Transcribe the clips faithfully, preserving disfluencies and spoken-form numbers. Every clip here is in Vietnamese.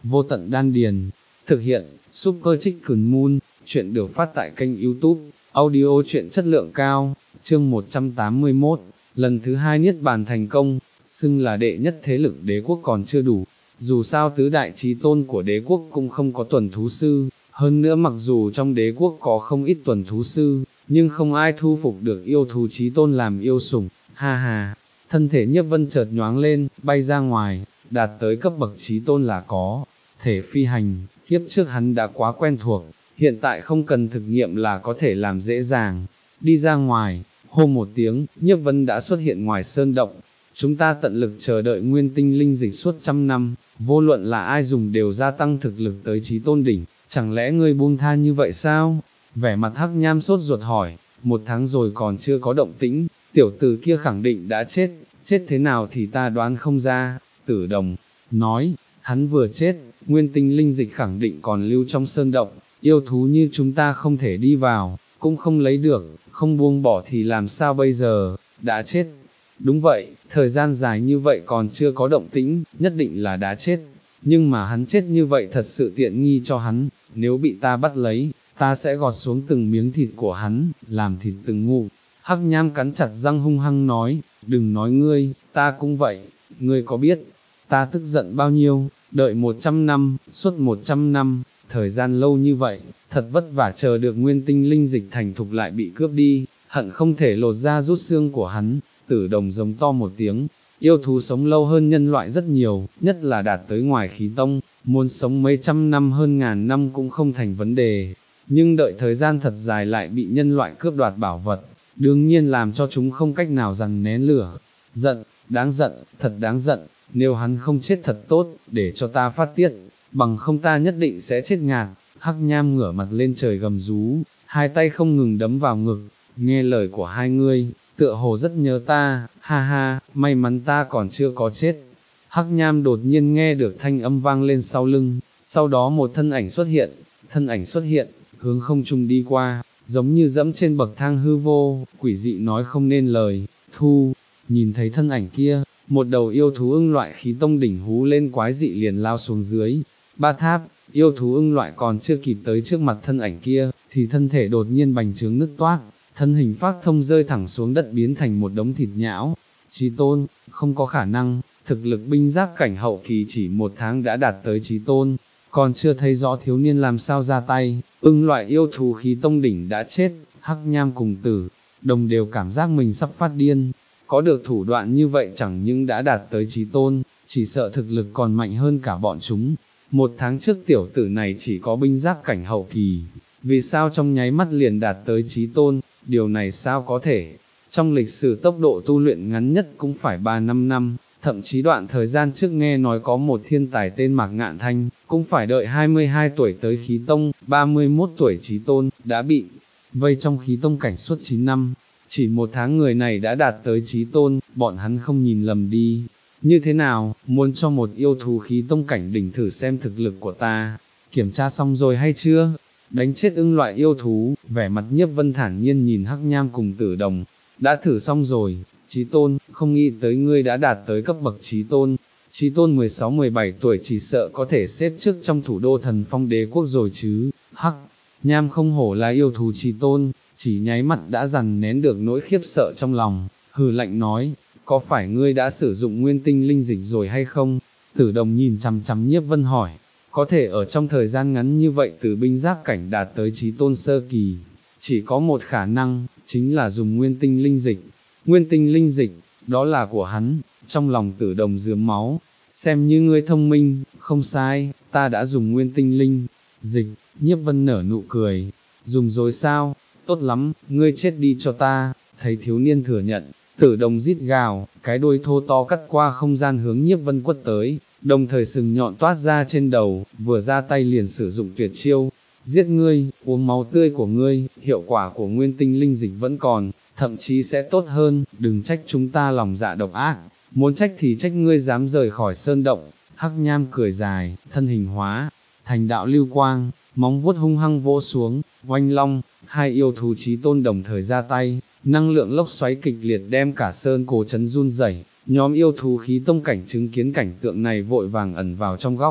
vô tận đan điền. Thực hiện, Super Chicken Moon, chuyện được phát tại kênh YouTube, audio truyện chất lượng cao, chương một trăm tám mươi mốt, lần thứ hai niết bàn thành công, xưng là đệ nhất thế lực đế quốc còn chưa đủ, dù sao tứ đại chí tôn của đế quốc cũng không có tuần thú sư, hơn nữa mặc dù trong đế quốc có không ít tuần thú sư, nhưng không ai thu phục được yêu thú chí tôn làm yêu sủng, ha ha. Thân thể Nhiếp Vân chợt nhoáng lên, bay ra ngoài, đạt tới cấp bậc chí tôn là có thể phi hành, kiếp trước hắn đã quá quen thuộc, hiện tại không cần thực nghiệm là có thể làm dễ dàng. Đi ra ngoài, hô một tiếng, Nhiếp Vân đã xuất hiện ngoài sơn động. Chúng ta tận lực chờ đợi nguyên tinh linh dịch suốt trăm năm, vô luận là ai dùng đều gia tăng thực lực tới chí tôn đỉnh, chẳng lẽ ngươi buông tha như vậy sao? Vẻ mặt Hắc Nham sốt ruột hỏi, một tháng rồi còn chưa có động tĩnh, tiểu tử kia khẳng định đã chết, chết thế nào thì ta đoán không ra. Tử Đồng nói, hắn vừa chết, nguyên tinh linh dịch khẳng định còn lưu trong sơn động, yêu thú như chúng ta không thể đi vào, cũng không lấy được, không buông bỏ thì làm sao bây giờ, đã chết. Đúng vậy, thời gian dài như vậy còn chưa có động tĩnh, nhất định là đã chết, nhưng mà hắn chết như vậy thật sự tiện nghi cho hắn, nếu bị ta bắt lấy, ta sẽ gọt xuống từng miếng thịt của hắn, làm thịt từng ngụm. Hắc Nham cắn chặt răng hung hăng nói, đừng nói ngươi, ta cũng vậy, ngươi có biết, ta tức giận bao nhiêu, đợi một trăm năm, suốt một trăm năm, thời gian lâu như vậy, thật vất vả chờ được nguyên tinh linh dịch thành thục lại bị cướp đi, hận không thể lột ra rút xương của hắn. Tử Đồng giống to một tiếng, yêu thú sống lâu hơn nhân loại rất nhiều, nhất là đạt tới ngoài khí tông, muốn sống mấy trăm năm hơn ngàn năm cũng không thành vấn đề, nhưng đợi thời gian thật dài lại bị nhân loại cướp đoạt bảo vật, đương nhiên làm cho chúng không cách nào dằn nén lửa. Giận, đáng giận, thật đáng giận, nếu hắn không chết thật tốt, để cho ta phát tiết, bằng không ta nhất định sẽ chết ngạt. Hắc Nham ngửa mặt lên trời gầm rú, hai tay không ngừng đấm vào ngực, nghe lời của hai ngươi, tựa hồ rất nhớ ta, ha ha, may mắn ta còn chưa có chết. Hắc Nham đột nhiên nghe được thanh âm vang lên sau lưng, sau đó một thân ảnh xuất hiện, thân ảnh xuất hiện, hướng không trung đi qua, giống như dẫm trên bậc thang hư vô, quỷ dị nói không nên lời. Thu, nhìn thấy thân ảnh kia, một đầu yêu thú ưng loại khí tông đỉnh hú lên quái dị liền lao xuống dưới. Ba tháp, yêu thú ưng loại còn chưa kịp tới trước mặt thân ảnh kia, thì thân thể đột nhiên bành trướng nứt toác, thân hình phác thông rơi thẳng xuống đất biến thành một đống thịt nhão. Chí tôn, không có khả năng, thực lực binh giáp cảnh hậu kỳ chỉ một tháng đã đạt tới chí tôn, còn chưa thấy rõ thiếu niên làm sao ra tay, ưng loại yêu thú khí tông đỉnh đã chết. Hắc Nham cùng Tử Đồng đều cảm giác mình sắp phát điên, có được thủ đoạn như vậy chẳng những đã đạt tới chí tôn, chỉ sợ thực lực còn mạnh hơn cả bọn chúng. Một tháng trước tiểu tử này chỉ có binh giáp cảnh hậu kỳ, vì sao trong nháy mắt liền đạt tới chí tôn, điều này sao có thể? Trong lịch sử tốc độ tu luyện ngắn nhất cũng phải ba năm năm, thậm chí đoạn thời gian trước nghe nói có một thiên tài tên Mạc Ngạn Thanh, cũng phải đợi hai mươi hai tuổi tới khí tông, ba mươi mốt tuổi chí tôn, đã bị vây trong khí tông cảnh suốt chín năm, chỉ một tháng người này đã đạt tới chí tôn, bọn hắn không nhìn lầm đi. Như thế nào, muốn cho một yêu thú khí tông cảnh đỉnh thử xem thực lực của ta, kiểm tra xong rồi hay chưa? Đánh chết ưng loại yêu thú, vẻ mặt Nhiếp Vân thản nhiên nhìn Hắc Nham cùng Tử Đồng, đã thử xong rồi, chí tôn, không nghĩ tới ngươi đã đạt tới cấp bậc chí tôn, chí tôn mười sáu mười bảy tuổi chỉ sợ có thể xếp trước trong thủ đô thần phong đế quốc rồi chứ. Hắc Nham không hổ là yêu thú chí tôn, chỉ nháy mắt đã dằn nén được nỗi khiếp sợ trong lòng, hừ lạnh nói, có phải ngươi đã sử dụng nguyên tinh linh dịch rồi hay không? Tử Đồng nhìn chằm chằm Nhiếp Vân hỏi, có thể ở trong thời gian ngắn như vậy từ binh giáp cảnh đạt tới chí tôn sơ kỳ, chỉ có một khả năng, chính là dùng nguyên tinh linh dịch. Nguyên tinh linh dịch, đó là của hắn. Trong lòng Tử Đồng rướm máu, xem như ngươi thông minh, không sai, ta đã dùng nguyên tinh linh dịch. Nhiếp Vân nở nụ cười, dùng rồi sao? Tốt lắm, ngươi chết đi cho ta. Thấy thiếu niên thừa nhận, Tử Đồng rít gào, cái đuôi thô to cắt qua không gian hướng Nhiếp Vân quất tới, đồng thời sừng nhọn toát ra trên đầu, vừa ra tay liền sử dụng tuyệt chiêu, giết ngươi, uống máu tươi của ngươi. Hiệu quả của nguyên tinh linh dịch vẫn còn, thậm chí sẽ tốt hơn, đừng trách chúng ta lòng dạ độc ác, muốn trách thì trách ngươi dám rời khỏi sơn động. Hắc Nham cười dài, thân hình hóa thành đạo lưu quang, móng vuốt hung hăng vỗ xuống, oanh long, hai yêu thú chí tôn đồng thời ra tay, năng lượng lốc xoáy kịch liệt đem cả sơn cổ trấn run rẩy. Nhóm yêu thú khí tông cảnh chứng kiến cảnh tượng này vội vàng ẩn vào trong góc,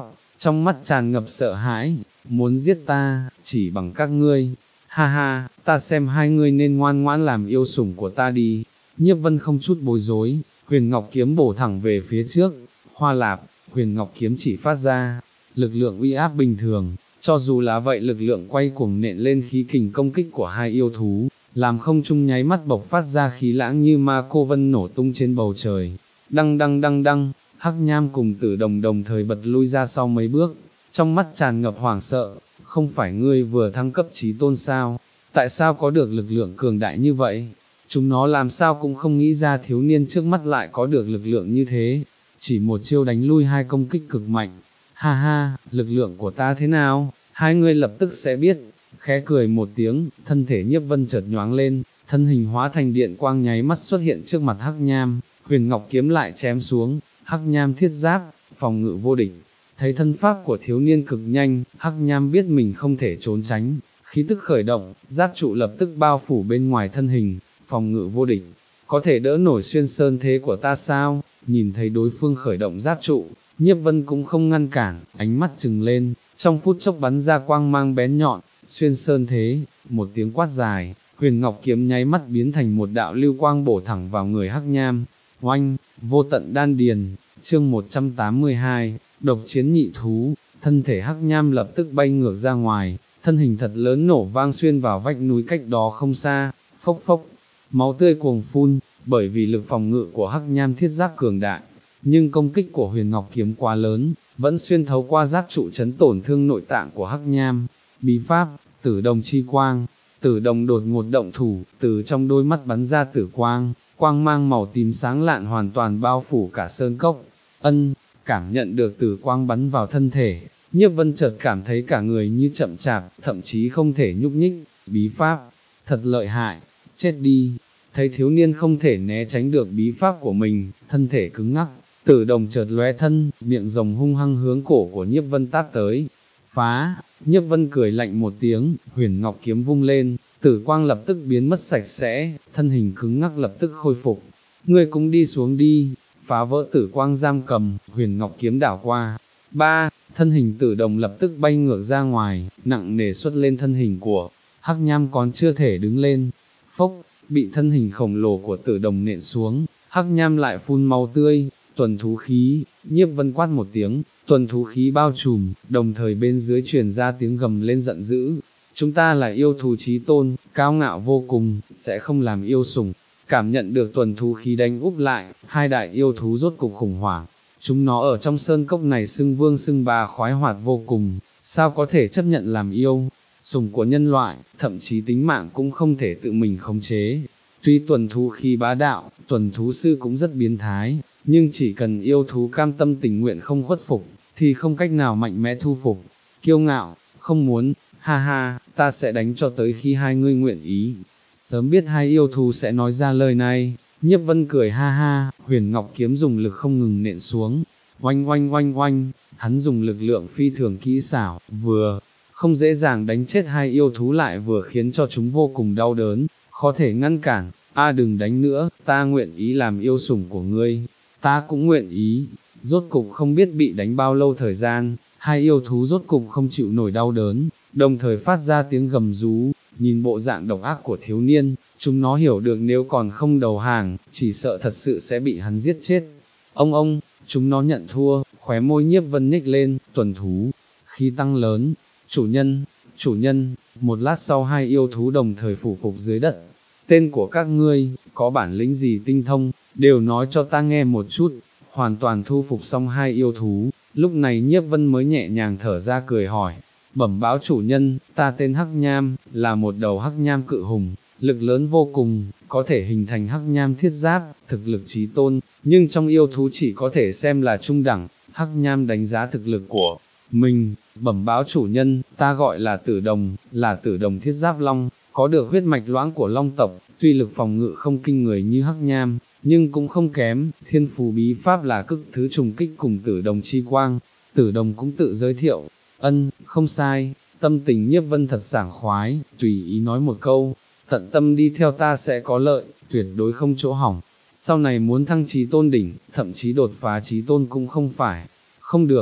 trong mắt tràn ngập sợ hãi, muốn giết ta, chỉ bằng các ngươi, ha ha, ta xem hai ngươi nên ngoan ngoãn làm yêu sủng của ta đi. Nhiếp Vân không chút bối rối, huyền ngọc kiếm bổ thẳng về phía trước, hoa lạp, huyền ngọc kiếm chỉ phát ra, lực lượng uy áp bình thường, cho dù là vậy lực lượng quay cuồng nện lên khí kình công kích của hai yêu thú, làm không trung nháy mắt bộc phát ra khí lãng như ma cô vân nổ tung trên bầu trời. Đăng đăng đăng đăng, Hắc Nham cùng Tử Đồng đồng thời bật lui ra sau mấy bước, trong mắt tràn ngập hoảng sợ, không phải ngươi vừa thăng cấp chí tôn sao, tại sao có được lực lượng cường đại như vậy? Chúng nó làm sao cũng không nghĩ ra thiếu niên trước mắt lại có được lực lượng như thế, chỉ một chiêu đánh lui hai công kích cực mạnh. Ha ha, lực lượng của ta thế nào? Hai người lập tức sẽ biết. Khẽ cười một tiếng, thân thể Nhiếp Vân chợt nhoáng lên, thân hình hóa thành điện quang nháy mắt xuất hiện trước mặt Hắc Nham, huyền ngọc kiếm lại chém xuống, Hắc Nham thiết giáp, phòng ngự vô địch. Thấy thân pháp của thiếu niên cực nhanh, Hắc Nham biết mình không thể trốn tránh, khí tức khởi động, giáp trụ lập tức bao phủ bên ngoài thân hình, phòng ngự vô địch. Có thể đỡ nổi xuyên sơn thế của ta sao? Nhìn thấy đối phương khởi động giáp trụ, Nhiếp Vân cũng không ngăn cản, ánh mắt trừng lên, trong phút chốc bắn ra quang mang bén nhọn, xuyên sơn thế, một tiếng quát dài, huyền ngọc kiếm nháy mắt biến thành một đạo lưu quang bổ thẳng vào người Hắc Nham. Oanh, vô tận đan điền, chương một trăm tám mươi hai, độc chiến nhị thú, thân thể Hắc Nham lập tức bay ngược ra ngoài, thân hình thật lớn nổ vang xuyên vào vách núi cách đó không xa, phốc phốc, máu tươi cuồng phun, bởi vì lực phòng ngự của Hắc Nham thiết giáp cường đại, nhưng công kích của huyền ngọc kiếm quá lớn, vẫn xuyên thấu qua giáp trụ chấn tổn thương nội tạng của Hắc Nham. Bí pháp, Tử Đồng chi quang, Tử Đồng đột ngột động thủ, từ trong đôi mắt bắn ra tử quang, quang mang màu tím sáng lạn hoàn toàn bao phủ cả sơn cốc. Ân, cảm nhận được tử quang bắn vào thân thể, Nhiếp Vân chợt cảm thấy cả người như chậm chạp, thậm chí không thể nhúc nhích. Bí pháp, thật lợi hại, chết đi. Thấy thiếu niên không thể né tránh được bí pháp của mình, thân thể cứng ngắc, Tử Đồng chợt lóe thân, miệng rồng hung hăng hướng cổ của Nhiếp Vân tát tới. Phá, Nhiếp Vân cười lạnh một tiếng, huyền ngọc kiếm vung lên, tử quang lập tức biến mất sạch sẽ, thân hình cứng ngắc lập tức khôi phục. Ngươi cũng đi xuống đi, phá vỡ tử quang giam cầm, huyền ngọc kiếm đảo qua. Ba, thân hình Tử Đồng lập tức bay ngược ra ngoài, nặng nề xuất lên thân hình của Hắc Nham còn chưa thể đứng lên. Phốc, bị thân hình khổng lồ của Tử Đồng nện xuống, Hắc Nham lại phun máu tươi. Tuần thú khí, Nhiếp Vân quát một tiếng, tuần thú khí bao trùm, đồng thời bên dưới truyền ra tiếng gầm lên giận dữ. Chúng ta là yêu thú chí tôn, cao ngạo vô cùng, sẽ không làm yêu sủng. Cảm nhận được tuần thú khí đánh úp lại, hai đại yêu thú rốt cục khủng hoảng. Chúng nó ở trong sơn cốc này xưng vương xưng bà khoái hoạt vô cùng, sao có thể chấp nhận làm yêu sủng của nhân loại, thậm chí tính mạng cũng không thể tự mình khống chế. Tuy tuần thú khí bá đạo, tuần thú sư cũng rất biến thái, nhưng chỉ cần yêu thú cam tâm tình nguyện không khuất phục, thì không cách nào mạnh mẽ thu phục. Kiêu ngạo, không muốn, ha ha, ta sẽ đánh cho tới khi hai ngươi nguyện ý. Sớm biết hai yêu thú sẽ nói ra lời này, Nhiếp Vân cười ha ha, huyền ngọc kiếm dùng lực không ngừng nện xuống, oanh oanh oanh oanh, hắn dùng lực lượng phi thường kỹ xảo, vừa không dễ dàng đánh chết hai yêu thú lại vừa khiến cho chúng vô cùng đau đớn, khó thể ngăn cản. A đừng đánh nữa, ta nguyện ý làm yêu sủng của ngươi. Ta cũng nguyện ý. Rốt cục không biết bị đánh bao lâu thời gian, hai yêu thú rốt cục không chịu nổi đau đớn, đồng thời phát ra tiếng gầm rú. Nhìn bộ dạng độc ác của thiếu niên, chúng nó hiểu được nếu còn không đầu hàng, chỉ sợ thật sự sẽ bị hắn giết chết. Ông ông, chúng nó nhận thua, khóe môi Nhiếp Vân nhếch lên, tuần thú, khí tăng lớn. Chủ nhân, chủ nhân, một lát sau hai yêu thú đồng thời phủ phục dưới đất. Tên của các ngươi, có bản lĩnh gì tinh thông, đều nói cho ta nghe một chút. Hoàn toàn thu phục xong hai yêu thú, lúc này Nhiếp Vân mới nhẹ nhàng thở ra cười hỏi, bẩm báo chủ nhân, ta tên Hắc Nham, là một đầu Hắc Nham cự hùng, lực lớn vô cùng, có thể hình thành Hắc Nham thiết giáp, thực lực chí tôn, nhưng trong yêu thú chỉ có thể xem là trung đẳng. Hắc Nham đánh giá thực lực của mình, bẩm báo chủ nhân, ta gọi là Tử Đồng, là Tử Đồng thiết giáp long, có được huyết mạch loãng của long tộc, tuy lực phòng ngự không kinh người như Hắc Nham, nhưng cũng không kém. Thiên phù bí pháp là cực thứ trùng kích cùng Tử Đồng chi quang. Tử Đồng cũng tự giới thiệu, ân, không sai, tâm tình Nhiếp Vân thật sảng khoái, tùy ý nói một câu, tận tâm đi theo ta sẽ có lợi, tuyệt đối không chỗ hỏng. Sau này muốn thăng chí tôn đỉnh, thậm chí đột phá chí tôn cũng không phải, không được.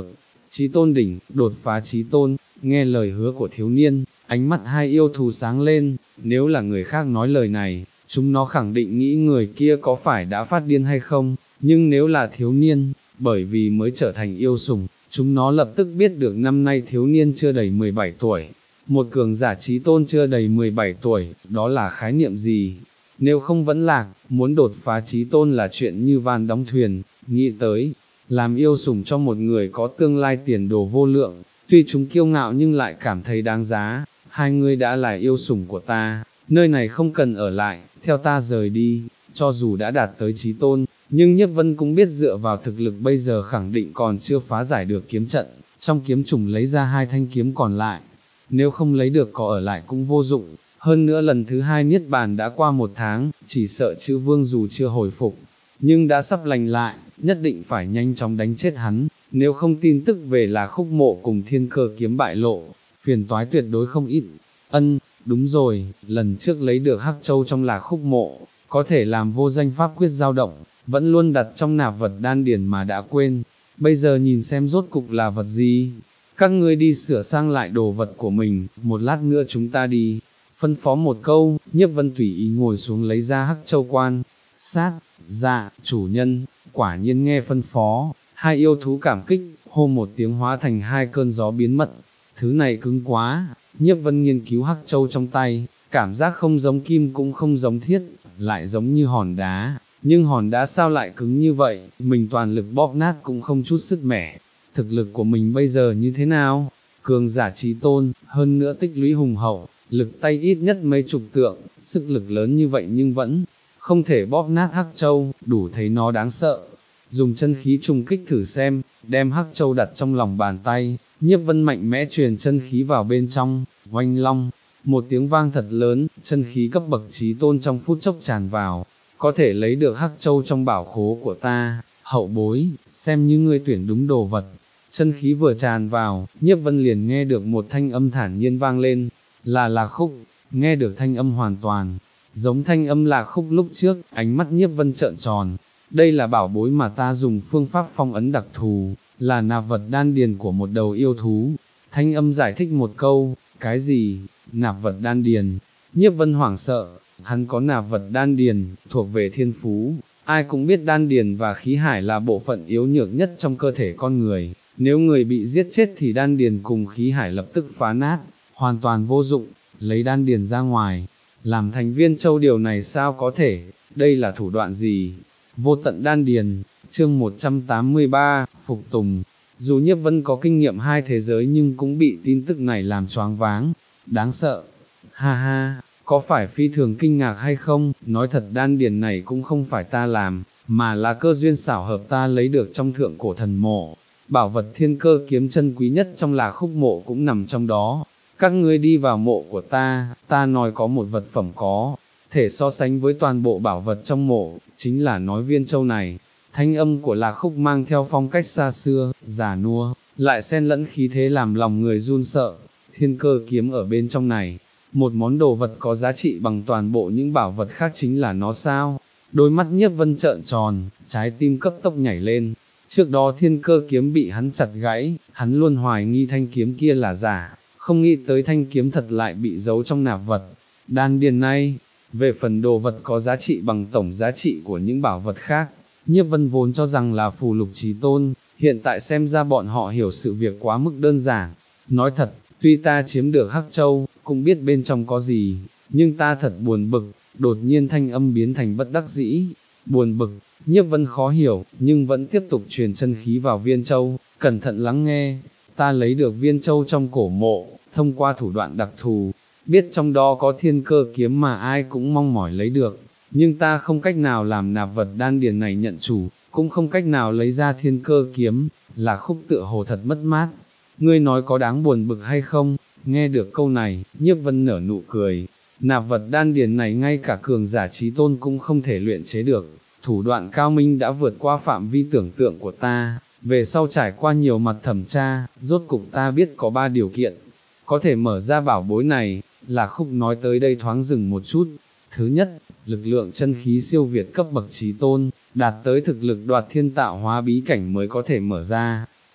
Chí tôn đỉnh, đột phá chí tôn, nghe lời hứa của thiếu niên, ánh mắt hai yêu thú sáng lên, nếu là người khác nói lời này, chúng nó khẳng định nghĩ người kia có phải đã phát điên hay không, nhưng nếu là thiếu niên, bởi vì mới trở thành yêu sủng, chúng nó lập tức biết được năm nay thiếu niên chưa đầy mười bảy tuổi, một cường giả chí tôn chưa đầy mười bảy tuổi, đó là khái niệm gì? Nếu không vẫn lạc, muốn đột phá chí tôn là chuyện như van đóng thuyền, nghĩ tới, làm yêu sủng cho một người có tương lai tiền đồ vô lượng, tuy chúng kiêu ngạo nhưng lại cảm thấy đáng giá, hai người đã là yêu sủng của ta, nơi này không cần ở lại, theo ta rời đi, cho dù đã đạt tới chí tôn, nhưng Nhiếp Vân cũng biết dựa vào thực lực bây giờ khẳng định còn chưa phá giải được kiếm trận, trong kiếm trùng lấy ra hai thanh kiếm còn lại, nếu không lấy được có ở lại cũng vô dụng, hơn nữa lần thứ hai niết bàn đã qua một tháng, chỉ sợ chữ vương dù chưa hồi phục, nhưng đã sắp lành lại, nhất định phải nhanh chóng đánh chết hắn, nếu không tin tức về là khúc mộ cùng thiên cơ kiếm bại lộ, phiền toái tuyệt đối không ít. Ân, đúng rồi, lần trước lấy được hắc châu trong là khúc mộ, có thể làm vô danh pháp quyết dao động, vẫn luôn đặt trong nạp vật đan điền mà đã quên, bây giờ nhìn xem rốt cục là vật gì, các ngươi đi sửa sang lại đồ vật của mình, một lát nữa chúng ta đi, phân phó một câu, Nhiếp Vân tùy ý ngồi xuống lấy ra hắc châu quan, sát, dạ, chủ nhân, quả nhiên nghe phân phó, hai yêu thú cảm kích, hô một tiếng hóa thành hai cơn gió biến mất, thứ này cứng quá, Nhiếp Vân nghiên cứu hắc châu trong tay, cảm giác không giống kim cũng không giống thiết, lại giống như hòn đá, nhưng hòn đá sao lại cứng như vậy, mình toàn lực bóp nát cũng không chút sức mẻ, thực lực của mình bây giờ như thế nào, cường giả chí tôn, hơn nữa tích lũy hùng hậu, lực tay ít nhất mấy chục tượng, sức lực lớn như vậy nhưng vẫn không thể bóp nát hắc châu, đủ thấy nó đáng sợ. Dùng chân khí trùng kích thử xem, đem hắc châu đặt trong lòng bàn tay, Nhiếp Vân mạnh mẽ truyền chân khí vào bên trong, oanh long, một tiếng vang thật lớn, chân khí cấp bậc chí tôn trong phút chốc tràn vào, có thể lấy được hắc châu trong bảo khố của ta, hậu bối, xem như ngươi tuyển đúng đồ vật. Chân khí vừa tràn vào, Nhiếp Vân liền nghe được một thanh âm thản nhiên vang lên, là Lạc Khúc, nghe được thanh âm hoàn toàn, giống thanh âm Lạc Khúc lúc trước, ánh mắt Nhiếp Vân trợn tròn, đây là bảo bối mà ta dùng phương pháp phong ấn đặc thù, là nạp vật đan điền của một đầu yêu thú. Thanh âm giải thích một câu, cái gì, nạp vật đan điền, Nhiếp Vân hoảng sợ, hắn có nạp vật đan điền, thuộc về thiên phú, ai cũng biết đan điền và khí hải là bộ phận yếu nhược nhất trong cơ thể con người, nếu người bị giết chết thì đan điền cùng khí hải lập tức phá nát, hoàn toàn vô dụng, lấy đan điền ra ngoài, làm thành viên châu điều này sao có thể, đây là thủ đoạn gì? Vô tận đan điền, chương một trăm tám mươi ba, Phục Tùng. Dù Nhiếp Vân có kinh nghiệm hai thế giới nhưng cũng bị tin tức này làm choáng váng, đáng sợ. Ha ha, có phải phi thường kinh ngạc hay không, nói thật đan điền này cũng không phải ta làm, mà là cơ duyên xảo hợp ta lấy được trong thượng cổ thần mộ. Bảo vật thiên cơ kiếm chân quý nhất trong là khúc mộ cũng nằm trong đó. Các ngươi đi vào mộ của ta, ta nói có một vật phẩm có thể so sánh với toàn bộ bảo vật trong mộ, chính là nói viên châu này. Thanh âm của Lạc Khúc mang theo phong cách xa xưa, già nua, lại xen lẫn khí thế làm lòng người run sợ. Thiên cơ kiếm ở bên trong này, một món đồ vật có giá trị bằng toàn bộ những bảo vật khác chính là nó sao? Đôi mắt Nhiếp Vân trợn tròn, trái tim cấp tốc nhảy lên. Trước đó thiên cơ kiếm bị hắn chặt gãy, hắn luôn hoài nghi thanh kiếm kia là giả, không nghĩ tới thanh kiếm thật lại bị giấu trong nạp vật. Đan điền này, về phần đồ vật có giá trị bằng tổng giá trị của những bảo vật khác, Nhiếp Vân vốn cho rằng là phù lục chí tôn, hiện tại xem ra bọn họ hiểu sự việc quá mức đơn giản. Nói thật, tuy ta chiếm được hắc châu, cũng biết bên trong có gì, nhưng ta thật buồn bực, đột nhiên thanh âm biến thành bất đắc dĩ, buồn bực. Nhiếp Vân khó hiểu, nhưng vẫn tiếp tục truyền chân khí vào viên châu, cẩn thận lắng nghe. Ta lấy được viên châu trong cổ mộ, thông qua thủ đoạn đặc thù, biết trong đó có thiên cơ kiếm mà ai cũng mong mỏi lấy được, nhưng ta không cách nào làm nạp vật đan điền này nhận chủ, cũng không cách nào lấy ra thiên cơ kiếm, là Khúc tựa hồ thật mất mát. Ngươi nói có đáng buồn bực hay không? Nghe được câu này, Nhiếp Vân nở nụ cười, nạp vật đan điền này ngay cả cường giả chí tôn cũng không thể luyện chế được, thủ đoạn cao minh đã vượt qua phạm vi tưởng tượng của ta, về sau trải qua nhiều mặt thẩm tra, rốt cục ta biết có ba điều kiện, có thể mở ra bảo bối này. Là Khúc nói tới đây thoáng dừng một chút. Thứ nhất, lực lượng chân khí siêu việt cấp bậc chí tôn, đạt tới thực lực đoạt thiên tạo hóa bí cảnh mới có thể mở ra.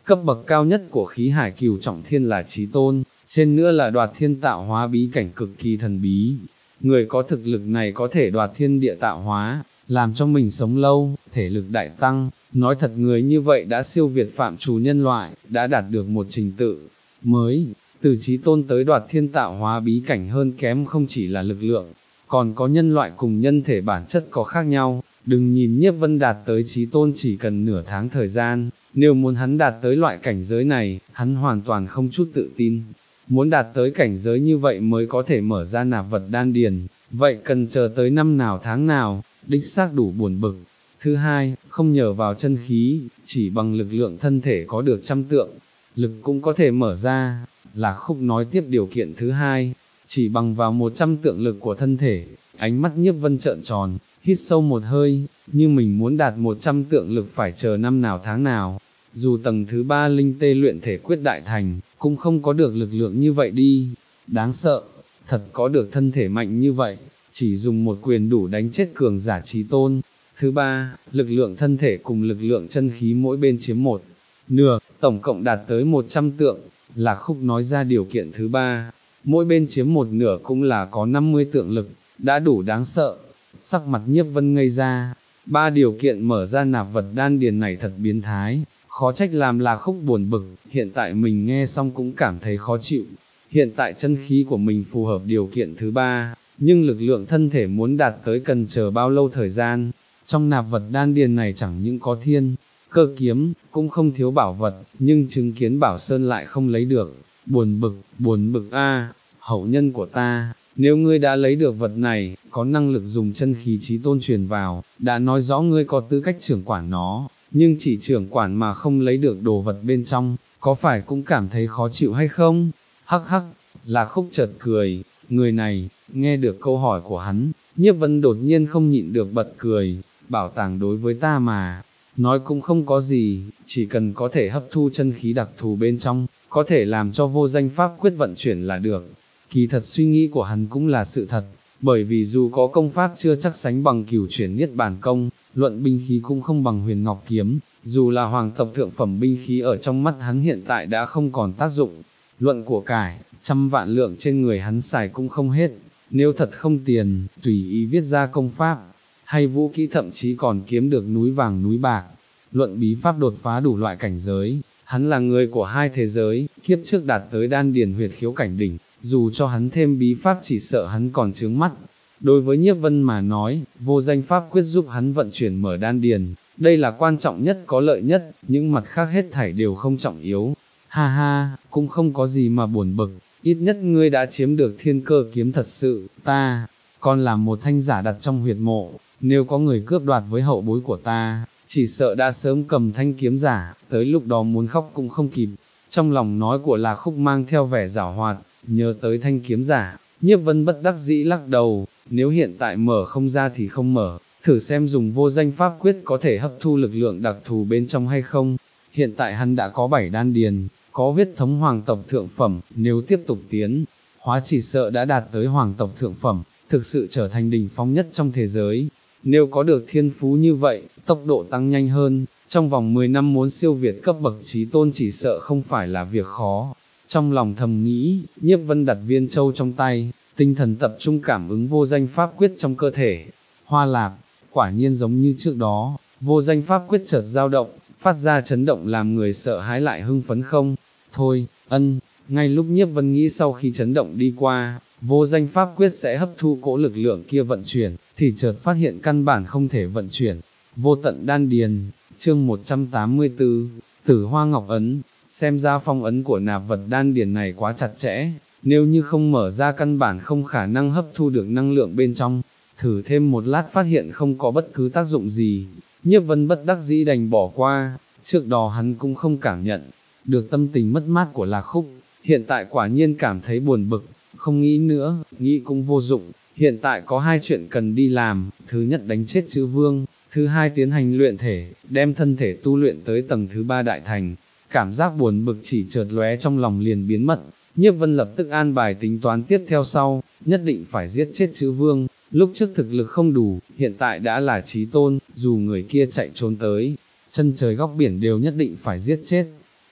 cấp bậc cao nhất của khí hải cửu trọng thiên là chí tôn, trên nữa là đoạt thiên tạo hóa bí cảnh cực kỳ thần bí. Người có thực lực này có thể đoạt thiên địa tạo hóa, làm cho mình sống lâu, thể lực đại tăng, nói thật người như vậy đã siêu việt phạm trù nhân loại, đã đạt được một trình tự mới, từ chí tôn tới đoạt thiên tạo hóa bí cảnh hơn kém không chỉ là lực lượng, còn có nhân loại cùng nhân thể bản chất có khác nhau. Đừng nhìn Nhiếp Vân đạt tới chí tôn chỉ cần nửa tháng thời gian, nếu muốn hắn đạt tới loại cảnh giới này, hắn hoàn toàn không chút tự tin. Muốn đạt tới cảnh giới như vậy mới có thể mở ra nạp vật đan điền, vậy cần chờ tới năm nào tháng nào, đích xác đủ buồn bực. Thứ hai, không nhờ vào chân khí, chỉ bằng lực lượng thân thể có được trăm tượng, lực cũng có thể mở ra. Là Khúc nói tiếp điều kiện thứ hai, chỉ bằng vào một trăm tượng lực của thân thể. Ánh mắt Nhiếp Vân trợn tròn, hít sâu một hơi, như mình muốn đạt một trăm tượng lực phải chờ năm nào tháng nào. Dù tầng thứ ba linh tê luyện thể quyết đại thành, cũng không có được lực lượng như vậy đi. Đáng sợ, thật có được thân thể mạnh như vậy, chỉ dùng một quyền đủ đánh chết cường giả chí tôn. Thứ ba, lực lượng thân thể cùng lực lượng chân khí mỗi bên chiếm một nửa, tổng cộng đạt tới một trăm tượng. Là Khúc nói ra điều kiện thứ ba, mỗi bên chiếm một nửa cũng là có năm mươi tượng lực, đã đủ đáng sợ. Sắc mặt Nhiếp Vân ngây ra, ba điều kiện mở ra nạp vật đan điền này thật biến thái, khó trách làm Là Khúc buồn bực, hiện tại mình nghe xong cũng cảm thấy khó chịu. Hiện tại chân khí của mình phù hợp điều kiện thứ ba, nhưng lực lượng thân thể muốn đạt tới cần chờ bao lâu thời gian. Trong nạp vật đan điền này chẳng những có thiên cơ kiếm, cũng không thiếu bảo vật, nhưng chứng kiến bảo sơn lại không lấy được. Buồn bực, buồn bực a, hậu nhân của ta, nếu ngươi đã lấy được vật này, có năng lực dùng chân khí chí tôn truyền vào, đã nói rõ ngươi có tư cách trưởng quản nó, nhưng chỉ trưởng quản mà không lấy được đồ vật bên trong, có phải cũng cảm thấy khó chịu hay không? Hắc hắc, Là Khúc chợt cười, người này, nghe được câu hỏi của hắn, Nhiếp Vân đột nhiên không nhịn được bật cười. Bảo tàng đối với ta mà, nói cũng không có gì, chỉ cần có thể hấp thu chân khí đặc thù bên trong, có thể làm cho vô danh pháp quyết vận chuyển là được. Kỳ thật suy nghĩ của hắn cũng là sự thật, bởi vì dù có công pháp chưa chắc sánh bằng cửu chuyển niết bàn công, luận binh khí cũng không bằng huyền ngọc kiếm, dù là hoàng tộc thượng phẩm binh khí ở trong mắt hắn hiện tại đã không còn tác dụng. Luận của cải, trăm vạn lượng trên người hắn xài cũng không hết, nếu thật không tiền, tùy ý viết ra công pháp, hay vũ kỹ thậm chí còn kiếm được núi vàng núi bạc. Luận bí pháp đột phá đủ loại cảnh giới, hắn là người của hai thế giới, kiếp trước đạt tới đan điền huyệt khiếu cảnh đỉnh, dù cho hắn thêm bí pháp chỉ sợ hắn còn chướng mắt. Đối với Nhiếp Vân mà nói, vô danh pháp quyết giúp hắn vận chuyển mở đan điền, đây là quan trọng nhất có lợi nhất, những mặt khác hết thảy đều không trọng yếu. Ha ha, cũng không có gì mà buồn bực, ít nhất ngươi đã chiếm được thiên cơ kiếm thật sự, ta, còn là một thanh giả đặt trong huyệt mộ, nếu có người cướp đoạt với hậu bối của ta, chỉ sợ đã sớm cầm thanh kiếm giả, tới lúc đó muốn khóc cũng không kịp. Trong lòng nói của Là Khúc mang theo vẻ giảo hoạt, nhớ tới thanh kiếm giả, Nhiếp Vân bất đắc dĩ lắc đầu, nếu hiện tại mở không ra thì không mở, thử xem dùng vô danh pháp quyết có thể hấp thu lực lượng đặc thù bên trong hay không. Hiện tại hắn đã có bảy đan điền, có huyết thống hoàng tộc thượng phẩm, nếu tiếp tục tiến hóa chỉ sợ đã đạt tới hoàng tộc thượng phẩm, thực sự trở thành đỉnh phong nhất trong thế giới. Nếu có được thiên phú như vậy, tốc độ tăng nhanh hơn, trong vòng mười năm muốn siêu việt cấp bậc chí tôn chỉ sợ không phải là việc khó. Trong lòng thầm nghĩ, Nhiếp Vân đặt viên châu trong tay, tinh thần tập trung cảm ứng vô danh pháp quyết trong cơ thể. Hoa lạp, quả nhiên giống như trước đó, vô danh pháp quyết chợt dao động, phát ra chấn động làm người sợ hãi lại hưng phấn không. Thôi, ân, ngay lúc Nhiếp Vân nghĩ sau khi chấn động đi qua, vô danh pháp quyết sẽ hấp thu cỗ lực lượng kia vận chuyển, thì chợt phát hiện căn bản không thể vận chuyển. Vô tận đan điền, chương một trăm tám mươi tư, Tử Hoa Ngọc Ấn, xem ra phong ấn của nạp vật đan điền này quá chặt chẽ, nếu như không mở ra căn bản không khả năng hấp thu được năng lượng bên trong. Thử thêm một lát phát hiện không có bất cứ tác dụng gì, Nhiếp Vân bất đắc dĩ đành bỏ qua. Trước đó hắn cũng không cảm nhận được tâm tình mất mát của Là Khúc, hiện tại quả nhiên cảm thấy buồn bực, không nghĩ nữa, nghĩ cũng vô dụng, hiện tại có hai chuyện cần đi làm, thứ nhất đánh chết chữ vương, thứ hai tiến hành luyện thể, đem thân thể tu luyện tới tầng thứ ba đại thành. Cảm giác buồn bực chỉ chợt lóe trong lòng liền biến mất, Nhiếp Vân lập tức an bài tính toán tiếp theo sau, nhất định phải giết chết chữ vương, lúc trước thực lực không đủ, hiện tại đã là chí tôn, dù người kia chạy trốn tới chân trời góc biển đều nhất định phải giết chết.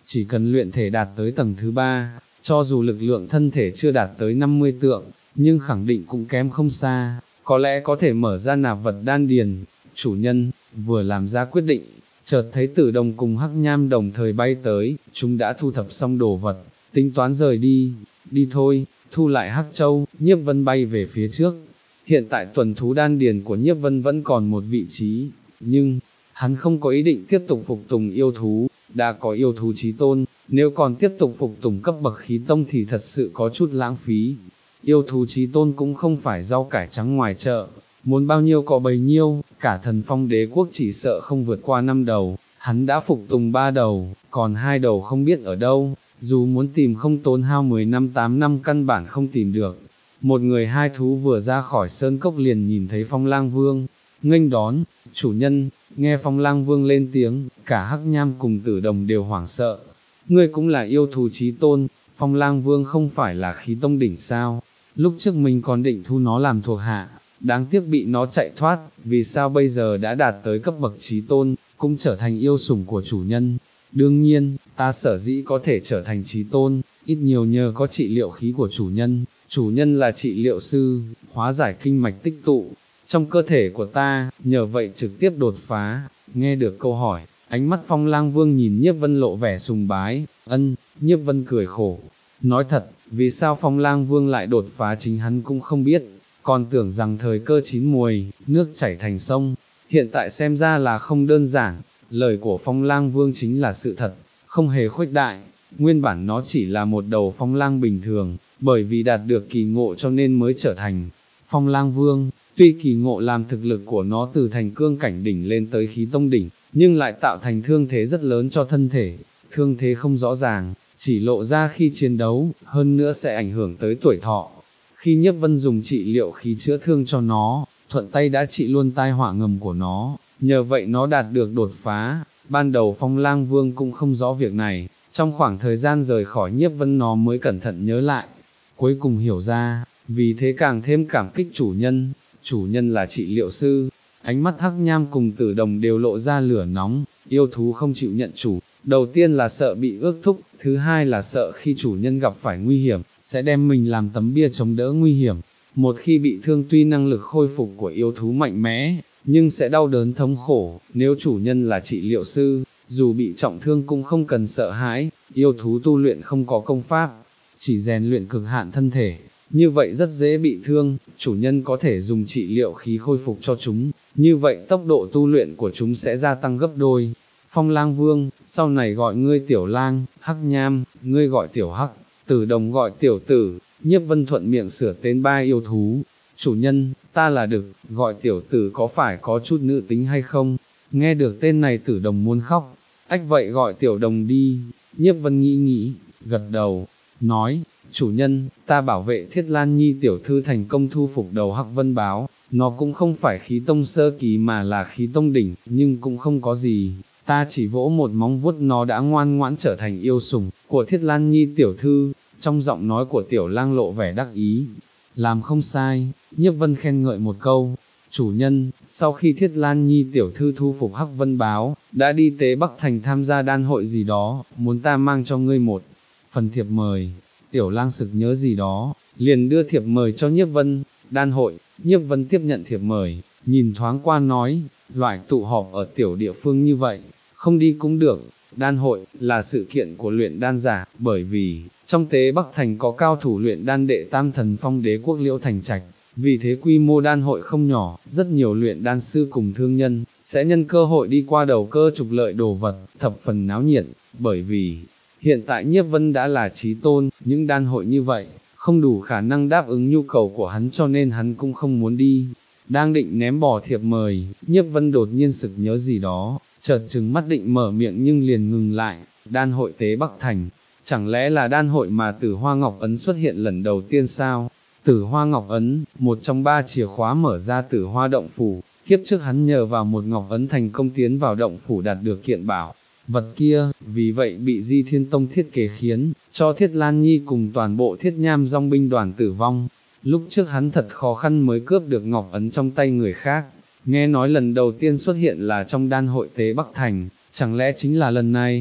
chỉ cần luyện thể đạt tới tầng thứ ba, cho dù lực lượng thân thể chưa đạt tới năm mươi tượng, nhưng khẳng định cũng kém không xa, có lẽ có thể mở ra nạp vật đan điền. Chủ nhân, vừa làm ra quyết định, chợt thấy Tử Đồng cùng Hắc Nham đồng thời bay tới, chúng đã thu thập xong đồ vật, tính toán rời đi, đi thôi, thu lại Hắc Châu, Nhiếp Vân bay về phía trước. Hiện tại tuần thú đan điền của Nhiếp Vân vẫn còn một vị trí, nhưng, hắn không có ý định tiếp tục phục tùng yêu thú, đã có yêu thú chí tôn, nếu còn tiếp tục phục tùng cấp bậc khí tông thì thật sự có chút lãng phí. Yêu thú chí tôn cũng không phải rau cải trắng ngoài chợ, muốn bao nhiêu có bấy nhiêu, cả Thần Phong đế quốc chỉ sợ không vượt qua năm đầu, hắn đã phục tùng ba đầu, còn hai đầu không biết ở đâu, dù muốn tìm không tốn hao mười năm tám năm căn bản không tìm được. Một người hai thú vừa ra khỏi sơn cốc liền nhìn thấy Phong Lang Vương, nghênh đón, chủ nhân. Nghe Phong Lang Vương lên tiếng, cả Hắc Nham cùng Tử Đồng đều hoảng sợ. Ngươi cũng là yêu thú chí tôn, Phong Lang Vương không phải là khí tông đỉnh sao? Lúc trước mình còn định thu nó làm thuộc hạ, đáng tiếc bị nó chạy thoát, vì sao bây giờ đã đạt tới cấp bậc chí tôn, cũng trở thành yêu sủng của chủ nhân. Đương nhiên, ta sở dĩ có thể trở thành chí tôn, ít nhiều nhờ có trị liệu khí của chủ nhân, chủ nhân là trị liệu sư, hóa giải kinh mạch tích tụ trong cơ thể của ta, nhờ vậy trực tiếp đột phá. Nghe được câu hỏi, ánh mắt Phong Lang Vương nhìn Nhiếp Vân lộ vẻ sùng bái, ân, Nhiếp Vân cười khổ, nói thật, vì sao Phong Lang Vương lại đột phá chính hắn cũng không biết, còn tưởng rằng thời cơ chín muồi, nước chảy thành sông, hiện tại xem ra là không đơn giản, lời của Phong Lang Vương chính là sự thật, không hề khuếch đại, nguyên bản nó chỉ là một đầu Phong Lang bình thường, bởi vì đạt được kỳ ngộ cho nên mới trở thành Phong Lang Vương. Tuy kỳ ngộ làm thực lực của nó từ thành cương cảnh đỉnh lên tới khí tông đỉnh, nhưng lại tạo thành thương thế rất lớn cho thân thể, thương thế không rõ ràng, chỉ lộ ra khi chiến đấu, hơn nữa sẽ ảnh hưởng tới tuổi thọ. Khi Nhiếp Vân dùng trị liệu khí chữa thương cho nó, thuận tay đã trị luôn tai họa ngầm của nó, nhờ vậy nó đạt được đột phá. Ban đầu Phong Lang Vương cũng không rõ việc này, trong khoảng thời gian rời khỏi Nhiếp Vân nó mới cẩn thận nhớ lại, cuối cùng hiểu ra, vì thế càng thêm cảm kích chủ nhân. Chủ nhân là trị liệu sư. Ánh mắt Hắc Nham cùng Tử Đồng đều lộ ra lửa nóng, yêu thú không chịu nhận chủ, đầu tiên là sợ bị ước thúc, thứ hai là sợ khi chủ nhân gặp phải nguy hiểm, sẽ đem mình làm tấm bia chống đỡ nguy hiểm. Một khi bị thương tuy năng lực khôi phục của yêu thú mạnh mẽ, nhưng sẽ đau đớn thống khổ, nếu chủ nhân là trị liệu sư, dù bị trọng thương cũng không cần sợ hãi, yêu thú tu luyện không có công pháp, chỉ rèn luyện cực hạn thân thể. Như vậy rất dễ bị thương, chủ nhân có thể dùng trị liệu khí khôi phục cho chúng, như vậy tốc độ tu luyện của chúng sẽ gia tăng gấp đôi. Phong Lang Vương, sau này gọi ngươi Tiểu Lang, Hắc Nham, ngươi gọi Tiểu Hắc, Tử Đồng gọi Tiểu Tử, Nhiếp Vân thuận miệng sửa tên ba yêu thú. Chủ nhân, ta là Đực, gọi Tiểu Tử có phải có chút nữ tính hay không? Nghe được tên này Tử Đồng muốn khóc, ách vậy gọi Tiểu Đồng đi. Nhiếp Vân nghĩ nghĩ, gật đầu, nói, chủ nhân, ta bảo vệ Thiết Lan Nhi tiểu thư thành công thu phục đầu Hắc Vân Báo, nó cũng không phải khí tông sơ kỳ mà là khí tông đỉnh, nhưng cũng không có gì, ta chỉ vỗ một móng vuốt nó đã ngoan ngoãn trở thành yêu sủng của Thiết Lan Nhi tiểu thư. Trong giọng nói của Tiểu Lang lộ vẻ đắc ý, làm không sai. Nhiếp Vân khen ngợi một câu, chủ nhân, sau khi Thiết Lan Nhi tiểu thư thu phục Hắc Vân Báo, đã đi Tế Bắc Thành tham gia đan hội gì đó, muốn ta mang cho ngươi một phần thiệp mời. Tiểu Lang sực nhớ gì đó, liền đưa thiệp mời cho Nhiếp Vân. Đan hội. Nhiếp Vân tiếp nhận thiệp mời, nhìn thoáng qua nói, loại tụ họp ở tiểu địa phương như vậy, không đi cũng được. Đan hội là sự kiện của luyện đan giả, bởi vì trong Tế Bắc Thành có cao thủ luyện đan đệ tam Thần Phong đế quốc Liễu Thành Trạch, vì thế quy mô đan hội không nhỏ, rất nhiều luyện đan sư cùng thương nhân sẽ nhân cơ hội đi qua đầu cơ trục lợi đồ vật, thập phần náo nhiệt. Bởi vì hiện tại Nhiếp Vân đã là chí tôn, những đan hội như vậy không đủ khả năng đáp ứng nhu cầu của hắn cho nên hắn cũng không muốn đi. Đang định ném bỏ thiệp mời, Nhiếp Vân đột nhiên sực nhớ gì đó, chợt trừng mắt định mở miệng nhưng liền ngừng lại. Đan hội Tế Bắc Thành, chẳng lẽ là đan hội mà Tử Hoa Ngọc Ấn xuất hiện lần đầu tiên sao? Tử Hoa Ngọc Ấn, một trong ba chìa khóa mở ra Tử Hoa động phủ, kiếp trước hắn nhờ vào một Ngọc Ấn thành công tiến vào động phủ đạt được kiện bảo vật kia, vì vậy bị Di Thiên Tông thiết kế khiến cho Thiết Lan Nhi cùng toàn bộ Thiết Nham dòng binh đoàn tử vong. Lúc trước hắn thật khó khăn mới cướp được Ngọc Ấn trong tay người khác, nghe nói lần đầu tiên xuất hiện là trong đan hội Tế Bắc Thành, chẳng lẽ chính là lần này?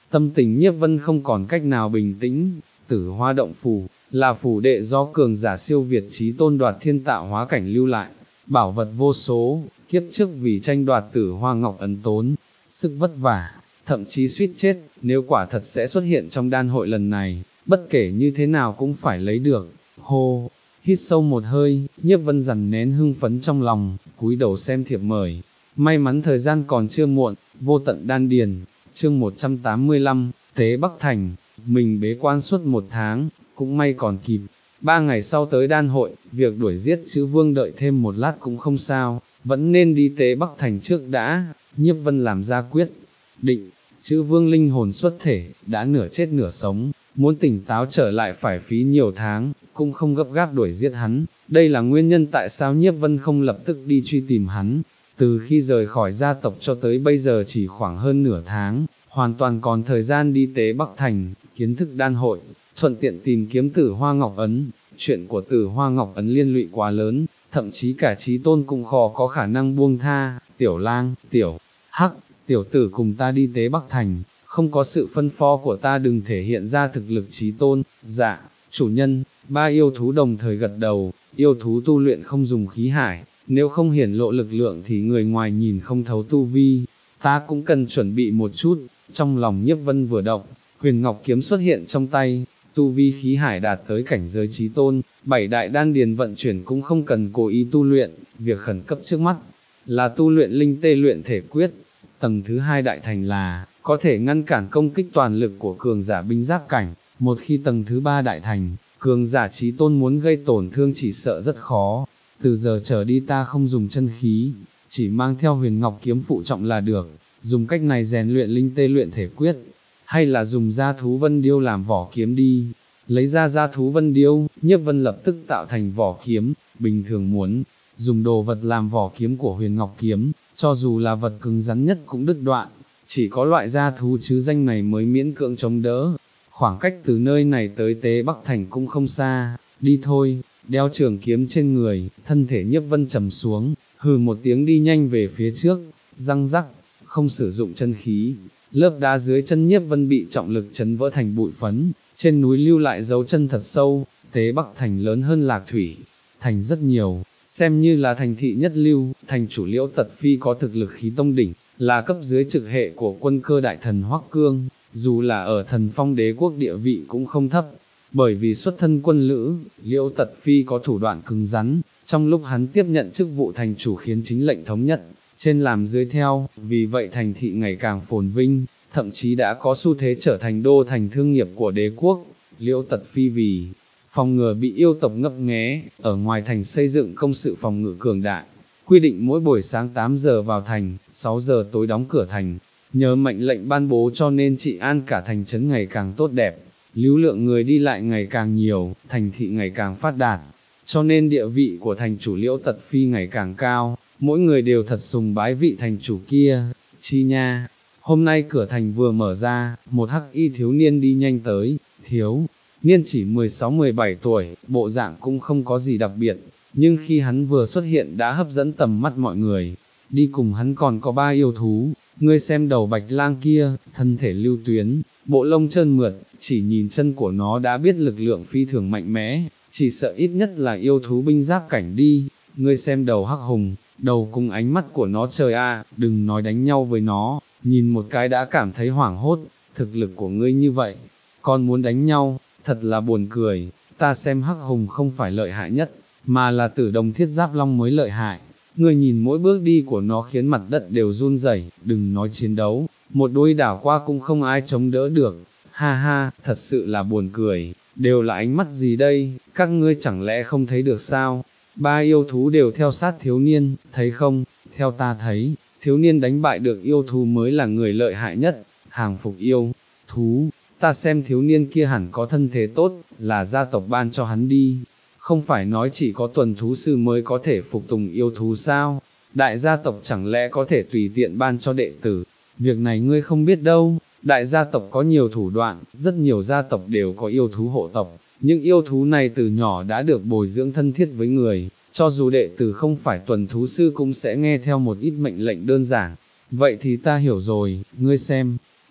tâm tình Nhiếp Vân không còn cách nào bình tĩnh. Tử Hoa động phủ, là phủ đệ do cường giả siêu việt chí tôn đoạt thiên tạo hóa cảnh lưu lại, bảo vật vô số, kiếp trước vì tranh đoạt Tử Hoa Ngọc ấn tốn, sức vất vả, thậm chí suýt chết, nếu quả thật sẽ xuất hiện trong đan hội lần này, bất kể như thế nào cũng phải lấy được. Hô, hít sâu một hơi, Nhiếp Vân dằn nén hưng phấn trong lòng, cúi đầu xem thiệp mời. May mắn thời gian còn chưa muộn, vô tận đan điền, chương một trăm tám mươi lăm, Tế Bắc Thành, mình bế quan suốt một tháng, cũng may còn kịp. Ba ngày sau tới đan hội, việc đuổi giết chữ vương đợi thêm một lát cũng không sao, vẫn nên đi Tế Bắc Thành trước đã. Nhiếp Vân làm ra quyết định, chữ vương linh hồn xuất thể, đã nửa chết nửa sống, muốn tỉnh táo trở lại phải phí nhiều tháng, cũng không gấp gáp đuổi giết hắn. Đây là nguyên nhân tại sao Nhiếp Vân không lập tức đi truy tìm hắn. Từ khi rời khỏi gia tộc cho tới bây giờ chỉ khoảng hơn nửa tháng, hoàn toàn còn thời gian đi Tế Bắc Thành, kiến thức đan hội, thuận tiện tìm kiếm Tử Hoa Ngọc ấn. Chuyện của Tử Hoa Ngọc ấn liên lụy quá lớn, thậm chí cả chí tôn cũng khó có khả năng buông tha. Tiểu Lang, Tiểu Hắc, tiểu tử cùng ta đi Tế Bắc Thành, không có sự phân phó của ta đừng thể hiện ra thực lực chí tôn. Dạ, chủ nhân. Ba yêu thú đồng thời gật đầu. Yêu thú tu luyện không dùng khí hải, nếu không hiển lộ lực lượng thì người ngoài nhìn không thấu tu vi. Ta cũng cần chuẩn bị một chút. Trong lòng Nhiếp Vân vừa động, huyền ngọc kiếm xuất hiện trong tay. Tu vi khí hải đạt tới cảnh giới chí tôn, bảy đại đan điền vận chuyển cũng không cần cố ý tu luyện. Việc khẩn cấp trước mắt là tu luyện linh tê luyện thể quyết. Tầng thứ hai đại thành là có thể ngăn cản công kích toàn lực của cường giả binh giáp cảnh. Một khi tầng thứ ba đại thành, cường giả chí tôn muốn gây tổn thương chỉ sợ rất khó. Từ giờ trở đi ta không dùng chân khí, chỉ mang theo huyền ngọc kiếm phụ trọng là được. Dùng cách này rèn luyện linh tê luyện thể quyết, hay là dùng gia thú vân điêu làm vỏ kiếm đi. Lấy ra gia thú vân điêu, Nhiếp Vân lập tức tạo thành vỏ kiếm. Bình thường muốn dùng đồ vật làm vỏ kiếm của huyền ngọc kiếm, cho dù là vật cứng rắn nhất cũng đứt đoạn, chỉ có loại gia thú chứ danh này mới miễn cưỡng chống đỡ. Khoảng cách từ nơi này tới Tế Bắc Thành cũng không xa, đi thôi. Đeo trường kiếm trên người, thân thể Nhiếp Vân trầm xuống, hừ một tiếng đi nhanh về phía trước. Răng rắc, không sử dụng chân khí, lớp đá dưới chân Nhiếp Vân bị trọng lực chấn vỡ thành bụi phấn, trên núi lưu lại dấu chân thật sâu. Tế Bắc Thành lớn hơn Lạc Thủy Thành rất nhiều, xem như là thành thị nhất lưu. Thành chủ Liễu Tật Phi có thực lực khí tông đỉnh, là cấp dưới trực hệ của quân cơ đại thần Hoắc Cương, dù là ở Thần Phong Đế quốc địa vị cũng không thấp. Bởi vì xuất thân quân lữ, Liễu Tật Phi có thủ đoạn cứng rắn, trong lúc hắn tiếp nhận chức vụ thành chủ khiến chính lệnh thống nhất, trên làm dưới theo, vì vậy thành thị ngày càng phồn vinh, thậm chí đã có xu thế trở thành đô thành thương nghiệp của đế quốc. Liễu Tật Phi vì phòng ngừa bị yêu tộc ngấp nghé, ở ngoài thành xây dựng công sự phòng ngự cường đại, quy định mỗi buổi sáng tám giờ vào thành, sáu giờ tối đóng cửa thành. Nhờ mệnh lệnh ban bố cho nên trị an cả thành trấn ngày càng tốt đẹp, lưu lượng người đi lại ngày càng nhiều, thành thị ngày càng phát đạt, cho nên địa vị của thành chủ Liễu Tật Phi ngày càng cao, mỗi người đều thật sùng bái vị thành chủ kia. Chi nha, hôm nay cửa thành vừa mở ra, một hắc y thiếu niên đi nhanh tới. Thiếu niên chỉ mười sáu mười bảy tuổi, bộ dạng cũng không có gì đặc biệt, nhưng khi hắn vừa xuất hiện đã hấp dẫn tầm mắt mọi người. Đi cùng hắn còn có ba yêu thú. Ngươi xem đầu bạch lang kia, thân thể lưu tuyến, bộ lông trơn mượt, chỉ nhìn chân của nó đã biết lực lượng phi thường mạnh mẽ, chỉ sợ ít nhất là yêu thú binh giáp cảnh đi. Ngươi xem đầu hắc hùng, đầu cùng ánh mắt của nó, trời a, đừng nói đánh nhau với nó, nhìn một cái đã cảm thấy hoảng hốt. Thực lực của ngươi như vậy, còn muốn đánh nhau, thật là buồn cười. Ta xem hắc hùng không phải lợi hại nhất, mà là Tử Đồng Thiết Giáp Long mới lợi hại. Ngươi nhìn mỗi bước đi của nó khiến mặt đất đều run rẩy, đừng nói chiến đấu, một đôi đảo qua cũng không ai chống đỡ được. Ha ha, thật sự là buồn cười, đều là ánh mắt gì đây, các ngươi chẳng lẽ không thấy được sao? Ba yêu thú đều theo sát thiếu niên, thấy không, theo ta thấy, thiếu niên đánh bại được yêu thú mới là người lợi hại nhất. Hàng phục yêu thú, ta xem thiếu niên kia hẳn có thân thế tốt, là gia tộc ban cho hắn đi. Không phải nói chỉ có tuần thú sư mới có thể phục tùng yêu thú sao? Đại gia tộc chẳng lẽ có thể tùy tiện ban cho đệ tử? Việc này ngươi không biết đâu. Đại gia tộc có nhiều thủ đoạn, rất nhiều gia tộc đều có yêu thú hộ tộc. Những yêu thú này từ nhỏ đã được bồi dưỡng thân thiết với người, cho dù đệ tử không phải tuần thú sư cũng sẽ nghe theo một ít mệnh lệnh đơn giản. Vậy thì ta hiểu rồi, ngươi xem,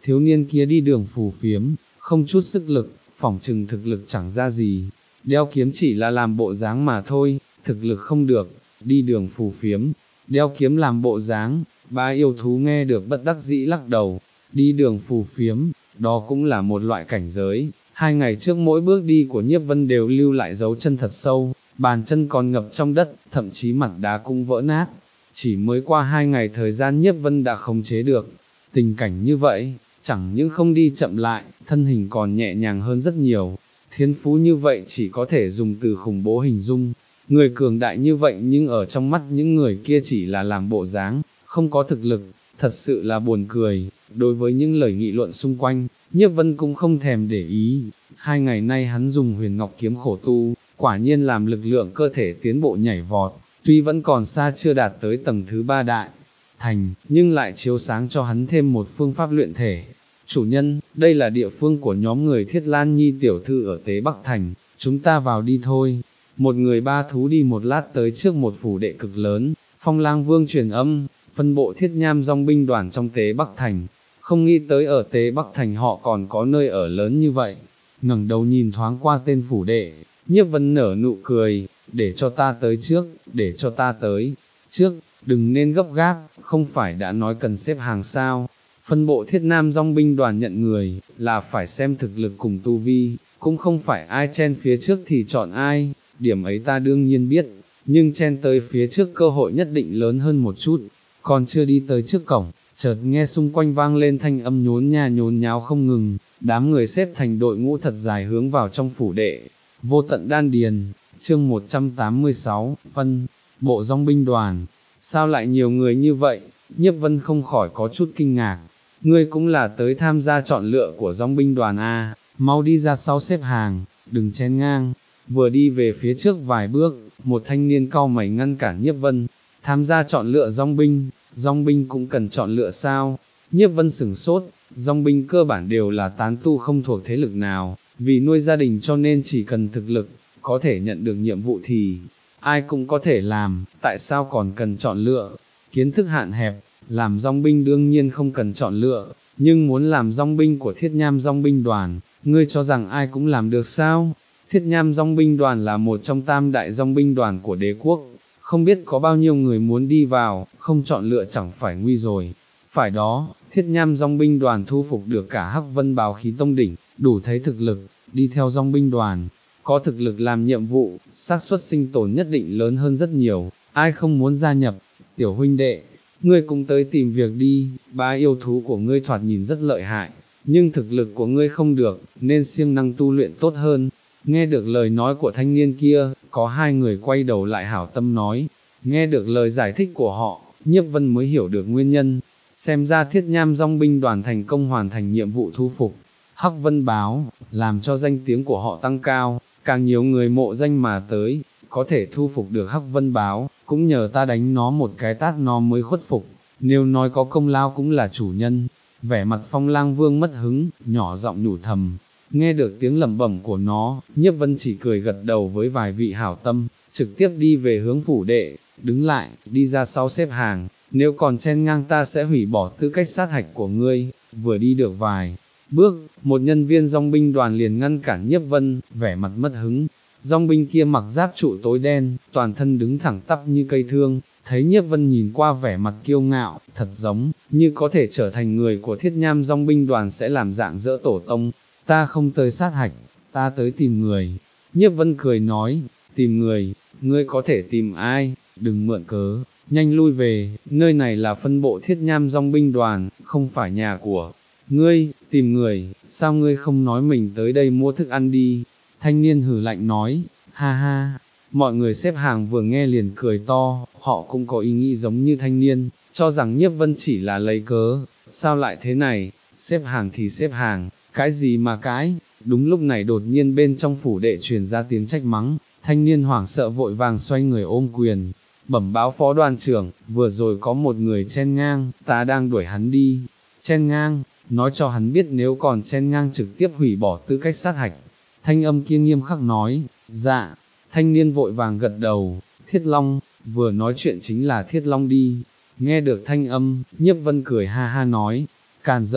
thiếu niên kia đi đường phù phiếm, không chút sức lực, phỏng chừng thực lực chẳng ra gì, đeo kiếm chỉ là làm bộ dáng mà thôi, thực lực không được, đi đường phù phiếm, đeo kiếm làm bộ dáng, ba yêu thú nghe được bất đắc dĩ lắc đầu, đi đường phù phiếm, đó cũng là một loại cảnh giới, hai ngày trước mỗi bước đi của Nhiếp Vân đều lưu lại dấu chân thật sâu, bàn chân còn ngập trong đất, thậm chí mặt đá cũng vỡ nát, chỉ mới qua hai ngày thời gian Nhiếp Vân đã khống chế được, tình cảnh như vậy, chẳng những không đi chậm lại, thân hình còn nhẹ nhàng hơn rất nhiều, thiên phú như vậy chỉ có thể dùng từ khủng bố hình dung, người cường đại như vậy nhưng ở trong mắt những người kia chỉ là làm bộ dáng, không có thực lực, thật sự là buồn cười. Đối với những lời nghị luận xung quanh, Nhiếp Vân cũng không thèm để ý, hai ngày nay hắn dùng huyền ngọc kiếm khổ tu, quả nhiên làm lực lượng cơ thể tiến bộ nhảy vọt, tuy vẫn còn xa chưa đạt tới tầng thứ ba đại thành, nhưng lại chiếu sáng cho hắn thêm một phương pháp luyện thể. Chủ nhân, đây là địa phương của nhóm người Thiết Lan Nhi tiểu thư ở Tế Bắc Thành, chúng ta vào đi thôi. Một người ba thú đi một lát tới trước một phủ đệ cực lớn, Phong Lang Vương truyền âm, phân bộ Thiết Nham dòng binh đoàn trong Tế Bắc Thành, không nghĩ tới ở Tế Bắc Thành họ còn có nơi ở lớn như vậy. Ngẩng đầu nhìn thoáng qua tên phủ đệ, Nhiếp Vân nở nụ cười, để cho ta tới trước, để cho ta tới trước, đừng nên gấp gáp, không phải đã nói cần xếp hàng sao. Phân bộ Thiết Nam dòng binh đoàn nhận người, là phải xem thực lực cùng tu vi, cũng không phải ai chen phía trước thì chọn ai, điểm ấy ta đương nhiên biết, nhưng chen tới phía trước cơ hội nhất định lớn hơn một chút, còn chưa đi tới trước cổng, chợt nghe xung quanh vang lên thanh âm nhốn nha nhốn nháo không ngừng, đám người xếp thành đội ngũ thật dài hướng vào trong phủ đệ. Vô tận đan điền, chương một trăm tám mươi sáu, phân bộ dòng binh đoàn, sao lại nhiều người như vậy? Nhiếp Vân không khỏi có chút kinh ngạc, ngươi cũng là tới tham gia chọn lựa của dòng binh đoàn a, mau đi ra sau xếp hàng, đừng chen ngang. Vừa đi về phía trước vài bước, một thanh niên cau mày ngăn cản Nhiếp Vân, tham gia chọn lựa dòng binh, dòng binh cũng cần chọn lựa sao? Nhiếp Vân sửng sốt, dòng binh cơ bản đều là tán tu không thuộc thế lực nào, vì nuôi gia đình cho nên chỉ cần thực lực, có thể nhận được nhiệm vụ thì ai cũng có thể làm, tại sao còn cần chọn lựa? Kiến thức hạn hẹp, làm dòng binh đương nhiên không cần chọn lựa, nhưng muốn làm dòng binh của Thiết Nham dòng binh đoàn, ngươi cho rằng ai cũng làm được sao? Thiết Nham dòng binh đoàn là một trong tam đại dòng binh đoàn của đế quốc, không biết có bao nhiêu người muốn đi vào, không chọn lựa chẳng phải nguy rồi. Phải đó, Thiết Nham dòng binh đoàn thu phục được cả Hắc Vân Bào Khí Tông đỉnh, đủ thấy thực lực, đi theo dòng binh đoàn, có thực lực làm nhiệm vụ, xác suất sinh tồn nhất định lớn hơn rất nhiều, ai không muốn gia nhập? Tiểu huynh đệ, ngươi cũng tới tìm việc đi, ba yêu thú của ngươi thoạt nhìn rất lợi hại, nhưng thực lực của ngươi không được, nên siêng năng tu luyện tốt hơn. Nghe được lời nói của thanh niên kia, có hai người quay đầu lại hảo tâm nói, nghe được lời giải thích của họ, Nhiếp Vân mới hiểu được nguyên nhân, xem ra Thiết Nham dòng binh đoàn thành công hoàn thành nhiệm vụ thu phục Hắc Vân Báo, làm cho danh tiếng của họ tăng cao, càng nhiều người mộ danh mà tới, có thể thu phục được Hắc Vân Báo, cũng nhờ ta đánh nó một cái tát nó mới khuất phục, nếu nói có công lao cũng là chủ nhân. Vẻ mặt Phong Lang Vương mất hứng, nhỏ giọng nhủ thầm. Nghe được tiếng lẩm bẩm của nó, Nhiếp Vân chỉ cười gật đầu với vài vị hảo tâm, trực tiếp đi về hướng phủ đệ, đứng lại, đi ra sau xếp hàng, nếu còn chen ngang ta sẽ hủy bỏ tư cách sát hạch của ngươi. Vừa đi được vài bước, một nhân viên dòng binh đoàn liền ngăn cản Nhiếp Vân, vẻ mặt mất hứng. Dòng binh kia mặc giáp trụ tối đen, toàn thân đứng thẳng tắp như cây thương, thấy Nhiếp Vân nhìn qua vẻ mặt kiêu ngạo, thật giống như có thể trở thành người của Thiết Nham dòng binh đoàn sẽ làm dạng dỡ tổ tông. Ta không tới sát hạch, ta tới tìm người. Nhiếp Vân cười nói, tìm người, ngươi có thể tìm ai, đừng mượn cớ, nhanh lui về, nơi này là phân bộ Thiết Nham dòng binh đoàn, không phải nhà của ngươi. Tìm người, sao ngươi không nói mình tới đây mua thức ăn đi? Thanh niên hử lạnh nói, ha ha. Mọi người xếp hàng vừa nghe liền cười to, họ cũng có ý nghĩ giống như thanh niên, cho rằng Nhiếp Vân chỉ là lấy cớ, sao lại thế này, xếp hàng thì xếp hàng, cái gì mà cái? Đúng lúc này đột nhiên bên trong phủ đệ truyền ra tiếng trách mắng, thanh niên hoảng sợ vội vàng xoay người ôm quyền, bẩm báo phó đoàn trưởng, vừa rồi có một người chen ngang, ta đang đuổi hắn đi. Chen ngang, nói cho hắn biết nếu còn chen ngang trực tiếp hủy bỏ tư cách sát hạch. Thanh âm kia nghiêm khắc nói, dạ. Thanh niên vội vàng gật đầu, Thiết Long, vừa nói chuyện chính là Thiết Long đi. Nghe được thanh âm, Nhiếp Vân cười ha ha nói, càn rỡ,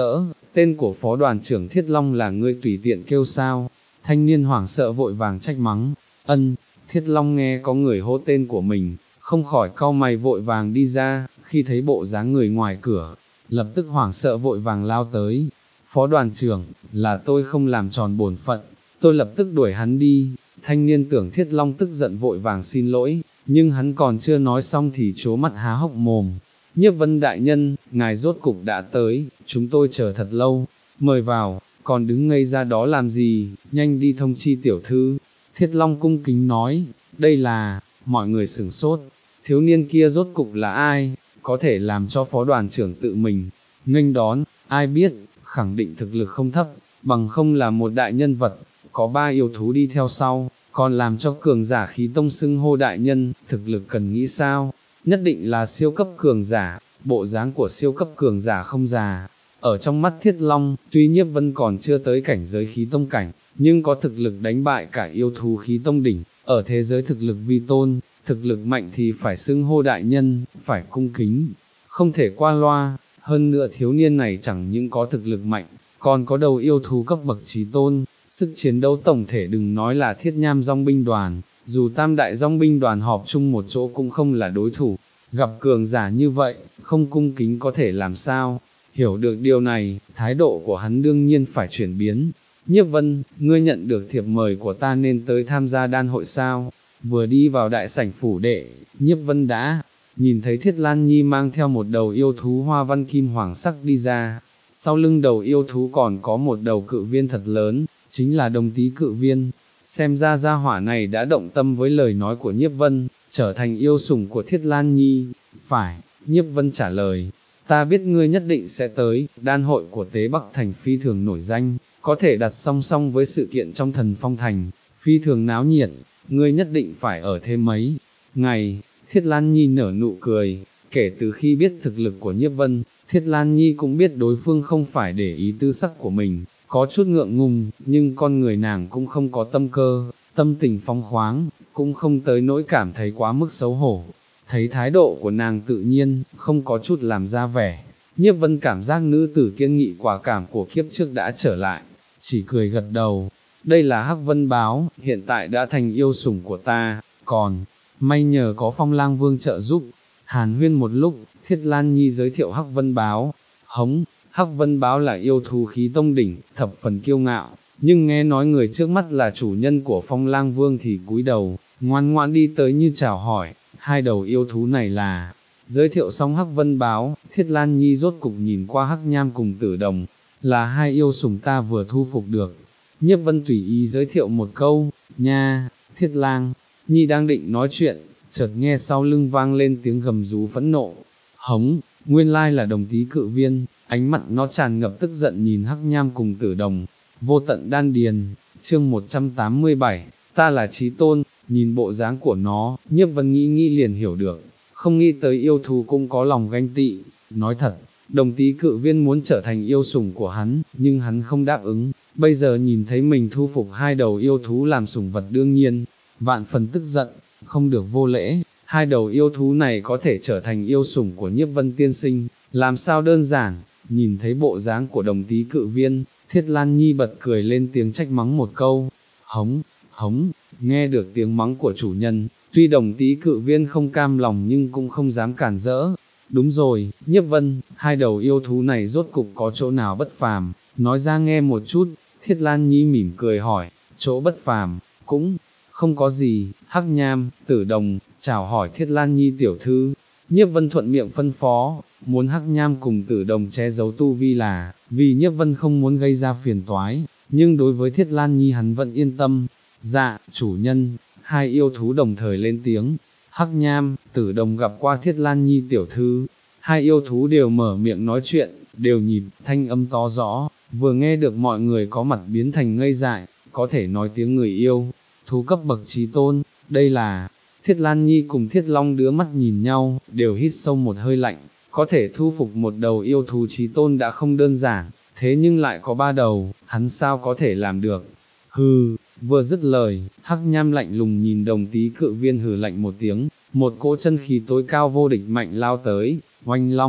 tên của phó đoàn trưởng Thiết Long là ngươi tùy tiện kêu sao? Thanh niên hoảng sợ vội vàng trách mắng, ân, Thiết Long nghe có người hô tên của mình, không khỏi cau mày vội vàng đi ra, khi thấy bộ dáng người ngoài cửa, lập tức hoảng sợ vội vàng lao tới, phó đoàn trưởng, là tôi không làm tròn bổn phận, tôi lập tức đuổi hắn đi. Thanh niên tưởng Thiết Long tức giận vội vàng xin lỗi, nhưng hắn còn chưa nói xong thì trố mặt há hốc mồm. Nhiếp Vân đại nhân, ngài rốt cục đã tới, chúng tôi chờ thật lâu, mời vào, còn đứng ngây ra đó làm gì, nhanh đi thông chi tiểu thư. Thiết Long cung kính nói, đây là, mọi người sửng sốt, thiếu niên kia rốt cục là ai, có thể làm cho phó đoàn trưởng tự mình nghênh đón, ai biết, khẳng định thực lực không thấp, bằng không là một đại nhân vật, có ba yêu thú đi theo sau, còn làm cho cường giả khí tông xưng hô đại nhân, thực lực cần nghĩ sao, nhất định là siêu cấp cường giả, bộ dáng của siêu cấp cường giả không già. Ở trong mắt Thiết Long, tuy Nhiếp Vân còn chưa tới cảnh giới khí tông cảnh, nhưng có thực lực đánh bại cả yêu thú khí tông đỉnh, ở thế giới thực lực vi tôn, thực lực mạnh thì phải xưng hô đại nhân, phải cung kính, không thể qua loa, hơn nữa thiếu niên này chẳng những có thực lực mạnh, còn có đầu yêu thú cấp bậc chí tôn, sức chiến đấu tổng thể đừng nói là Thiết Nham dòng binh đoàn, dù tam đại dòng binh đoàn họp chung một chỗ cũng không là đối thủ, gặp cường giả như vậy, không cung kính có thể làm sao. Hiểu được điều này, thái độ của hắn đương nhiên phải chuyển biến. Nhiếp Vân, ngươi nhận được thiệp mời của ta nên tới tham gia đan hội sao? Vừa đi vào đại sảnh phủ đệ, Nhiếp Vân đã nhìn thấy Thiết Lan Nhi mang theo một đầu yêu thú hoa văn kim hoàng sắc đi ra. Sau lưng đầu yêu thú còn có một đầu cự viên thật lớn, chính là Đồng Tý cự viên. Xem ra gia hỏa này đã động tâm với lời nói của Nhiếp Vân, trở thành yêu sủng của Thiết Lan Nhi. Phải, Nhiếp Vân trả lời. Ta biết ngươi nhất định sẽ tới, đan hội của Tế Bắc Thành phi thường nổi danh, có thể đặt song song với sự kiện trong Thần Phong Thành, phi thường náo nhiệt, ngươi nhất định phải ở thêm mấy ngày. Thiết Lan Nhi nở nụ cười, kể từ khi biết thực lực của Nhiếp Vân, Thiết Lan Nhi cũng biết đối phương không phải để ý tư sắc của mình, có chút ngượng ngùng, nhưng con người nàng cũng không có tâm cơ, tâm tình phóng khoáng, cũng không tới nỗi cảm thấy quá mức xấu hổ. Thấy thái độ của nàng tự nhiên, không có chút làm ra vẻ, Nhiếp Vân cảm giác nữ tử kiên nghị quả cảm của kiếp trước đã trở lại, chỉ cười gật đầu, đây là Hắc Vân Báo, hiện tại đã thành yêu sủng của ta, còn, may nhờ có Phong Lang Vương trợ giúp. Hàn huyên một lúc, Thiết Lan Nhi giới thiệu Hắc Vân Báo, hống, Hắc Vân Báo là yêu thú khí tông đỉnh, thập phần kiêu ngạo, nhưng nghe nói người trước mắt là chủ nhân của Phong Lang Vương thì cúi đầu, ngoan ngoãn đi tới như chào hỏi. Hai đầu yêu thú này là, giới thiệu xong Hắc Vân Báo, Thiết Lan Nhi rốt cục nhìn qua Hắc Nham cùng Tử Đồng, là hai yêu sủng ta vừa thu phục được. Nhiếp Vân tùy ý giới thiệu một câu, nha, Thiết Lang, Nhi đang định nói chuyện, chợt nghe sau lưng vang lên tiếng gầm rú phẫn nộ, hống, nguyên lai là Đồng Tý cự viên, ánh mặt nó tràn ngập tức giận nhìn Hắc Nham cùng Tử Đồng, vô tận đan điền, chương một trăm tám mươi bảy, ta là Chí Tôn. Nhìn bộ dáng của nó, Nhiếp Vân nghĩ nghĩ liền hiểu được, không nghĩ tới yêu thú cũng có lòng ganh tị. Nói thật, Đồng Tý cự viên muốn trở thành yêu sủng của hắn, nhưng hắn không đáp ứng, bây giờ nhìn thấy mình thu phục hai đầu yêu thú làm sủng vật đương nhiên, vạn phần tức giận, không được vô lễ, hai đầu yêu thú này có thể trở thành yêu sủng của Nhiếp Vân tiên sinh, làm sao đơn giản. Nhìn thấy bộ dáng của Đồng Tý cự viên, Thiết Lan Nhi bật cười lên tiếng trách mắng một câu, hống, hống. Nghe được tiếng mắng của chủ nhân, tuy Đồng Tý cự viên không cam lòng nhưng cũng không dám cản rỡ. Đúng rồi, Nhiếp Vân, hai đầu yêu thú này rốt cục có chỗ nào bất phàm, nói ra nghe một chút. Thiết Lan Nhi mỉm cười hỏi, chỗ bất phàm, cũng không có gì. Hắc Nham, Tử Đồng, chào hỏi Thiết Lan Nhi tiểu thư. Nhiếp Vân thuận miệng phân phó, muốn Hắc Nham cùng Tử Đồng che giấu tu vi là, vì Nhiếp Vân không muốn gây ra phiền toái, nhưng đối với Thiết Lan Nhi hắn vẫn yên tâm. Dạ, chủ nhân, hai yêu thú đồng thời lên tiếng, Hắc Nham, Tử Đồng gặp qua Thiết Lan Nhi tiểu thư, hai yêu thú đều mở miệng nói chuyện, đều nhịp, thanh âm to rõ, vừa nghe được mọi người có mặt biến thành ngây dại, có thể nói tiếng người yêu, thú cấp bậc chí tôn, đây là, Thiết Lan Nhi cùng Thiết Long đứa mắt nhìn nhau, đều hít sâu một hơi lạnh, có thể thu phục một đầu yêu thú chí tôn đã không đơn giản, thế nhưng lại có ba đầu, hắn sao có thể làm được, hừ. Vừa dứt lời, Hắc Nham lạnh lùng nhìn Đồng Tý cự viên hừ lạnh một tiếng, một cỗ chân khí tối cao vô địch mạnh lao tới, oanh long,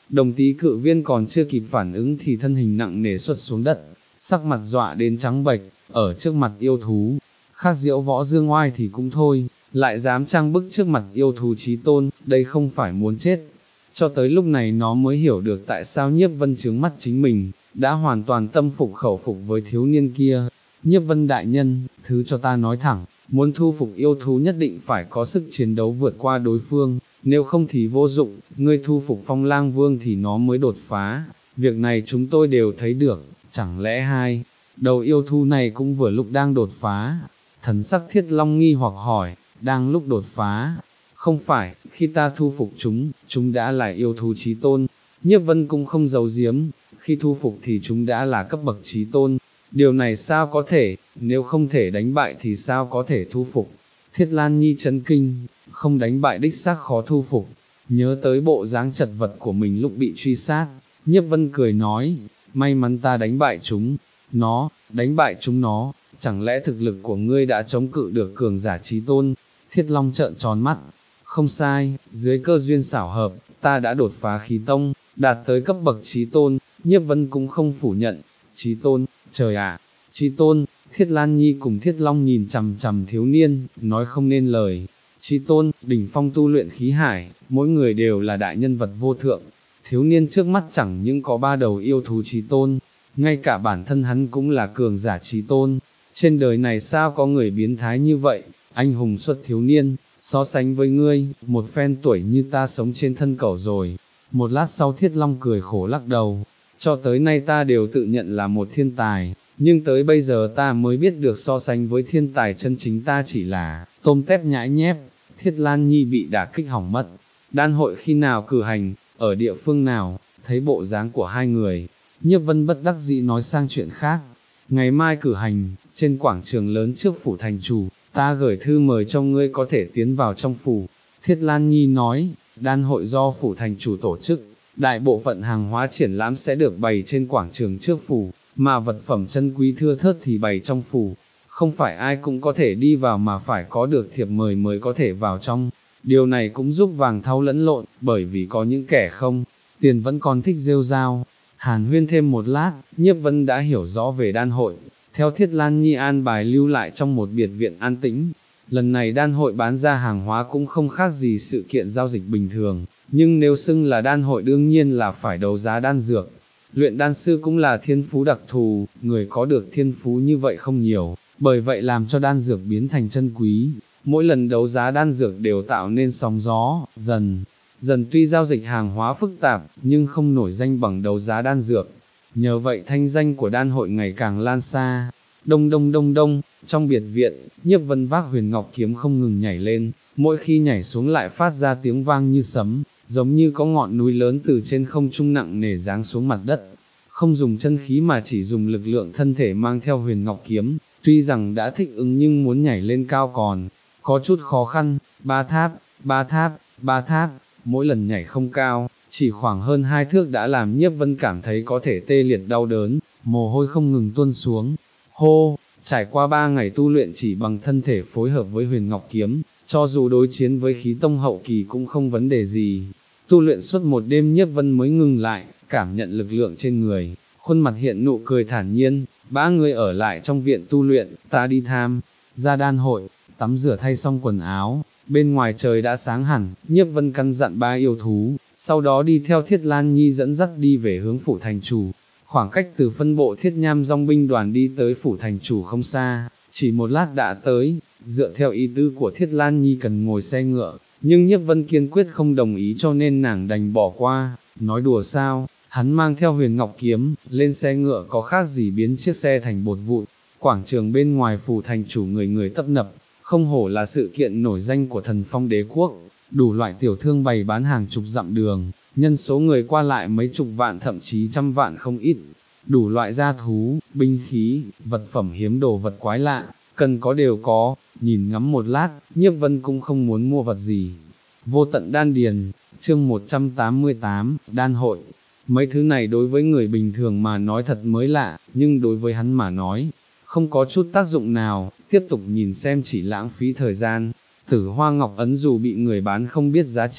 Đồng Tý cự viên còn chưa kịp phản ứng thì thân hình nặng nề xuất xuống đất, sắc mặt dọa đến trắng bệch, ở trước mặt yêu thú, khác Diễu Võ Dương Oai thì cũng thôi, lại dám trang bức trước mặt yêu thú chí tôn, đây không phải muốn chết. Cho tới lúc này nó mới hiểu được tại sao Nhiếp Vân trướng mắt chính mình, đã hoàn toàn tâm phục khẩu phục với thiếu niên kia. Nhiếp Vân đại nhân, thứ cho ta nói thẳng, muốn thu phục yêu thú nhất định phải có sức chiến đấu vượt qua đối phương, nếu không thì vô dụng, ngươi thu phục Phong Lang Vương thì nó mới đột phá, việc này chúng tôi đều thấy được, chẳng lẽ hai đầu yêu thú này cũng vừa lúc đang đột phá. Thần sắc Thiết Long nghi hoặc hỏi, đang lúc đột phá? Không phải, khi ta thu phục chúng, chúng đã là yêu thú chí tôn. Nhiếp Vân cũng không giấu giếm, khi thu phục thì chúng đã là cấp bậc chí tôn. Điều này sao có thể, nếu không thể đánh bại thì sao có thể thu phục? Thiết Lan Nhi chấn kinh, không đánh bại đích xác khó thu phục. Nhớ tới bộ dáng chật vật của mình lúc bị truy sát, Nhiếp Vân cười nói, may mắn ta đánh bại chúng, nó, đánh bại chúng nó, chẳng lẽ thực lực của ngươi đã chống cự được cường giả chí tôn? Thiết Long trợn tròn mắt, không sai, dưới cơ duyên xảo hợp, ta đã đột phá khí tông, đạt tới cấp bậc chí tôn. Nhiếp Vân cũng không phủ nhận, chí tôn, trời ạ, chí tôn. Thiết Lan Nhi cùng Thiết Long nhìn chằm chằm thiếu niên, nói không nên lời. Chí tôn, đỉnh phong tu luyện khí hải, mỗi người đều là đại nhân vật vô thượng. Thiếu niên trước mắt chẳng những có ba đầu yêu thú chí tôn, ngay cả bản thân hắn cũng là cường giả chí tôn. Trên đời này sao có người biến thái như vậy? Anh hùng xuất thiếu niên, so sánh với ngươi, một phen tuổi như ta sống trên thân cẩu rồi. Một lát sau Thiết Long cười khổ lắc đầu, cho tới nay ta đều tự nhận là một thiên tài, nhưng tới bây giờ ta mới biết được so sánh với thiên tài chân chính ta chỉ là tôm tép nhãi nhép. Thiết Lan Nhi bị đả kích hỏng mất. Đan hội khi nào cử hành, ở địa phương nào? Thấy bộ dáng của hai người, Nhiếp Vân bất đắc dĩ nói sang chuyện khác. Ngày mai cử hành, trên quảng trường lớn trước phủ thành chủ, ta gửi thư mời cho ngươi có thể tiến vào trong phủ. Thiết Lan Nhi nói, đan hội do phủ thành chủ tổ chức, đại bộ phận hàng hóa triển lãm sẽ được bày trên quảng trường trước phủ, mà vật phẩm chân quý thưa thớt thì bày trong phủ. Không phải ai cũng có thể đi vào mà phải có được thiệp mời mới có thể vào trong. Điều này cũng giúp Vàng Thau lẫn lộn, bởi vì có những kẻ không tiền vẫn còn thích rêu rao. Hàn huyên thêm một lát, Nhiếp Vân đã hiểu rõ về đan hội, theo Thiết Lan Nhi an bài lưu lại trong một biệt viện an tĩnh. Lần này đan hội bán ra hàng hóa cũng không khác gì sự kiện giao dịch bình thường, nhưng nếu xưng là đan hội đương nhiên là phải đấu giá đan dược. Luyện đan sư cũng là thiên phú đặc thù, người có được thiên phú như vậy không nhiều, bởi vậy làm cho đan dược biến thành chân quý. Mỗi lần đấu giá đan dược đều tạo nên sóng gió, dần dần tuy giao dịch hàng hóa phức tạp, nhưng không nổi danh bằng đấu giá đan dược. Nhờ vậy thanh danh của đan hội ngày càng lan xa. Đông đông đông đông, trong biệt viện, Nhiếp Vân vác huyền ngọc kiếm không ngừng nhảy lên, mỗi khi nhảy xuống lại phát ra tiếng vang như sấm, giống như có ngọn núi lớn từ trên không trung nặng nề giáng xuống mặt đất. Không dùng chân khí mà chỉ dùng lực lượng thân thể mang theo huyền ngọc kiếm, tuy rằng đã thích ứng nhưng muốn nhảy lên cao còn có chút khó khăn. Ba tháp, ba tháp, ba tháp, mỗi lần nhảy không cao, chỉ khoảng hơn hai thước đã làm Nhiếp Vân cảm thấy có thể tê liệt đau đớn, mồ hôi không ngừng tuôn xuống. Hô, trải qua ba ngày tu luyện chỉ bằng thân thể phối hợp với huyền ngọc kiếm, cho dù đối chiến với khí tông hậu kỳ cũng không vấn đề gì. Tu luyện suốt một đêm Nhiếp Vân mới ngừng lại, cảm nhận lực lượng trên người, khuôn mặt hiện nụ cười thản nhiên. Ba người ở lại trong viện tu luyện, ta đi tham gia đan hội. Tắm rửa thay xong quần áo, bên ngoài trời đã sáng hẳn. Nhiếp Vân căn dặn ba yêu thú, sau đó đi theo Thiết Lan Nhi dẫn dắt đi về hướng phủ thành chủ. Khoảng cách từ phân bộ Thiết Nham dòng binh đoàn đi tới phủ thành chủ không xa, chỉ một lát đã tới. Dựa theo ý tư của Thiết Lan Nhi cần ngồi xe ngựa, nhưng Nhiếp Vân kiên quyết không đồng ý cho nên nàng đành bỏ qua. Nói đùa sao, hắn mang theo huyền ngọc kiếm, lên xe ngựa có khác gì biến chiếc xe thành bột vụn. Quảng trường bên ngoài phủ thành chủ người người tấp nập, không hổ là sự kiện nổi danh của Thần Phong đế quốc, đủ loại tiểu thương bày bán hàng chục dặm đường, nhân số người qua lại mấy chục vạn thậm chí trăm vạn không ít, đủ loại gia thú, binh khí, vật phẩm hiếm đồ vật quái lạ, cần có đều có. Nhìn ngắm một lát, Nhiếp Vân cũng không muốn mua vật gì. Vô tận đan điền, chương một trăm tám mươi tám, đan hội. Mấy thứ này đối với người bình thường mà nói thật mới lạ, nhưng đối với hắn mà nói, không có chút tác dụng nào, tiếp tục nhìn xem chỉ lãng phí thời gian. Tử hoa ngọc ấn dù bị người bán không biết giá trị,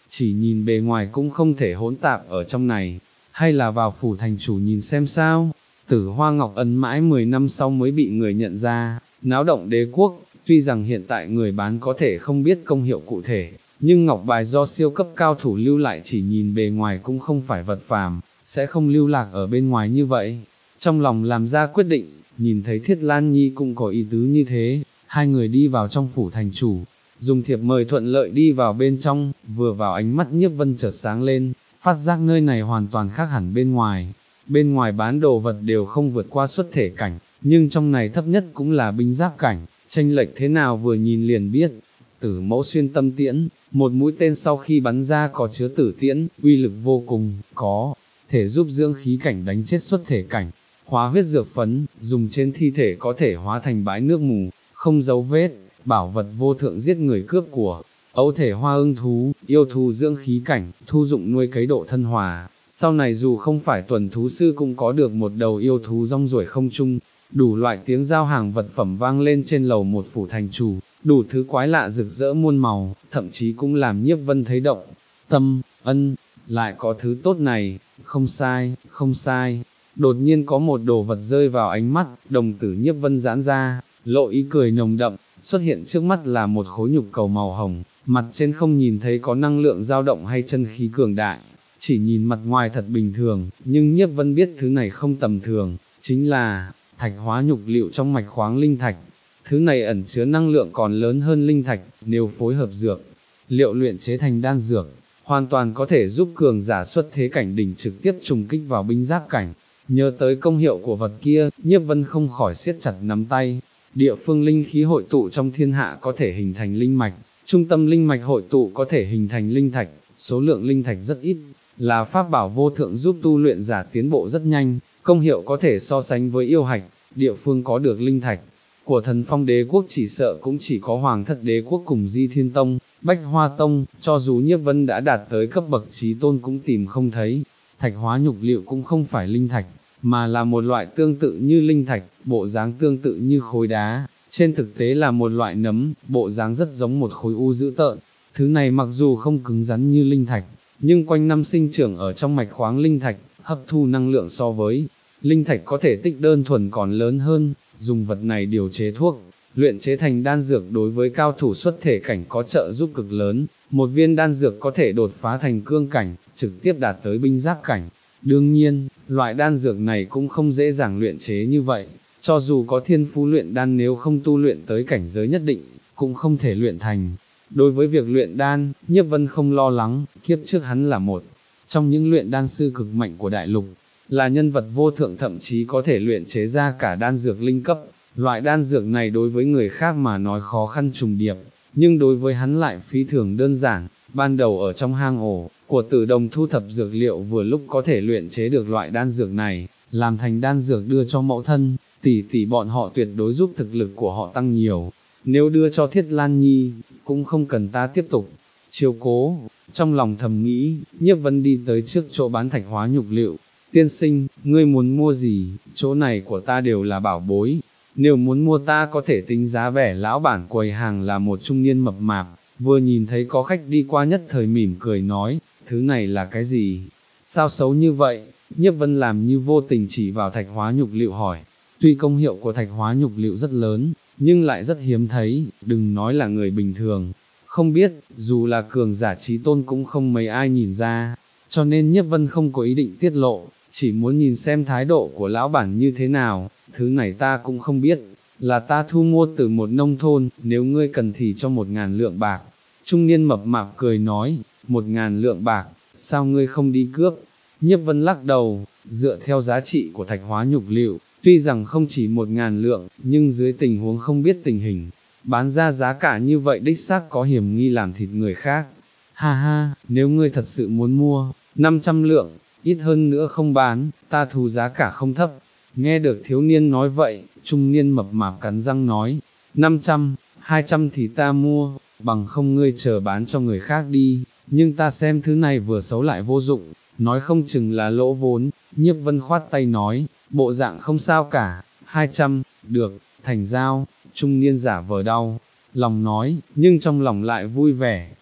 chỉ nhìn bề ngoài cũng không thể hỗn tạp ở trong này, hay là vào phủ thành chủ nhìn xem sao. Tử Hoa Ngọc Ấn mãi mười năm sau mới bị người nhận ra, náo động đế quốc, tuy rằng hiện tại người bán có thể không biết công hiệu cụ thể, nhưng ngọc bài do siêu cấp cao thủ lưu lại chỉ nhìn bề ngoài cũng không phải vật phàm, sẽ không lưu lạc ở bên ngoài như vậy. Trong lòng làm ra quyết định, nhìn thấy Thiết Lan Nhi cũng có ý tứ như thế, hai người đi vào trong phủ thành chủ, dùng thiệp mời thuận lợi đi vào bên trong, vừa vào ánh mắt Nhiếp Vân chợt sáng lên, phát giác nơi này hoàn toàn khác hẳn bên ngoài. Bên ngoài bán đồ vật đều không vượt qua xuất thể cảnh, nhưng trong này thấp nhất cũng là binh giáp cảnh, chênh lệch thế nào vừa nhìn liền biết. Tử Mẫu xuyên tâm tiễn, một mũi tên sau khi bắn ra có chứa tử tiễn, uy lực vô cùng, có thể giúp dưỡng khí cảnh đánh chết xuất thể cảnh. Hóa huyết dược phấn, dùng trên thi thể có thể hóa thành bãi nước mù, không dấu vết, bảo vật vô thượng giết người cướp của. Ấu thể hoa ưng thú, yêu thú dưỡng khí cảnh, thu dụng nuôi cấy độ thân hòa. Sau này dù không phải tuần thú sư cũng có được một đầu yêu thú rong ruổi không trung, đủ loại tiếng giao hàng vật phẩm vang lên trên lầu một phủ thành chủ, đủ thứ quái lạ rực rỡ muôn màu, thậm chí cũng làm Nhiếp Vân thấy động tâm, ân, lại có thứ tốt này, không sai, không sai. Đột nhiên có một đồ vật rơi vào ánh mắt, đồng tử Nhiếp Vân giãn ra, lộ ý cười nồng đậm, xuất hiện trước mắt là một khối nhục cầu màu hồng, mặt trên không nhìn thấy có năng lượng dao động hay chân khí cường đại. Chỉ nhìn mặt ngoài thật bình thường, nhưng Nhiếp Vân biết thứ này không tầm thường, chính là thạch hóa nhục liệu trong mạch khoáng linh thạch. Thứ này ẩn chứa năng lượng còn lớn hơn linh thạch, nếu phối hợp dược, liệu luyện chế thành đan dược, hoàn toàn có thể giúp cường giả xuất thế cảnh đỉnh trực tiếp trùng kích vào binh giáp cảnh. Nhớ tới công hiệu của vật kia, Nhiếp Vân không khỏi siết chặt nắm tay. Địa phương linh khí hội tụ trong thiên hạ có thể hình thành linh mạch, trung tâm linh mạch hội tụ có thể hình thành linh thạch, số lượng linh thạch rất ít, là pháp bảo vô thượng giúp tu luyện giả tiến bộ rất nhanh, công hiệu có thể so sánh với yêu hạch. Địa phương có được linh thạch của Thần Phong đế quốc chỉ sợ cũng chỉ có Hoàng thất đế quốc cùng Di Thiên Tông, Bách Hoa Tông, cho dù Nhiếp Vân đã đạt tới cấp bậc chí tôn cũng tìm không thấy. Thạch hóa nhục liệu cũng không phải linh thạch, mà là một loại tương tự như linh thạch, bộ dáng tương tự như khối đá, trên thực tế là một loại nấm, bộ dáng rất giống một khối u dữ tợn. Thứ này mặc dù không cứng rắn như linh thạch, nhưng quanh năm sinh trưởng ở trong mạch khoáng linh thạch, hấp thu năng lượng so với linh thạch có thể tích đơn thuần còn lớn hơn, dùng vật này điều chế thuốc, luyện chế thành đan dược đối với cao thủ xuất thể cảnh có trợ giúp cực lớn, một viên đan dược có thể đột phá thành cương cảnh, trực tiếp đạt tới binh giáp cảnh. Đương nhiên, loại đan dược này cũng không dễ dàng luyện chế như vậy, cho dù có thiên phú luyện đan nếu không tu luyện tới cảnh giới nhất định, cũng không thể luyện thành. Đối với việc luyện đan, Nhiếp Vân không lo lắng, kiếp trước hắn là một trong những luyện đan sư cực mạnh của đại lục, là nhân vật vô thượng thậm chí có thể luyện chế ra cả đan dược linh cấp. Loại đan dược này đối với người khác mà nói khó khăn trùng điệp, nhưng đối với hắn lại phi thường đơn giản. Ban đầu ở trong hang ổ của Tử Đồng thu thập dược liệu vừa lúc có thể luyện chế được loại đan dược này, làm thành đan dược đưa cho mẫu thân, tỷ tỷ bọn họ tuyệt đối giúp thực lực của họ tăng nhiều. Nếu đưa cho Thiết Lan Nhi, cũng không cần ta tiếp tục chiếu cố. Trong lòng thầm nghĩ, Nhiếp Vân đi tới trước chỗ bán thạch hóa nhục liệu. Tiên sinh, ngươi muốn mua gì, chỗ này của ta đều là bảo bối. Nếu muốn mua ta có thể tính giá vẻ. Lão bản quầy hàng là một trung niên mập mạp, vừa nhìn thấy có khách đi qua nhất thời mỉm cười nói, thứ này là cái gì? Sao xấu như vậy? Nhiếp Vân làm như vô tình chỉ vào thạch hóa nhục liệu hỏi. Tuy công hiệu của thạch hóa nhục liệu rất lớn, nhưng lại rất hiếm thấy, đừng nói là người bình thường. Không biết, dù là cường giả chí tôn cũng không mấy ai nhìn ra, cho nên Nhiếp Vân không có ý định tiết lộ, chỉ muốn nhìn xem thái độ của lão bản như thế nào. Thứ này ta cũng không biết, là ta thu mua từ một nông thôn, nếu ngươi cần thì cho một ngàn lượng bạc. Trung niên mập mạp cười nói, một ngàn lượng bạc, sao ngươi không đi cướp? Nhiếp Vân lắc đầu, dựa theo giá trị của thạch hóa nhục liệu, tuy rằng không chỉ một ngàn lượng, nhưng dưới tình huống không biết tình hình, bán ra giá cả như vậy đích xác có hiểm nghi làm thịt người khác. Ha ha, nếu ngươi thật sự muốn mua, năm trăm lượng, ít hơn nữa không bán, ta thu giá cả không thấp. Nghe được thiếu niên nói vậy, trung niên mập mạp cắn răng nói, năm trăm, hai trăm thì ta mua, bằng không ngươi chờ bán cho người khác đi, nhưng ta xem thứ này vừa xấu lại vô dụng, nói không chừng là lỗ vốn. Nhiếp Vân khoát tay nói, bộ dạng không sao cả, hai trăm, được, thành giao. Trung niên giả vờ đau lòng nói, nhưng trong lòng lại vui vẻ,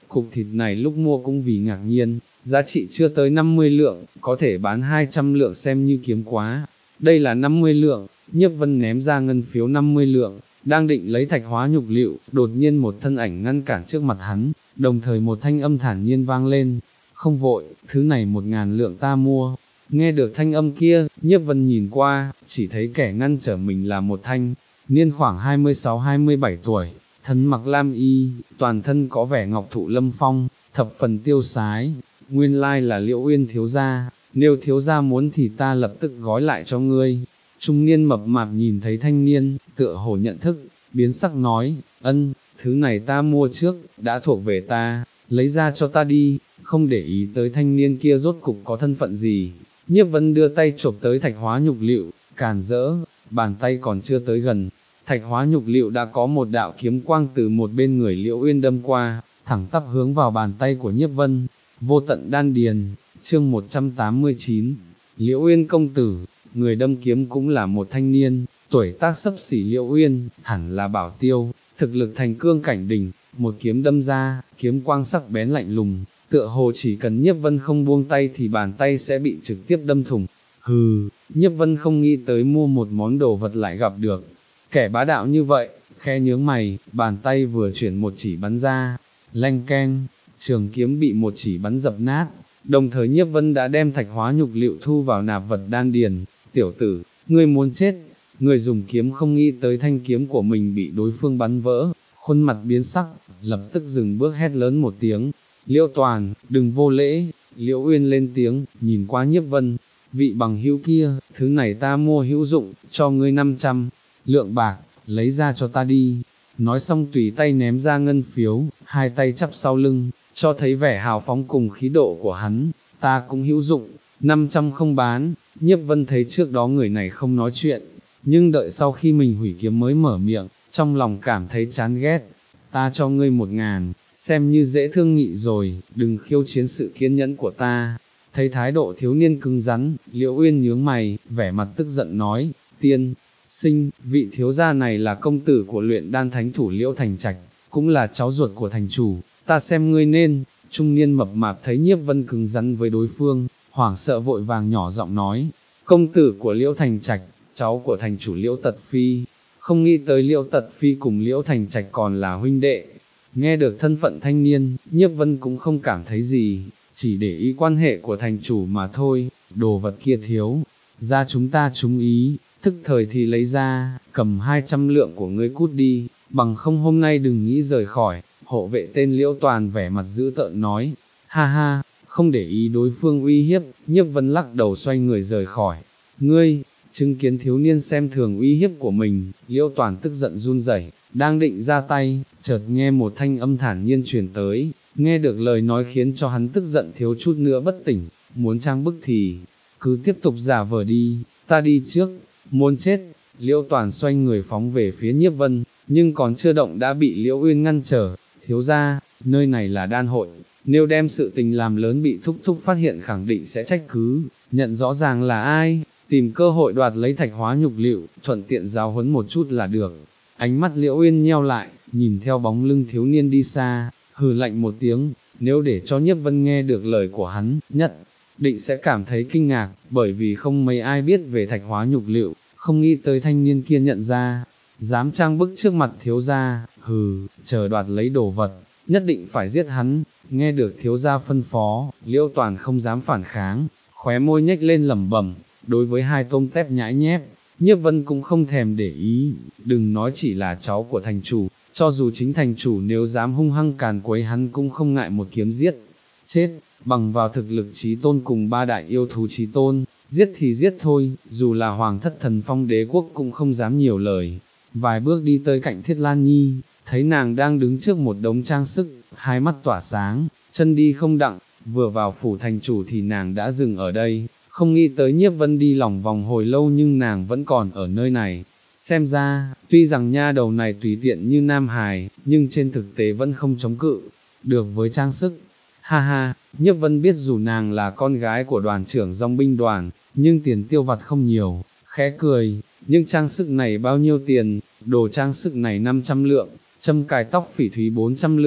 cục thịt này lúc mua cũng vì ngạc nhiên, giá trị chưa tới năm mươi lượng, có thể bán hai trăm lượng xem như kiếm quá. Đây là năm mươi lượng, Nhiếp Vân ném ra ngân phiếu năm mươi lượng, đang định lấy thạch hóa nhục liệu, đột nhiên một thân ảnh ngăn cản trước mặt hắn, đồng thời một thanh âm thản nhiên vang lên, không vội, thứ này một ngàn lượng ta mua. Nghe được thanh âm kia, Nhiếp Vân nhìn qua, chỉ thấy kẻ ngăn trở mình là một thanh, niên khoảng hai mươi sáu hai mươi bảy tuổi, thân mặc lam y, toàn thân có vẻ ngọc thụ lâm phong, thập phần tiêu sái, nguyên lai là Liễu Uyên thiếu gia, nếu thiếu gia muốn thì ta lập tức gói lại cho ngươi. Trung niên mập mạp nhìn thấy thanh niên, tựa hồ nhận thức, biến sắc nói, ân, thứ này ta mua trước, đã thuộc về ta, lấy ra cho ta đi, không để ý tới thanh niên kia rốt cục có thân phận gì. Nhiếp Vân đưa tay chộp tới thạch hóa nhục liệu, càn rỡ, bàn tay còn chưa tới gần, thạch hóa nhục liệu đã có một đạo kiếm quang từ một bên người Liễu Uyên đâm qua, thẳng tắp hướng vào bàn tay của Nhiếp Vân. Vô tận đan điền, chương một trăm tám mươi chín, Liễu Uyên công tử, người đâm kiếm cũng là một thanh niên, tuổi tác xấp xỉ Liễu Uyên, hẳn là Bảo Tiêu, thực lực thành cương cảnh đỉnh, một kiếm đâm ra, kiếm quang sắc bén lạnh lùng, tựa hồ chỉ cần Nhiếp Vân không buông tay thì bàn tay sẽ bị trực tiếp đâm thủng. Hừ, Nhiếp Vân không nghĩ tới mua một món đồ vật lại gặp được kẻ bá đạo như vậy, khẽ nhướng mày, bàn tay vừa chuyển một chỉ bắn ra, lanh keng, trường kiếm bị một chỉ bắn dập nát, đồng thời Nhiếp Vân đã đem thạch hóa nhục liệu thu vào nạp vật đan điền. Tiểu tử, ngươi muốn chết, người dùng kiếm không nghĩ tới thanh kiếm của mình bị đối phương bắn vỡ, khuôn mặt biến sắc, lập tức dừng bước hét lớn một tiếng, Liễu Toàn, đừng vô lễ. Liễu Uyên lên tiếng, nhìn qua Nhiếp Vân, vị bằng hữu kia, thứ này ta mua hữu dụng, cho ngươi năm trăm lượng bạc, lấy ra cho ta đi. Nói xong tùy tay ném ra ngân phiếu, hai tay chắp sau lưng, cho thấy vẻ hào phóng cùng khí độ của hắn, ta cũng hữu dụng, năm trăm không bán. Nhiếp Vân thấy trước đó người này không nói chuyện, nhưng đợi sau khi mình hủy kiếm mới mở miệng, trong lòng cảm thấy chán ghét, ta cho ngươi một ngàn, xem như dễ thương nghị rồi, đừng khiêu chiến sự kiên nhẫn của ta. Thấy thái độ thiếu niên cứng rắn, Liễu Uyên nhướng mày, vẻ mặt tức giận nói, tiên sinh, vị thiếu gia này là công tử của luyện đan thánh thủ Liễu Thành Trạch, cũng là cháu ruột của thành chủ, ta xem ngươi nên. Trung niên mập mạp thấy Nhiếp Vân cứng rắn với đối phương, hoảng sợ vội vàng nhỏ giọng nói, công tử của Liễu Thành Trạch, cháu của thành chủ Liễu Tật Phi, không nghĩ tới Liễu Tật Phi cùng Liễu Thành Trạch còn là huynh đệ. Nghe được thân phận thanh niên, Nhiếp Vân cũng không cảm thấy gì, chỉ để ý quan hệ của thành chủ mà thôi, đồ vật kia thiếu, ra chúng ta trúng ý, thức thời thì lấy ra, cầm hai trăm lượng của ngươi cút đi, bằng không hôm nay đừng nghĩ rời khỏi. Hộ vệ tên Liễu Toàn vẻ mặt dữ tợn nói, ha ha, không để ý đối phương uy hiếp, Nhiếp Vân lắc đầu xoay người rời khỏi. Ngươi, chứng kiến thiếu niên xem thường uy hiếp của mình, Liễu Toàn tức giận run rẩy, đang định ra tay, chợt nghe một thanh âm thản nhiên truyền tới, nghe được lời nói khiến cho hắn tức giận thiếu chút nữa bất tỉnh, muốn trang bức thì, cứ tiếp tục giả vờ đi, ta đi trước, muốn chết. Liễu Toàn xoay người phóng về phía Nhiếp Vân, nhưng còn chưa động đã bị Liễu Uyên ngăn trở, thiếu gia, nơi này là đan hội, nếu đem sự tình làm lớn bị thúc thúc phát hiện khẳng định sẽ trách cứ, nhận rõ ràng là ai, tìm cơ hội đoạt lấy thạch hóa nhục liệu, thuận tiện giáo huấn một chút là được. Ánh mắt Liễu Uyên nheo lại, nhìn theo bóng lưng thiếu niên đi xa, hừ lạnh một tiếng, nếu để cho Nhiếp Vân nghe được lời của hắn, nhất định sẽ cảm thấy kinh ngạc, bởi vì không mấy ai biết về thạch hóa nhục liệu, không nghĩ tới thanh niên kia nhận ra, dám trang bức trước mặt thiếu gia, hừ, chờ đoạt lấy đồ vật, nhất định phải giết hắn. Nghe được thiếu gia phân phó, Liễu Toàn không dám phản kháng, khóe môi nhếch lên lẩm bẩm, đối với hai tôm tép nhãi nhép, Nhiếp Vân cũng không thèm để ý, đừng nói chỉ là cháu của thành chủ, cho dù chính thành chủ nếu dám hung hăng càn quấy hắn cũng không ngại một kiếm giết. Chết, bằng vào thực lực chí tôn cùng ba đại yêu thú chí tôn, giết thì giết thôi, dù là hoàng thất thần phong đế quốc cũng không dám nhiều lời. Vài bước đi tới cạnh Thiết Lan Nhi, thấy nàng đang đứng trước một đống trang sức, hai mắt tỏa sáng, chân đi không đặng, vừa vào phủ thành chủ thì nàng đã dừng ở đây, không nghĩ tới Nhiếp Vân đi lòng vòng hồi lâu nhưng nàng vẫn còn ở nơi này. Xem ra, tuy rằng nha đầu này tùy tiện như nam hài, nhưng trên thực tế vẫn không chống cự được với trang sức. Ha ha, Nhiếp Vân biết dù nàng là con gái của đoàn trưởng dòng binh đoàn, nhưng tiền tiêu vặt không nhiều, khẽ cười, nhưng trang sức này bao nhiêu tiền, đồ trang sức này năm trăm lượng, châm cài tóc phỉ thúy bốn trăm lượng,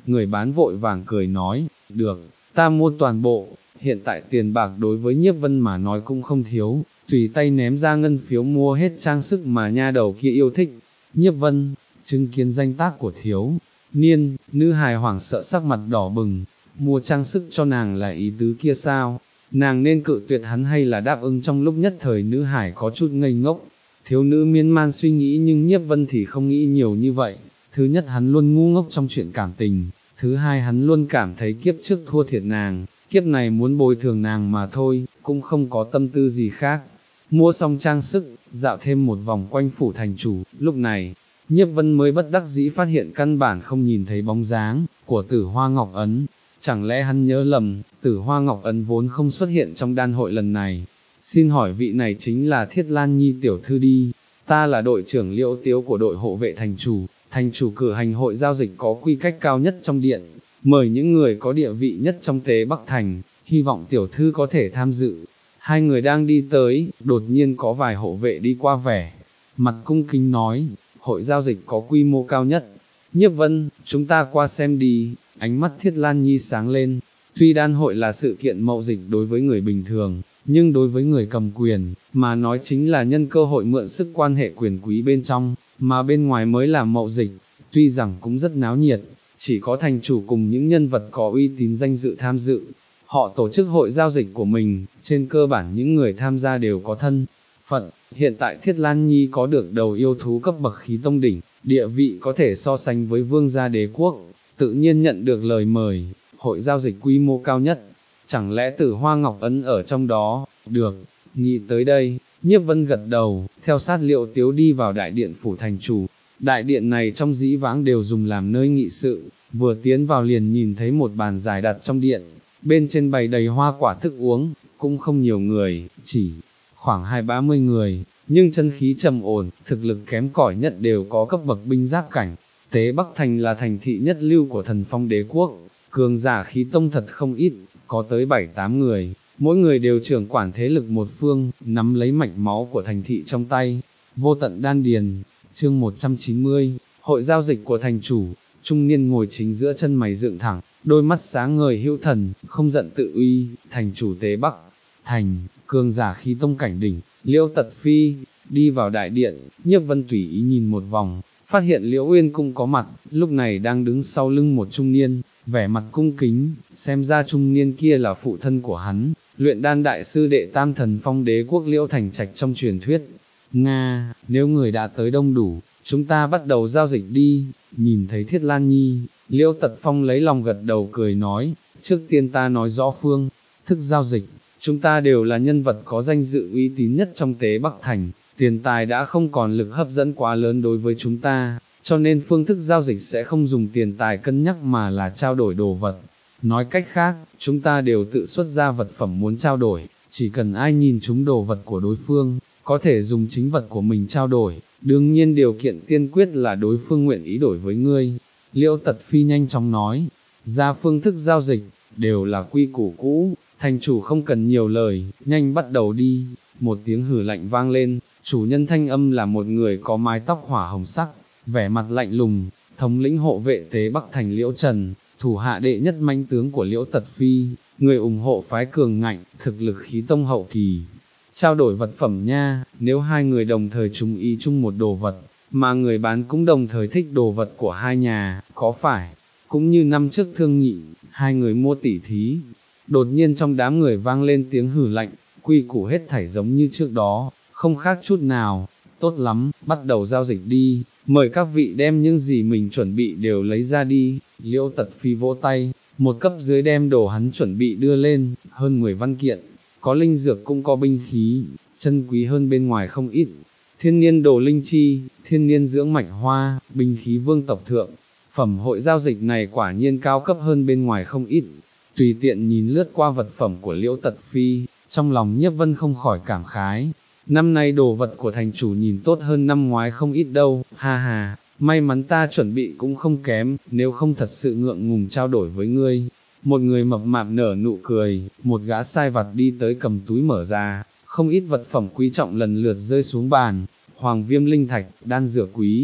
người bán vội vàng cười nói, được, ta mua toàn bộ, hiện tại tiền bạc đối với Nhiếp Vân mà nói cũng không thiếu, tùy tay ném ra ngân phiếu mua hết trang sức mà nha đầu kia yêu thích. Nhiếp Vân, chứng kiến danh tác của thiếu niên, nữ hài hoảng sợ sắc mặt đỏ bừng, mua trang sức cho nàng là ý tứ kia sao? Nàng nên cự tuyệt hắn hay là đáp ứng? Trong lúc nhất thời nữ hải có chút ngây ngốc, thiếu nữ miên man suy nghĩ, nhưng Nhiếp Vân thì không nghĩ nhiều như vậy. Thứ nhất, hắn luôn ngu ngốc trong chuyện cảm tình, thứ hai, hắn luôn cảm thấy kiếp trước thua thiệt nàng, kiếp này muốn bồi thường nàng mà thôi, cũng không có tâm tư gì khác. Mua xong trang sức, dạo thêm một vòng quanh phủ thành chủ, lúc này, Nhiếp Vân mới bất đắc dĩ phát hiện căn bản không nhìn thấy bóng dáng của Tử Hoa Ngọc Ấn. Chẳng lẽ hắn nhớ lầm, Tử Hoa Ngọc Ấn vốn không xuất hiện trong đan hội lần này? Xin hỏi vị này chính là Thiết Lan Nhi tiểu thư đi, ta là đội trưởng Liễu Tiếu của đội hộ vệ thành chủ, thành chủ cử hành hội giao dịch có quy cách cao nhất trong điện, mời những người có địa vị nhất trong Tế Bắc Thành, hy vọng tiểu thư có thể tham dự. Hai người đang đi tới, đột nhiên có vài hộ vệ đi qua, vẻ mặt cung kính nói, hội giao dịch có quy mô cao nhất. Nhiếp Vân, chúng ta qua xem đi. Ánh mắt Thiết Lan Nhi sáng lên, tuy đan hội là sự kiện mậu dịch đối với người bình thường, nhưng đối với người cầm quyền, mà nói chính là nhân cơ hội mượn sức quan hệ quyền quý bên trong, mà bên ngoài mới là mậu dịch, tuy rằng cũng rất náo nhiệt, chỉ có thành chủ cùng những nhân vật có uy tín danh dự tham dự. Họ tổ chức hội giao dịch của mình, trên cơ bản những người tham gia đều có thân phận. Hiện tại Thiết Lan Nhi có được đầu yêu thú cấp bậc khí tông đỉnh, địa vị có thể so sánh với vương gia đế quốc, tự nhiên nhận được lời mời, hội giao dịch quy mô cao nhất. Chẳng lẽ Tử Hoa Ngọc Ấn ở trong đó? Được, nghĩ tới đây, Nhiếp Vân gật đầu, theo sát Liễu Tiếu đi vào đại điện phủ thành chủ. Đại điện này trong dĩ vãng đều dùng làm nơi nghị sự, vừa tiến vào liền nhìn thấy một bàn dài đặt trong điện, bên trên bày đầy hoa quả thức uống, cũng không nhiều người, chỉ khoảng hai ba mươi người, nhưng chân khí trầm ổn, thực lực kém cỏi nhất đều có cấp bậc binh giáp cảnh. Tế Bắc Thành là thành thị nhất lưu của Thần Phong đế quốc, cường giả khí tông thật không ít, có tới bảy tám người, mỗi người đều trưởng quản thế lực một phương, nắm lấy mạch máu của thành thị trong tay. Vô tận đan điền, chương một trăm chín mươi, hội giao dịch của thành chủ. Trung niên ngồi chính giữa, chân mày dựng thẳng, đôi mắt sáng ngời hữu thần, không giận tự uy. Thành chủ Tế Bắc Thành, cường giả khí tông cảnh đỉnh, Liễu Tật Phi. Đi vào đại điện, Nhiếp Vân tùy ý nhìn một vòng, phát hiện Liễu Uyên cũng có mặt, lúc này đang đứng sau lưng một trung niên, vẻ mặt cung kính, xem ra trung niên kia là phụ thân của hắn, luyện đan đại sư đệ tam Thần Phong đế quốc Liễu Thành Trạch trong truyền thuyết. Nga, nếu người đã tới đông đủ, chúng ta bắt đầu giao dịch đi. Nhìn thấy Thiết Lan Nhi, Liễu Tật Phong lấy lòng gật đầu cười nói, trước tiên ta nói rõ phương thức giao dịch, chúng ta đều là nhân vật có danh dự uy tín nhất trong Tế Bắc Thành, tiền tài đã không còn lực hấp dẫn quá lớn đối với chúng ta, cho nên phương thức giao dịch sẽ không dùng tiền tài cân nhắc mà là trao đổi đồ vật. Nói cách khác, chúng ta đều tự xuất ra vật phẩm muốn trao đổi, chỉ cần ai nhìn trúng đồ vật của đối phương, có thể dùng chính vật của mình trao đổi, đương nhiên điều kiện tiên quyết là đối phương nguyện ý đổi với ngươi. Liễu Tật Phi nhanh chóng nói, ra phương thức giao dịch, đều là quy củ cũ, thành chủ không cần nhiều lời, nhanh bắt đầu đi. Một tiếng hử lạnh vang lên, chủ nhân thanh âm là một người có mái tóc hỏa hồng sắc, vẻ mặt lạnh lùng, thống lĩnh hộ vệ Tế Bắc Thành Liễu Trần, thủ hạ đệ nhất mãnh tướng của Liễu Tật Phi, người ủng hộ phái cường ngạnh, thực lực khí tông hậu kỳ. Trao đổi vật phẩm nha, nếu hai người đồng thời chung ý chung một đồ vật, mà người bán cũng đồng thời thích đồ vật của hai nhà, có phải, cũng như năm trước thương nghị, hai người mua tỉ thí. Đột nhiên trong đám người vang lên tiếng hử lạnh, quy củ hết thảy giống như trước đó, không khác chút nào. Tốt lắm, bắt đầu giao dịch đi, mời các vị đem những gì mình chuẩn bị đều lấy ra đi. Liễu Tật Phi vỗ tay, một cấp dưới đem đồ hắn chuẩn bị đưa lên, hơn mười văn kiện, có linh dược cũng có binh khí, chân quý hơn bên ngoài không ít. Thiên niên đồ linh chi, thiên niên dưỡng mạch hoa, binh khí vương tộc thượng. Phẩm hội giao dịch này quả nhiên cao cấp hơn bên ngoài không ít. Tùy tiện nhìn lướt qua vật phẩm của Liễu Tật Phi, trong lòng Nhiếp Vân không khỏi cảm khái. Năm nay đồ vật của thành chủ nhìn tốt hơn năm ngoái không ít đâu, ha ha, may mắn ta chuẩn bị cũng không kém, nếu không thật sự ngượng ngùng trao đổi với ngươi. Một người mập mạp nở nụ cười, một gã sai vặt đi tới cầm túi mở ra, không ít vật phẩm quý trọng lần lượt rơi xuống bàn, hoàng viêm linh thạch, đan dược quý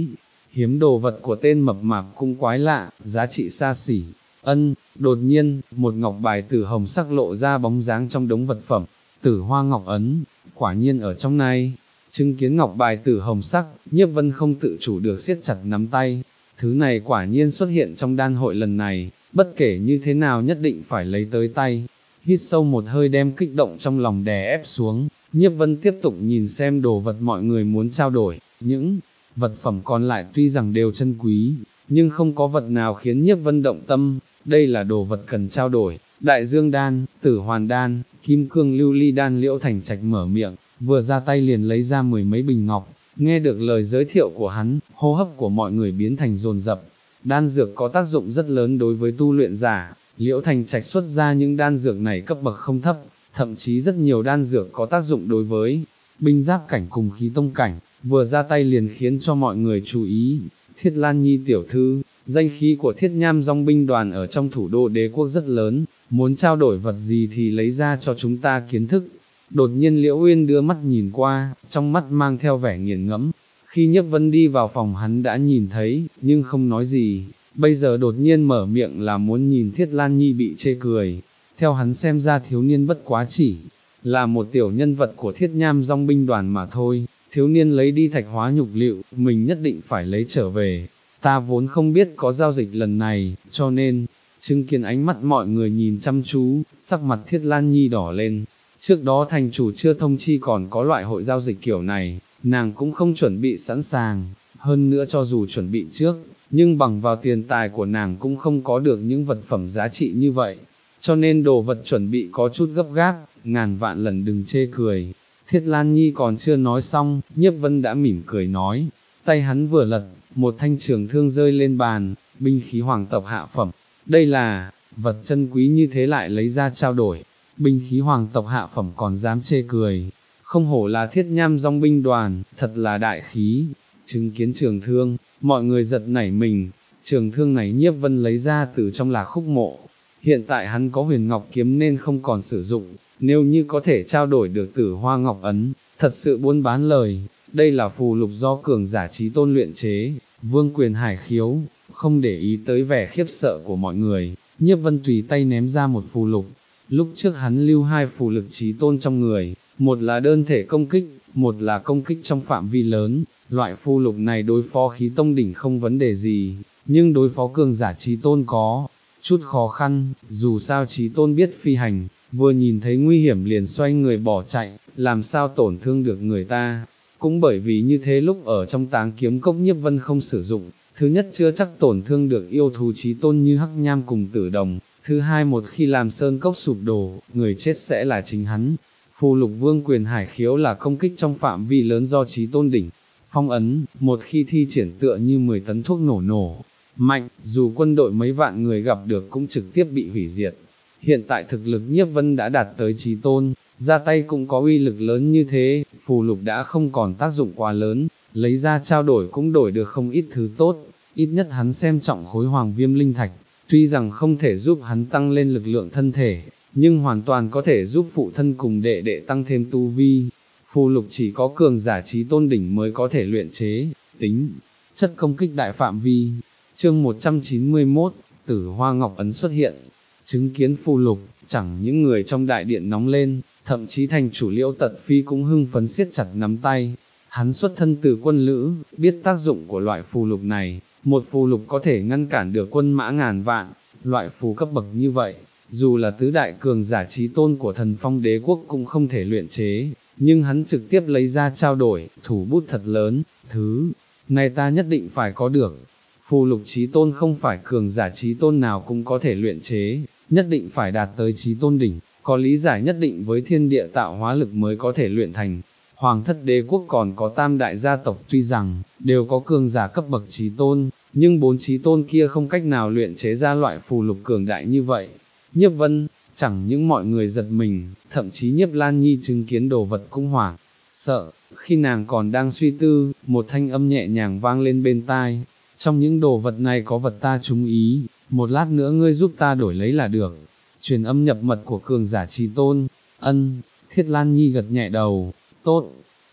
hiếm đồ vật của tên mập mạp cũng quái lạ, giá trị xa xỉ. Ân, đột nhiên, một ngọc bài tử hồng sắc lộ ra bóng dáng trong đống vật phẩm, Tử Hoa Ngọc Ấn, quả nhiên ở trong này. Chứng kiến ngọc bài tử hồng sắc, Nhiếp Vân không tự chủ được siết chặt nắm tay, thứ này quả nhiên xuất hiện trong đan hội lần này, bất kể như thế nào nhất định phải lấy tới tay. Hít sâu một hơi đem kích động trong lòng đè ép xuống, Nhiếp Vân tiếp tục nhìn xem đồ vật mọi người muốn trao đổi, những vật phẩm còn lại tuy rằng đều chân quý, nhưng không có vật nào khiến Nhiếp Vân động tâm, đây là đồ vật cần trao đổi. Đại Dương Đan, Tử Hoàn Đan, Kim Cương Lưu Ly Đan. Liễu Thành Trạch mở miệng, vừa ra tay liền lấy ra mười mấy bình ngọc, nghe được lời giới thiệu của hắn, hô hấp của mọi người biến thành dồn dập. Đan dược có tác dụng rất lớn đối với tu luyện giả, Liễu Thành Trạch xuất ra những đan dược này cấp bậc không thấp, thậm chí rất nhiều đan dược có tác dụng đối với binh giáp cảnh cùng khí tông cảnh, vừa ra tay liền khiến cho mọi người chú ý. Thiết Lan Nhi tiểu thư, danh khí của Thiết Nham dòng binh đoàn ở trong thủ đô đế quốc rất lớn, muốn trao đổi vật gì thì lấy ra cho chúng ta kiến thức. Đột nhiên Liễu Uyên đưa mắt nhìn qua, trong mắt mang theo vẻ nghiền ngẫm. Khi Nhiếp Vân đi vào phòng hắn đã nhìn thấy, nhưng không nói gì, bây giờ đột nhiên mở miệng là muốn nhìn Thiết Lan Nhi bị chê cười. Theo hắn xem ra thiếu niên bất quá chỉ là một tiểu nhân vật của Thiết Nham dòng binh đoàn mà thôi. Thiếu niên lấy đi thạch hóa nhục liệu, mình nhất định phải lấy trở về. Ta vốn không biết có giao dịch lần này, cho nên, chứng kiến ánh mắt mọi người nhìn chăm chú, sắc mặt Thiết Lan Nhi đỏ lên. Trước đó thành chủ chưa thông chi còn có loại hội giao dịch kiểu này, nàng cũng không chuẩn bị sẵn sàng, hơn nữa cho dù chuẩn bị trước, nhưng bằng vào tiền tài của nàng cũng không có được những vật phẩm giá trị như vậy, cho nên đồ vật chuẩn bị có chút gấp gáp, ngàn vạn lần đừng chê cười. Thiết Lan Nhi còn chưa nói xong, Nhiếp Vân đã mỉm cười nói, tay hắn vừa lật, một thanh trường thương rơi lên bàn, binh khí hoàng tộc hạ phẩm, đây là, vật chân quý như thế lại lấy ra trao đổi, binh khí hoàng tộc hạ phẩm còn dám chê cười, không hổ là Thiết Nham dòng binh đoàn, thật là đại khí. Chứng kiến trường thương, mọi người giật nảy mình, trường thương này Nhiếp Vân lấy ra từ trong Lạc Khúc Mộ, hiện tại hắn có huyền ngọc kiếm nên không còn sử dụng, nếu như có thể trao đổi được Tử Hoa Ngọc Ấn, thật sự buôn bán lời. Đây là phù lục do cường giả trí tôn luyện chế, Vương Quyền Hải khiếu, không để ý tới vẻ khiếp sợ của mọi người, Nhiếp Vân tùy tay ném ra một phù lục. Lúc trước hắn lưu hai phù lực trí tôn trong người, một là đơn thể công kích, một là công kích trong phạm vi lớn. Loại phù lục này đối phó khí tông đỉnh không vấn đề gì, nhưng đối phó cường giả trí tôn có chút khó khăn, dù sao trí tôn biết phi hành, vừa nhìn thấy nguy hiểm liền xoay người bỏ chạy, làm sao tổn thương được người ta. Cũng bởi vì như thế lúc ở trong Táng Kiếm Cốc Nhiếp Vân không sử dụng, thứ nhất chưa chắc tổn thương được yêu thú trí tôn như Hắc Nham cùng Tử Đồng, thứ hai một khi làm sơn cốc sụp đổ, người chết sẽ là chính hắn. Phù lục Vương Quyền Hải khiếu là công kích trong phạm vi lớn do trí tôn đỉnh phong ấn, một khi thi triển tựa như mười tấn thuốc nổ nổ mạnh, dù quân đội mấy vạn người gặp được cũng trực tiếp bị hủy diệt. Hiện tại thực lực Nhiếp Vân đã đạt tới trí tôn, ra tay cũng có uy lực lớn như thế, phù lục đã không còn tác dụng quá lớn, lấy ra trao đổi cũng đổi được không ít thứ tốt, ít nhất hắn xem trọng khối hoàng viêm linh thạch, tuy rằng không thể giúp hắn tăng lên lực lượng thân thể, nhưng hoàn toàn có thể giúp phụ thân cùng đệ đệ tăng thêm tu vi. Phù lục chỉ có cường giả trí tôn đỉnh mới có thể luyện chế, tính chất công kích đại phạm vi. Chương một trăm chín mươi mốt, Tử Hoa Ngọc Ấn xuất hiện. Chứng kiến phù lục, chẳng những người trong đại điện nóng lên, thậm chí thành chủ Liễu Tật Phi cũng hưng phấn siết chặt nắm tay. Hắn xuất thân từ quân lữ, biết tác dụng của loại phù lục này, một phù lục có thể ngăn cản được quân mã ngàn vạn, loại phù cấp bậc như vậy, dù là tứ đại cường giả trí tôn của Thần Phong Đế quốc cũng không thể luyện chế, nhưng hắn trực tiếp lấy ra trao đổi, thủ bút thật lớn, thứ này ta nhất định phải có được. Phù lục trí tôn không phải cường giả trí tôn nào cũng có thể luyện chế, nhất định phải đạt tới trí tôn đỉnh, có lý giải nhất định với thiên địa tạo hóa lực mới có thể luyện thành. Hoàng thất đế quốc còn có tam đại gia tộc tuy rằng, đều có cường giả cấp bậc trí tôn, nhưng bốn trí tôn kia không cách nào luyện chế ra loại phù lục cường đại như vậy. Nhiếp Vân, chẳng những mọi người giật mình, thậm chí Nhiếp Lan Nhi chứng kiến đồ vật cũng hoảng, sợ, khi nàng còn đang suy tư, một thanh âm nhẹ nhàng vang lên bên tai, trong những đồ vật này có vật ta trúng ý, một lát nữa ngươi giúp ta đổi lấy là được. Truyền âm nhập mật của cường giả trí tôn, ân, Thiết Lan Nhi gật nhẹ đầu, tốt.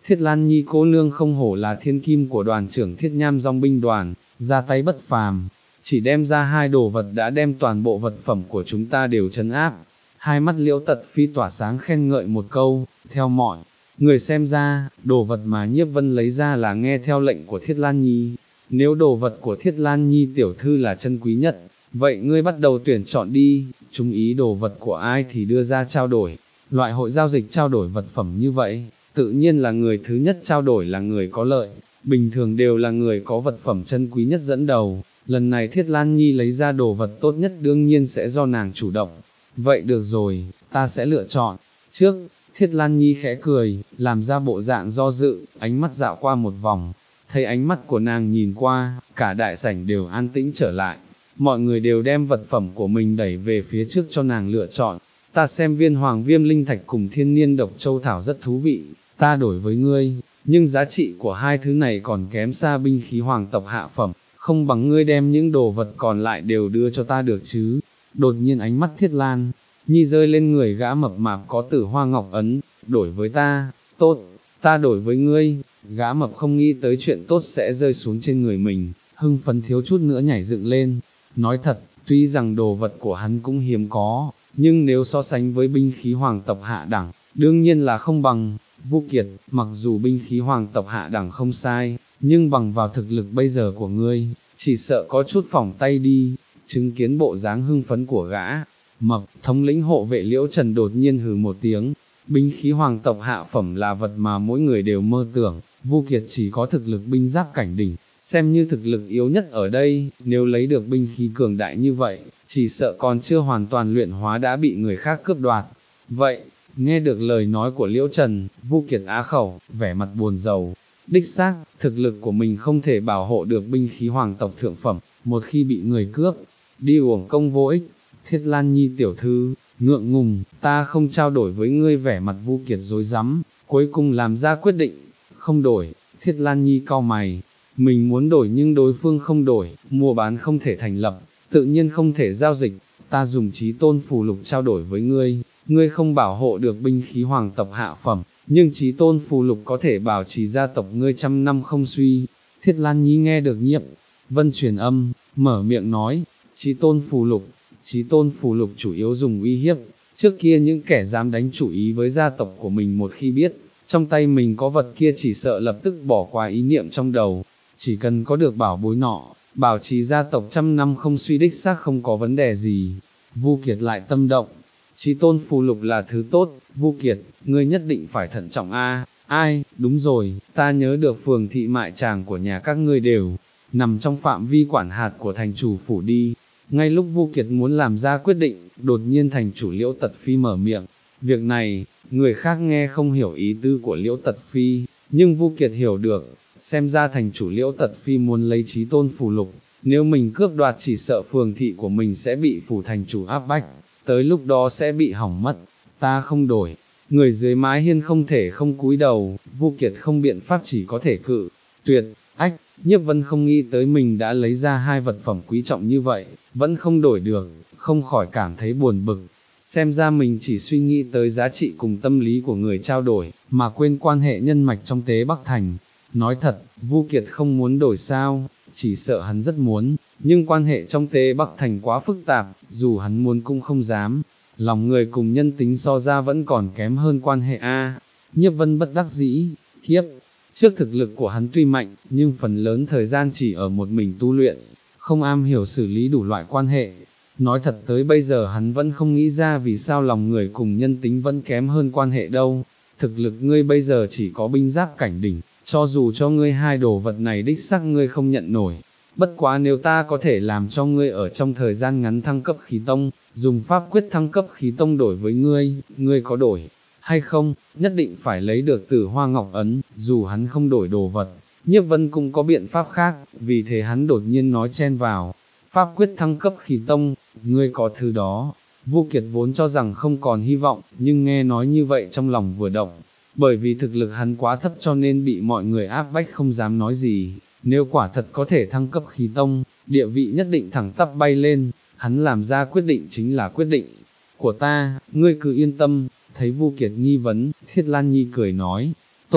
Thiết Lan Nhi cô nương không hổ là thiên kim của đoàn trưởng Thiết Nham dòng binh đoàn, ra tay bất phàm, chỉ đem ra hai đồ vật đã đem toàn bộ vật phẩm của chúng ta đều trấn áp. Hai mắt Liễu Tật Phi tỏa sáng khen ngợi một câu, theo mọi người xem ra, đồ vật mà Nhiếp Vân lấy ra là nghe theo lệnh của Thiết Lan Nhi. Nếu đồ vật của Thiết Lan Nhi tiểu thư là chân quý nhất, vậy ngươi bắt đầu tuyển chọn đi, chúng ý đồ vật của ai thì đưa ra trao đổi. Loại hội giao dịch trao đổi vật phẩm như vậy, tự nhiên là người thứ nhất trao đổi là người có lợi, bình thường đều là người có vật phẩm chân quý nhất dẫn đầu. Lần này Thiết Lan Nhi lấy ra đồ vật tốt nhất đương nhiên sẽ do nàng chủ động. Vậy được rồi, ta sẽ lựa chọn. Trước, Thiết Lan Nhi khẽ cười, làm ra bộ dạng do dự, ánh mắt dạo qua một vòng. Thấy ánh mắt của nàng nhìn qua, cả đại sảnh đều an tĩnh trở lại. Mọi người đều đem vật phẩm của mình đẩy về phía trước cho nàng lựa chọn. Ta xem viên hoàng viêm linh thạch cùng thiên niên độc châu thảo rất thú vị, ta đổi với ngươi, nhưng giá trị của hai thứ này còn kém xa binh khí hoàng tộc hạ phẩm, không bằng ngươi đem những đồ vật còn lại đều đưa cho ta được chứ. Đột nhiên ánh mắt Thiết Lan Nhi rơi lên người gã mập mạp có tử hoa ngọc ấn, đổi với ta, tốt, ta đổi với ngươi. Gã mập không nghĩ tới chuyện tốt sẽ rơi xuống trên người mình, hưng phấn thiếu chút nữa nhảy dựng lên. Nói thật, tuy rằng đồ vật của hắn cũng hiếm có, nhưng nếu so sánh với binh khí hoàng tộc hạ đẳng, đương nhiên là không bằng. Vu Kiệt, mặc dù binh khí hoàng tộc hạ đẳng không sai, nhưng bằng vào thực lực bây giờ của ngươi, chỉ sợ có chút phỏng tay đi. Chứng kiến bộ dáng hưng phấn của gã mập, thống lĩnh hộ vệ Liễu Trần đột nhiên hừ một tiếng. Binh khí hoàng tộc hạ phẩm là vật mà mỗi người đều mơ tưởng, Vu Kiệt chỉ có thực lực binh giáp cảnh đỉnh, xem như thực lực yếu nhất ở đây, nếu lấy được binh khí cường đại như vậy, chỉ sợ còn chưa hoàn toàn luyện hóa đã bị người khác cướp đoạt. Vậy, nghe được lời nói của Liễu Trần, Vu Kiệt á khẩu, vẻ mặt buồn rầu. Đích xác, thực lực của mình không thể bảo hộ được binh khí hoàng tộc thượng phẩm, một khi bị người cướp, đi uổng công vô ích. Thiết Lan Nhi tiểu thư, ngượng ngùng, ta không trao đổi với ngươi. Vẻ mặt Vu Kiệt rối rắm, cuối cùng làm ra quyết định, không đổi. Thiết Lan Nhi cau mày, mình muốn đổi nhưng đối phương không đổi, mua bán không thể thành lập, tự nhiên không thể giao dịch. Ta dùng chí tôn phù lục trao đổi với ngươi, ngươi không bảo hộ được binh khí hoàng tộc hạ phẩm, nhưng chí tôn phù lục có thể bảo trì gia tộc ngươi trăm năm không suy. Thiết Lan Nhi nghe được Nhiếp Vân truyền âm, mở miệng nói, chí tôn phù lục, chí tôn phù lục chủ yếu dùng uy hiếp, trước kia những kẻ dám đánh chủ ý với gia tộc của mình một khi biết, trong tay mình có vật kia chỉ sợ lập tức bỏ qua ý niệm trong đầu, chỉ cần có được bảo bối nọ, bảo trì gia tộc trăm năm không suy đích xác không có vấn đề gì. Vu Kiệt lại tâm động, chí tôn phù lục là thứ tốt, Vu Kiệt, ngươi nhất định phải thận trọng a. Ai, đúng rồi, ta nhớ được phường thị mại tràng của nhà các ngươi đều nằm trong phạm vi quản hạt của thành chủ phủ đi. Ngay lúc Vu Kiệt muốn làm ra quyết định, đột nhiên thành chủ Liễu Tật Phi mở miệng. Việc này, người khác nghe không hiểu ý tư của Liễu Tật Phi, nhưng Vu Kiệt hiểu được, xem ra thành chủ Liễu Tật Phi muốn lấy chí tôn phù lục, nếu mình cướp đoạt chỉ sợ phường thị của mình sẽ bị phủ thành chủ áp bách, tới lúc đó sẽ bị hỏng mất. Ta không đổi. Người dưới mái hiên không thể không cúi đầu, Vu Kiệt không biện pháp chỉ có thể cự tuyệt. Ách, Nhiếp Vân không nghĩ tới mình đã lấy ra hai vật phẩm quý trọng như vậy, vẫn không đổi được, không khỏi cảm thấy buồn bực. Xem ra mình chỉ suy nghĩ tới giá trị cùng tâm lý của người trao đổi, mà quên quan hệ nhân mạch trong Tế Bắc Thành. Nói thật, Vu Kiệt không muốn đổi sao, chỉ sợ hắn rất muốn, nhưng quan hệ trong Tế Bắc Thành quá phức tạp, dù hắn muốn cũng không dám. Lòng người cùng nhân tính so ra vẫn còn kém hơn quan hệ A. Nhiếp Vân bất đắc dĩ, kiếp. Trước thực lực của hắn tuy mạnh, nhưng phần lớn thời gian chỉ ở một mình tu luyện, không am hiểu xử lý đủ loại quan hệ. Nói thật tới bây giờ hắn vẫn không nghĩ ra vì sao lòng người cùng nhân tính vẫn kém hơn quan hệ đâu. Thực lực ngươi bây giờ chỉ có binh giáp cảnh đỉnh, cho dù cho ngươi hai đồ vật này đích xác ngươi không nhận nổi. Bất quá nếu ta có thể làm cho ngươi ở trong thời gian ngắn thăng cấp khí tông, dùng pháp quyết thăng cấp khí tông đổi với ngươi, ngươi có đổi hay không? Nhất định phải lấy được Tử Hoa Ngọc Ấn, dù hắn không đổi đồ vật, Nhiếp Vân cũng có biện pháp khác, vì thế hắn đột nhiên nói chen vào, pháp quyết thăng cấp khí tông, ngươi có thứ đó. Vu Kiệt vốn cho rằng không còn hy vọng, nhưng nghe nói như vậy trong lòng vừa động, bởi vì thực lực hắn quá thấp cho nên bị mọi người áp bách không dám nói gì. Nếu quả thật có thể thăng cấp khí tông, địa vị nhất định thẳng tắp bay lên. Hắn làm ra quyết định chính là quyết định của ta, ngươi cứ yên tâm. Thấy Vu Kiệt nghi vấn, Thiết Lan Nhi cười nói, tốt,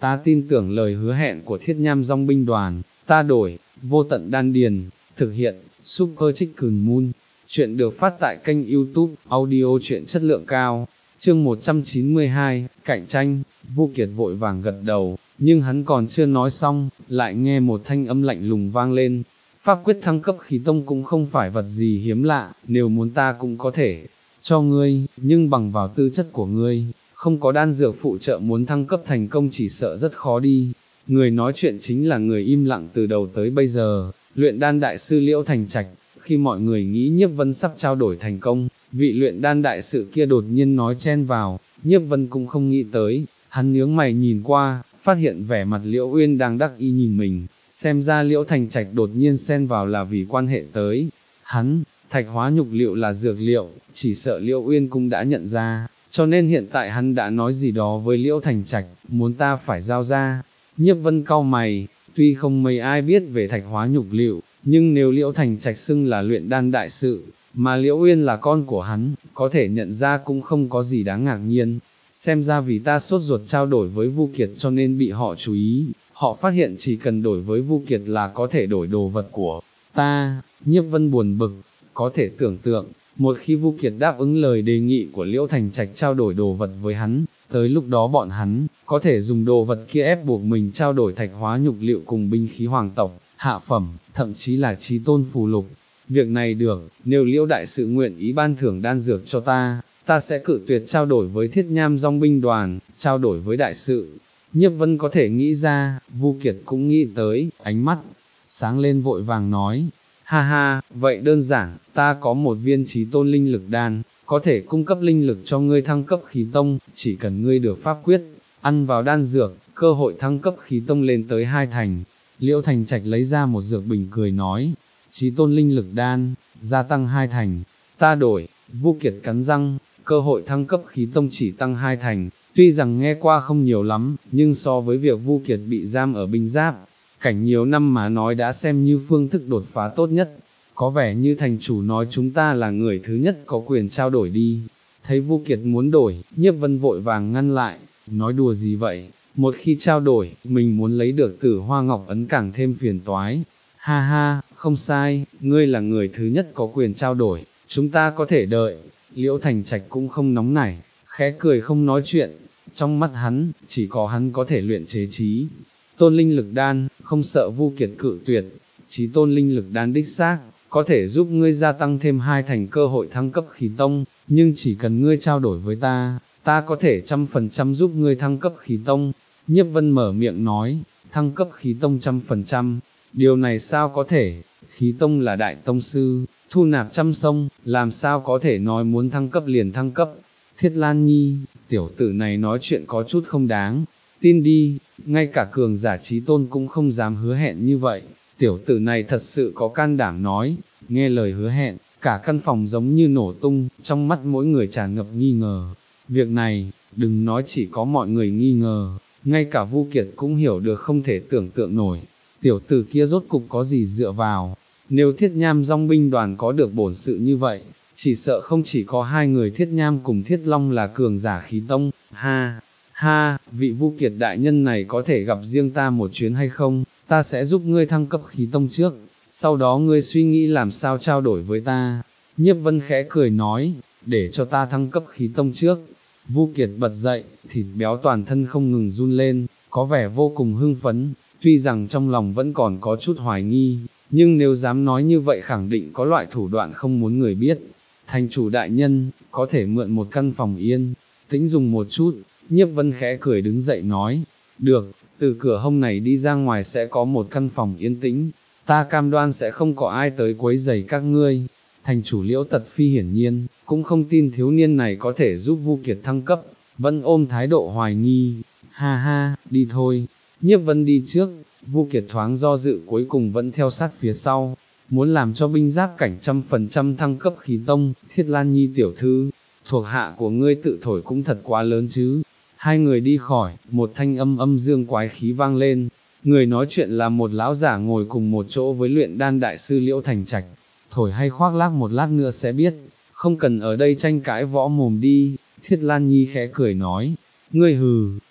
ta tin tưởng lời hứa hẹn của thiết nham dòng binh đoàn, ta đổi, vô tận đan điền, thực hiện, Super Chicken Moon. Chuyện được phát tại kênh YouTube, audio truyện chất lượng cao, chương một trăm chín mươi hai, cạnh tranh. Vu Kiệt vội vàng gật đầu, nhưng hắn còn chưa nói xong, lại nghe một thanh âm lạnh lùng vang lên. Pháp quyết thăng cấp khí tông cũng không phải vật gì hiếm lạ, nếu muốn ta cũng có thể cho ngươi, nhưng bằng vào tư chất của ngươi, không có đan dược phụ trợ muốn thăng cấp thành công chỉ sợ rất khó đi. Người nói chuyện chính là người im lặng từ đầu tới bây giờ, luyện đan đại sư Liễu Thành Trạch. Khi mọi người nghĩ Nhiếp Vân sắp trao đổi thành công, vị luyện đan đại sự kia đột nhiên nói chen vào, Nhiếp Vân cũng không nghĩ tới, hắn nhướng mày nhìn qua, phát hiện vẻ mặt Liễu Uyên đang đắc ý nhìn mình, xem ra Liễu Thành Trạch đột nhiên xen vào là vì quan hệ tới hắn. Thạch hóa nhục liệu là dược liệu, chỉ sợ Liễu Uyên cũng đã nhận ra, cho nên hiện tại hắn đã nói gì đó với Liễu Thành Trạch, muốn ta phải giao ra. Nhiếp Vân cau mày, tuy không mấy ai biết về thạch hóa nhục liệu, nhưng nếu Liễu Thành Trạch xưng là luyện đan đại sự, mà Liễu Uyên là con của hắn, có thể nhận ra cũng không có gì đáng ngạc nhiên. Xem ra vì ta sốt ruột trao đổi với Vu Kiệt cho nên bị họ chú ý, họ phát hiện chỉ cần đổi với Vu Kiệt là có thể đổi đồ vật của ta. Nhiếp Vân buồn bực, có thể tưởng tượng, một khi Vu Kiệt đáp ứng lời đề nghị của Liễu Thành Trạch trao đổi đồ vật với hắn, tới lúc đó bọn hắn có thể dùng đồ vật kia ép buộc mình trao đổi thạch hóa nhục liệu cùng binh khí hoàng tộc, hạ phẩm, thậm chí là chí tôn phù lục. Việc này được, nếu Liễu đại sự nguyện ý ban thưởng đan dược cho ta, ta sẽ cự tuyệt trao đổi với thiết nham dòng binh đoàn, trao đổi với đại sự. Nhiếp Vân có thể nghĩ ra, Vu Kiệt cũng nghĩ tới, ánh mắt sáng lên vội vàng nói, ha ha, vậy đơn giản, ta có một viên chí tôn linh lực đan, có thể cung cấp linh lực cho ngươi thăng cấp khí tông, chỉ cần ngươi được pháp quyết, ăn vào đan dược, cơ hội thăng cấp khí tông lên tới hai thành. Liễu Thành Trạch lấy ra một dược bình cười nói, chí tôn linh lực đan, gia tăng hai thành, ta đổi. Vu Kiệt cắn răng, cơ hội thăng cấp khí tông chỉ tăng hai thành, tuy rằng nghe qua không nhiều lắm, nhưng so với việc Vu Kiệt bị giam ở binh giáp cảnh nhiều năm mà nói đã xem như phương thức đột phá tốt nhất. Có vẻ như thành chủ nói chúng ta là người thứ nhất có quyền trao đổi đi. Thấy Vu Kiệt muốn đổi, Nhiếp Vân vội vàng ngăn lại, nói đùa gì vậy, một khi trao đổi, mình muốn lấy được Tử Hoa Ngọc Ấn càng thêm phiền toái. Ha ha, không sai, ngươi là người thứ nhất có quyền trao đổi, chúng ta có thể đợi. Liễu Thành Trạch cũng không nóng nảy, khẽ cười không nói chuyện, trong mắt hắn, chỉ có hắn có thể luyện chế chí tôn linh lực đan, không sợ Vu Kiệt cự tuyệt. Chí tôn linh lực đan đích xác, có thể giúp ngươi gia tăng thêm hai thành cơ hội thăng cấp khí tông, nhưng chỉ cần ngươi trao đổi với ta, ta có thể trăm phần trăm giúp ngươi thăng cấp khí tông. Nhiếp Vân mở miệng nói, thăng cấp khí tông trăm phần trăm, điều này sao có thể, khí tông là đại tông sư, thu nạp trăm sông, làm sao có thể nói muốn thăng cấp liền thăng cấp. Thiết Lan Nhi, tiểu tử này nói chuyện có chút không đáng tin đi, ngay cả cường giả chí tôn cũng không dám hứa hẹn như vậy. Tiểu tử này thật sự có can đảm nói. Nghe lời hứa hẹn, cả căn phòng giống như nổ tung, trong mắt mỗi người tràn ngập nghi ngờ. Việc này, đừng nói chỉ có mọi người nghi ngờ, ngay cả Vu Kiệt cũng hiểu được không thể tưởng tượng nổi. Tiểu tử kia rốt cục có gì dựa vào, nếu thiết nham dòng binh đoàn có được bổn sự như vậy, chỉ sợ không chỉ có hai người thiết nham cùng thiết long là cường giả khí tông. Ha, ha, vị Vu Kiệt đại nhân này có thể gặp riêng ta một chuyến hay không, ta sẽ giúp ngươi thăng cấp khí tông trước, sau đó ngươi suy nghĩ làm sao trao đổi với ta. Nhiếp Vân khẽ cười nói, để cho ta thăng cấp khí tông trước. Vu Kiệt bật dậy, thịt béo toàn thân không ngừng run lên, có vẻ vô cùng hưng phấn, tuy rằng trong lòng vẫn còn có chút hoài nghi, nhưng nếu dám nói như vậy khẳng định có loại thủ đoạn không muốn người biết. Thành chủ đại nhân, có thể mượn một căn phòng yên tĩnh dùng một chút. Nhiếp Vân khẽ cười đứng dậy nói, được, từ cửa hông này đi ra ngoài sẽ có một căn phòng yên tĩnh, ta cam đoan sẽ không có ai tới quấy rầy các ngươi. Thành chủ Liễu Tật Phi hiển nhiên, cũng không tin thiếu niên này có thể giúp Vu Kiệt thăng cấp, vẫn ôm thái độ hoài nghi. Ha ha, đi thôi. Nhiếp Vân đi trước, Vu Kiệt thoáng do dự cuối cùng vẫn theo sát phía sau, muốn làm cho binh giáp cảnh trăm phần trăm thăng cấp khí tông. Thiết Lan Nhi tiểu thư, thuộc hạ của ngươi tự thổi cũng thật quá lớn chứ. Hai người đi khỏi, một thanh âm âm dương quái khí vang lên, người nói chuyện là một lão giả ngồi cùng một chỗ với luyện đan đại sư Liễu Thành Trạch. Thổi hay khoác lác một lát nữa sẽ biết, không cần ở đây tranh cãi võ mồm đi. Thiết Lan Nhi khẽ cười nói, ngươi hừ,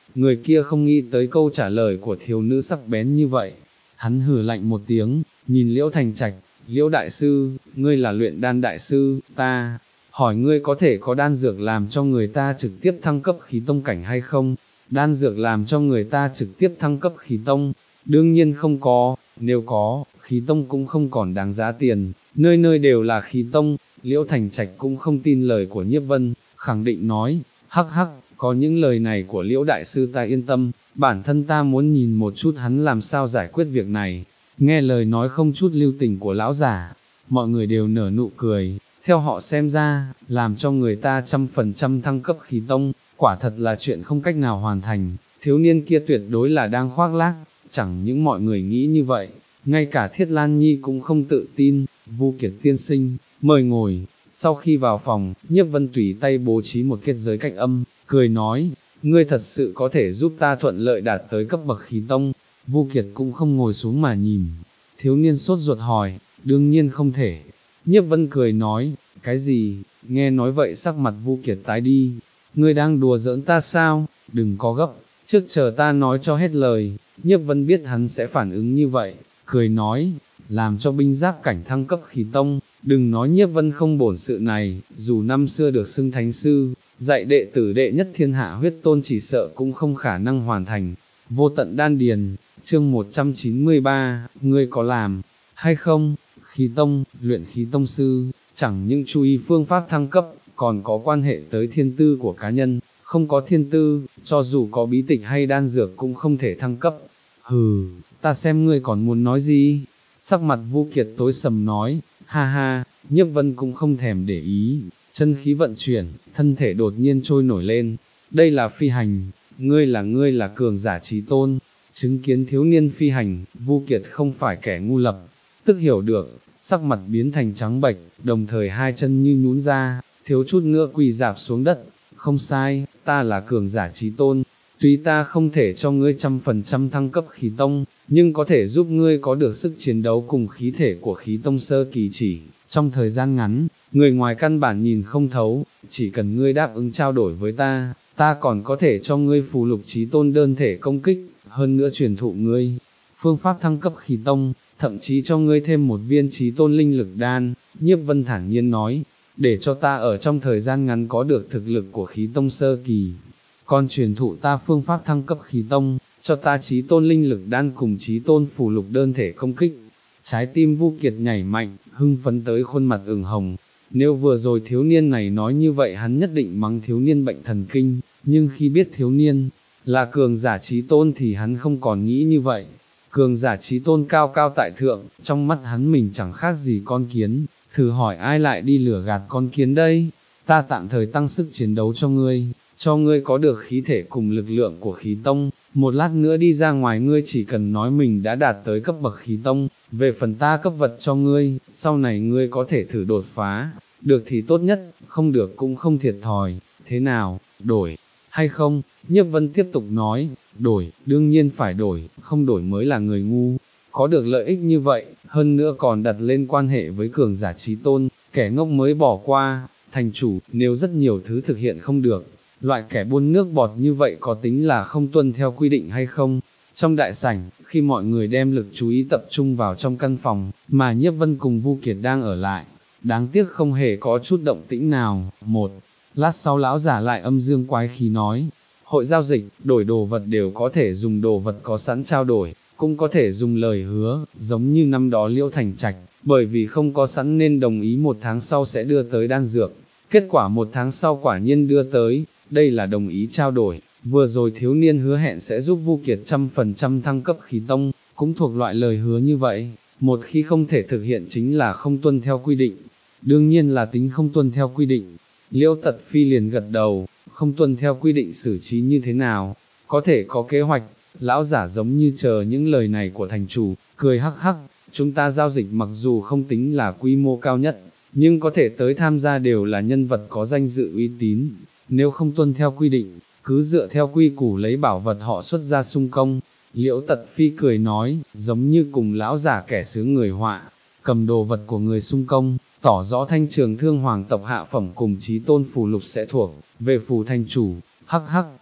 người kia không nghĩ tới câu trả lời của thiếu nữ sắc bén như vậy. Hắn hừ lạnh một tiếng, nhìn Liễu Thành Trạch, Liễu đại sư, ngươi là luyện đan đại sư, ta, hỏi ngươi có thể có đan dược làm cho người ta trực tiếp thăng cấp khí tông cảnh hay không? Đan dược làm cho người ta trực tiếp thăng cấp khí tông, đương nhiên không có, nếu có, khí tông cũng không còn đáng giá tiền, nơi nơi đều là khí tông. Liễu Thành Trạch cũng không tin lời của Nhiếp Vân, khẳng định nói, hắc hắc, có những lời này của Liễu đại sư ta yên tâm, bản thân ta muốn nhìn một chút hắn làm sao giải quyết việc này. Nghe lời nói không chút lưu tình của lão giả, mọi người đều nở nụ cười, theo họ xem ra, làm cho người ta trăm phần trăm thăng cấp khí tông, quả thật là chuyện không cách nào hoàn thành, thiếu niên kia tuyệt đối là đang khoác lác, chẳng những mọi người nghĩ như vậy, ngay cả Thiết Lan Nhi cũng không tự tin. Vu Kiệt tiên sinh, mời ngồi. Sau khi vào phòng, Nhiếp Vân tùy tay bố trí một kết giới cách âm, cười nói, ngươi thật sự có thể giúp ta thuận lợi đạt tới cấp bậc khí tông. Vu Kiệt cũng không ngồi xuống mà nhìn, thiếu niên sốt ruột hỏi, đương nhiên không thể. Nhiếp Vân cười nói, cái gì? Nghe nói vậy sắc mặt Vu Kiệt tái đi, ngươi đang đùa giỡn ta sao? Đừng có gấp, trước chờ ta nói cho hết lời. Nhiếp Vân biết hắn sẽ phản ứng như vậy, cười nói, làm cho binh giáp cảnh thăng cấp khí tông, đừng nói Nhiếp Vân không bổn sự này, dù năm xưa được xưng thánh sư, dạy đệ tử đệ nhất thiên hạ huyết tôn chỉ sợ cũng không khả năng hoàn thành. Vô tận đan điền, chương một trăm chín mươi ba, ngươi có làm hay không? Khí tông, luyện khí tông sư, chẳng những chú ý phương pháp thăng cấp, còn có quan hệ tới thiên tư của cá nhân, không có thiên tư, cho dù có bí tịch hay đan dược cũng không thể thăng cấp. Hừ, ta xem ngươi còn muốn nói gì? Sắc mặt Vu Kiệt tối sầm nói, ha ha. Nhiếp Vân cũng không thèm để ý, chân khí vận chuyển, thân thể đột nhiên trôi nổi lên, đây là phi hành, ngươi là ngươi là cường giả chí tôn. Chứng kiến thiếu niên phi hành, Vu Kiệt không phải kẻ ngu lập, tức hiểu được, sắc mặt biến thành trắng bệch, đồng thời hai chân như nhũn ra, thiếu chút nữa quỳ rạp xuống đất. Không sai, ta là cường giả chí tôn, tuy ta không thể cho ngươi trăm phần trăm thăng cấp khí tông, nhưng có thể giúp ngươi có được sức chiến đấu cùng khí thể của khí tông sơ kỳ chỉ. Trong thời gian ngắn, người ngoài căn bản nhìn không thấu, chỉ cần ngươi đáp ứng trao đổi với ta, ta còn có thể cho ngươi phù lục chí tôn đơn thể công kích, hơn nữa truyền thụ ngươi phương pháp thăng cấp khí tông, thậm chí cho ngươi thêm một viên chí tôn linh lực đan. Nhiếp Vân thản nhiên nói, để cho ta ở trong thời gian ngắn có được thực lực của khí tông sơ kỳ, còn truyền thụ ta phương pháp thăng cấp khí tông, cho ta chí tôn linh lực đan cùng chí tôn phù lục đơn thể công kích. Trái tim Vu Kiệt nhảy mạnh, hưng phấn tới khuôn mặt ửng hồng. Nếu vừa rồi thiếu niên này nói như vậy hắn nhất định mắng thiếu niên bệnh thần kinh, nhưng khi biết thiếu niên là cường giả chí tôn thì hắn không còn nghĩ như vậy. Cường giả chí tôn cao cao tại thượng, trong mắt hắn mình chẳng khác gì con kiến, thử hỏi ai lại đi lừa gạt con kiến đây? Ta tạm thời tăng sức chiến đấu cho ngươi, cho ngươi có được khí thể cùng lực lượng của khí tông, một lát nữa đi ra ngoài ngươi chỉ cần nói mình đã đạt tới cấp bậc khí tông, về phần ta cấp vật cho ngươi, sau này ngươi có thể thử đột phá, được thì tốt nhất, không được cũng không thiệt thòi, thế nào, đổi hay không? Nhiếp Vân tiếp tục nói, đổi, đương nhiên phải đổi, không đổi mới là người ngu. Có được lợi ích như vậy, hơn nữa còn đặt lên quan hệ với cường giả chí tôn, kẻ ngốc mới bỏ qua. Thành chủ, nếu rất nhiều thứ thực hiện không được, loại kẻ buôn nước bọt như vậy có tính là không tuân theo quy định hay không? Trong đại sảnh, khi mọi người đem lực chú ý tập trung vào trong căn phòng, mà Nhiếp Vân cùng Vu Kiệt đang ở lại, đáng tiếc không hề có chút động tĩnh nào. Một lát sau lão giả lại âm dương quái khí nói, hội giao dịch, đổi đồ vật đều có thể dùng đồ vật có sẵn trao đổi, cũng có thể dùng lời hứa, giống như năm đó Liễu Thành Trạch, bởi vì không có sẵn nên đồng ý một tháng sau sẽ đưa tới đan dược, kết quả một tháng sau quả nhiên đưa tới, đây là đồng ý trao đổi. Vừa rồi thiếu niên hứa hẹn sẽ giúp Vu Kiệt trăm phần trăm thăng cấp khí tông, cũng thuộc loại lời hứa như vậy, một khi không thể thực hiện chính là không tuân theo quy định, đương nhiên là tính không tuân theo quy định. Liễu Tật Phi liền gật đầu, không tuân theo quy định xử trí như thế nào, có thể có kế hoạch. Lão giả giống như chờ những lời này của thành chủ, cười hắc hắc, chúng ta giao dịch mặc dù không tính là quy mô cao nhất, nhưng có thể tới tham gia đều là nhân vật có danh dự uy tín, nếu không tuân theo quy định, cứ dựa theo quy củ lấy bảo vật họ xuất ra xung công. Liễu Tật Phi cười nói, giống như cùng lão giả kẻ xứ người họa, cầm đồ vật của người xung công, tỏ rõ Thanh Trường Thương hoàng tộc hạ phẩm cùng chí tôn phù lục sẽ thuộc về phù thành chủ. Hắc hắc,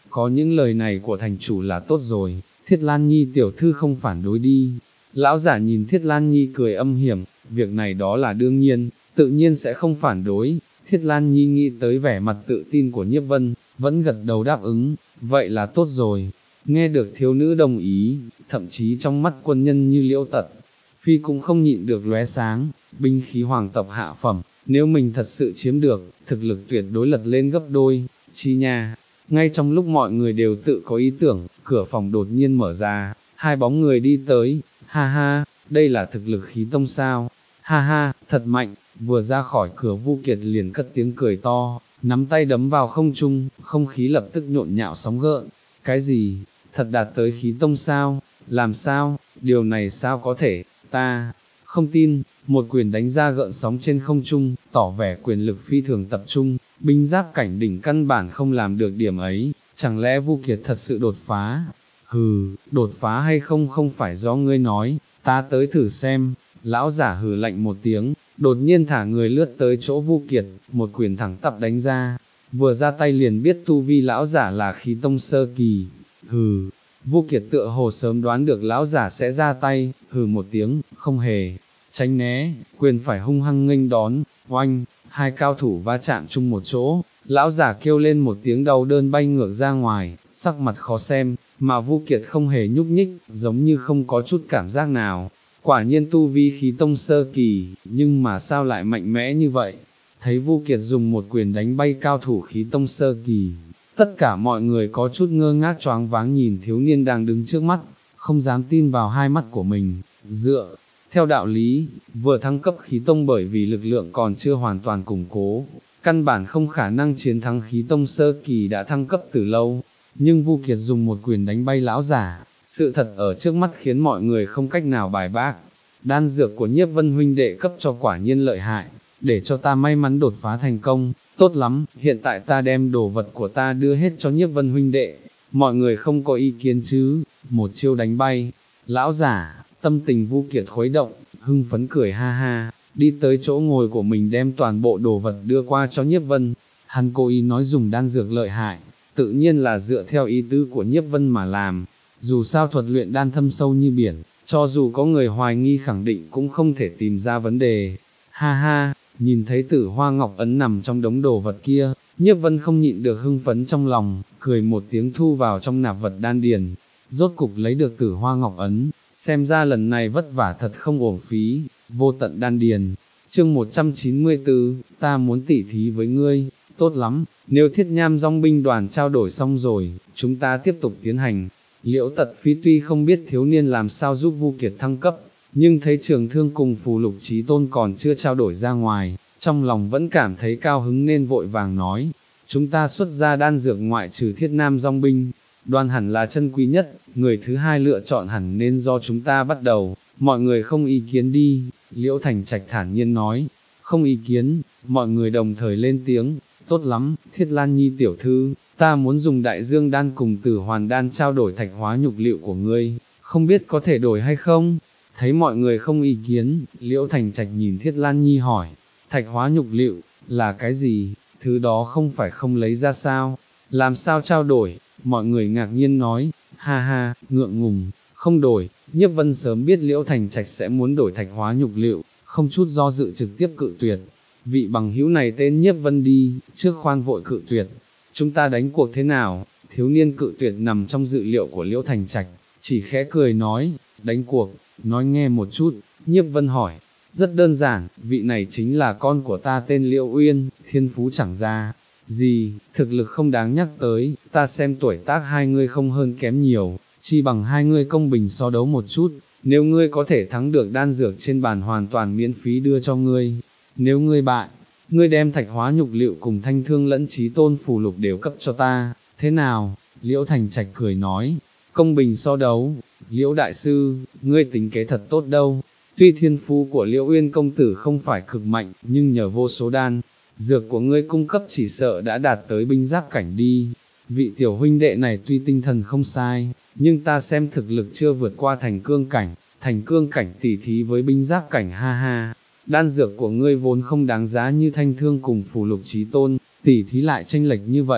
có những lời này của thành chủ là tốt rồi, Thiết Lan Nhi tiểu thư không phản đối đi. Lão giả nhìn Thiết Lan Nhi cười âm hiểm, việc này đó là đương nhiên, tự nhiên sẽ không phản đối. Thiết Lan Nhi nghĩ tới vẻ mặt tự tin của Nhiếp Vân, vẫn gật đầu đáp ứng, vậy là tốt rồi. Nghe được thiếu nữ đồng ý, thậm chí trong mắt quân nhân như Liễu Tật, Phi cũng không nhịn được lóe sáng, binh khí hoàng tộc hạ phẩm, nếu mình thật sự chiếm được, thực lực tuyệt đối lật lên gấp đôi, chi nha. Ngay trong lúc mọi người đều tự có ý tưởng, cửa phòng đột nhiên mở ra, hai bóng người đi tới, ha ha, đây là thực lực khí tông sao, ha ha, thật mạnh, vừa ra khỏi cửa Vu Kiệt liền cất tiếng cười to, nắm tay đấm vào không trung, không khí lập tức nhộn nhạo sóng gợn, cái gì, thật đạt tới khí tông sao, làm sao, điều này sao có thể, ta, không tin, một quyền đánh ra gợn sóng trên không trung, tỏ vẻ quyền lực phi thường tập trung, binh giáp cảnh đỉnh căn bản không làm được điểm ấy, chẳng lẽ Vu Kiệt thật sự đột phá, hừ, đột phá hay không không phải do ngươi nói, ta tới thử xem, lão giả hừ lạnh một tiếng, đột nhiên thả người lướt tới chỗ Vu Kiệt, một quyền thẳng tắp đánh ra, vừa ra tay liền biết tu vi lão giả là khí tông sơ kỳ, hừ. Vu Kiệt tựa hồ sớm đoán được lão giả sẽ ra tay, hừ một tiếng, không hề tránh né, quyền phải hung hăng nghênh đón, oanh, hai cao thủ va chạm chung một chỗ, lão giả kêu lên một tiếng đau đớn bay ngược ra ngoài, sắc mặt khó xem, mà Vu Kiệt không hề nhúc nhích, giống như không có chút cảm giác nào. Quả nhiên tu vi khí tông sơ kỳ, nhưng mà sao lại mạnh mẽ như vậy? Thấy Vu Kiệt dùng một quyền đánh bay cao thủ khí tông sơ kỳ, tất cả mọi người có chút ngơ ngác choáng váng nhìn thiếu niên đang đứng trước mắt, không dám tin vào hai mắt của mình, dựa. Theo đạo lý, vừa thăng cấp khí tông bởi vì lực lượng còn chưa hoàn toàn củng cố, căn bản không khả năng chiến thắng khí tông sơ kỳ đã thăng cấp từ lâu, nhưng Vu Kiệt dùng một quyền đánh bay lão giả, sự thật ở trước mắt khiến mọi người không cách nào bài bác. Đan dược của Nhiếp Vân huynh đệ cấp cho quả nhiên lợi hại, để cho ta may mắn đột phá thành công, tốt lắm, hiện tại ta đem đồ vật của ta đưa hết cho Nhiếp Vân huynh đệ, mọi người không có ý kiến chứ, một chiêu đánh bay, lão giả, tâm tình Vu Kiệt khuấy động, hưng phấn cười ha ha, đi tới chỗ ngồi của mình đem toàn bộ đồ vật đưa qua cho Nhiếp Vân, hắn cố ý nói dùng đan dược lợi hại, tự nhiên là dựa theo ý tứ của Nhiếp Vân mà làm, dù sao thuật luyện đan thâm sâu như biển, cho dù có người hoài nghi khẳng định cũng không thể tìm ra vấn đề, ha ha. Nhìn thấy Tử Hoa Ngọc Ấn nằm trong đống đồ vật kia, Nhiếp Vân không nhịn được hưng phấn trong lòng, cười một tiếng thu vào trong nạp vật đan điền, rốt cục lấy được Tử Hoa Ngọc Ấn, xem ra lần này vất vả thật không uổng phí, vô tận đan điền. Chương một trăm chín mươi tư, ta muốn tỉ thí với ngươi, tốt lắm, nếu Thiết Nham Dòng binh đoàn trao đổi xong rồi, chúng ta tiếp tục tiến hành. Liễu Tật Phi tuy không biết thiếu niên làm sao giúp Vu Kiệt thăng cấp, nhưng thấy Trường Thương cùng Phù Lục Chí Tôn còn chưa trao đổi ra ngoài, trong lòng vẫn cảm thấy cao hứng nên vội vàng nói, chúng ta xuất ra đan dược ngoại trừ Thiết Nam Dòng binh, đoan hẳn là chân quý nhất, người thứ hai lựa chọn hẳn nên do chúng ta bắt đầu, mọi người không ý kiến đi, Liễu Thành Trạch thản nhiên nói, không ý kiến, mọi người đồng thời lên tiếng, tốt lắm, Thiết Lan Nhi tiểu thư, ta muốn dùng đại dương đan cùng tử hoàn đan trao đổi thạch hóa nhục liệu của ngươi, không biết có thể đổi hay không? Thấy mọi người không ý kiến, Liễu Thành Trạch nhìn Thiết Lan Nhi hỏi, thạch hóa nhục liệu, là cái gì, thứ đó không phải không lấy ra sao, làm sao trao đổi, mọi người ngạc nhiên nói, ha ha, ngượng ngùng, không đổi, Nhiếp Vân sớm biết Liễu Thành Trạch sẽ muốn đổi thạch hóa nhục liệu, không chút do dự trực tiếp cự tuyệt, vị bằng hữu này tên Nhiếp Vân đi, trước khoan vội cự tuyệt, chúng ta đánh cuộc thế nào, thiếu niên cự tuyệt nằm trong dự liệu của Liễu Thành Trạch, chỉ khẽ cười nói, đánh cuộc, nói nghe một chút, Nhiếp Vân hỏi, rất đơn giản, vị này chính là con của ta tên Liễu Uyên, thiên phú chẳng ra, gì, thực lực không đáng nhắc tới, ta xem tuổi tác hai ngươi không hơn kém nhiều, chi bằng hai ngươi công bình so đấu một chút, nếu ngươi có thể thắng được đan dược trên bàn hoàn toàn miễn phí đưa cho ngươi, nếu ngươi bại, ngươi đem thạch hóa nhục liệu cùng thanh thương lẫn chí tôn phù lục đều cấp cho ta, thế nào, Liễu Thành Trạch cười nói, công bình so đấu, Liễu Đại Sư, ngươi tính kế thật tốt đâu, tuy thiên phú của Liễu Uyên công tử không phải cực mạnh, nhưng nhờ vô số đan, dược của ngươi cung cấp chỉ sợ đã đạt tới binh giáp cảnh đi, vị tiểu huynh đệ này tuy tinh thần không sai, nhưng ta xem thực lực chưa vượt qua thành cương cảnh, thành cương cảnh tỉ thí với binh giáp cảnh ha ha. Đan dược của ngươi vốn không đáng giá như thanh thương cùng phù lục chí tôn, tỉ thí lại tranh lệch như vậy,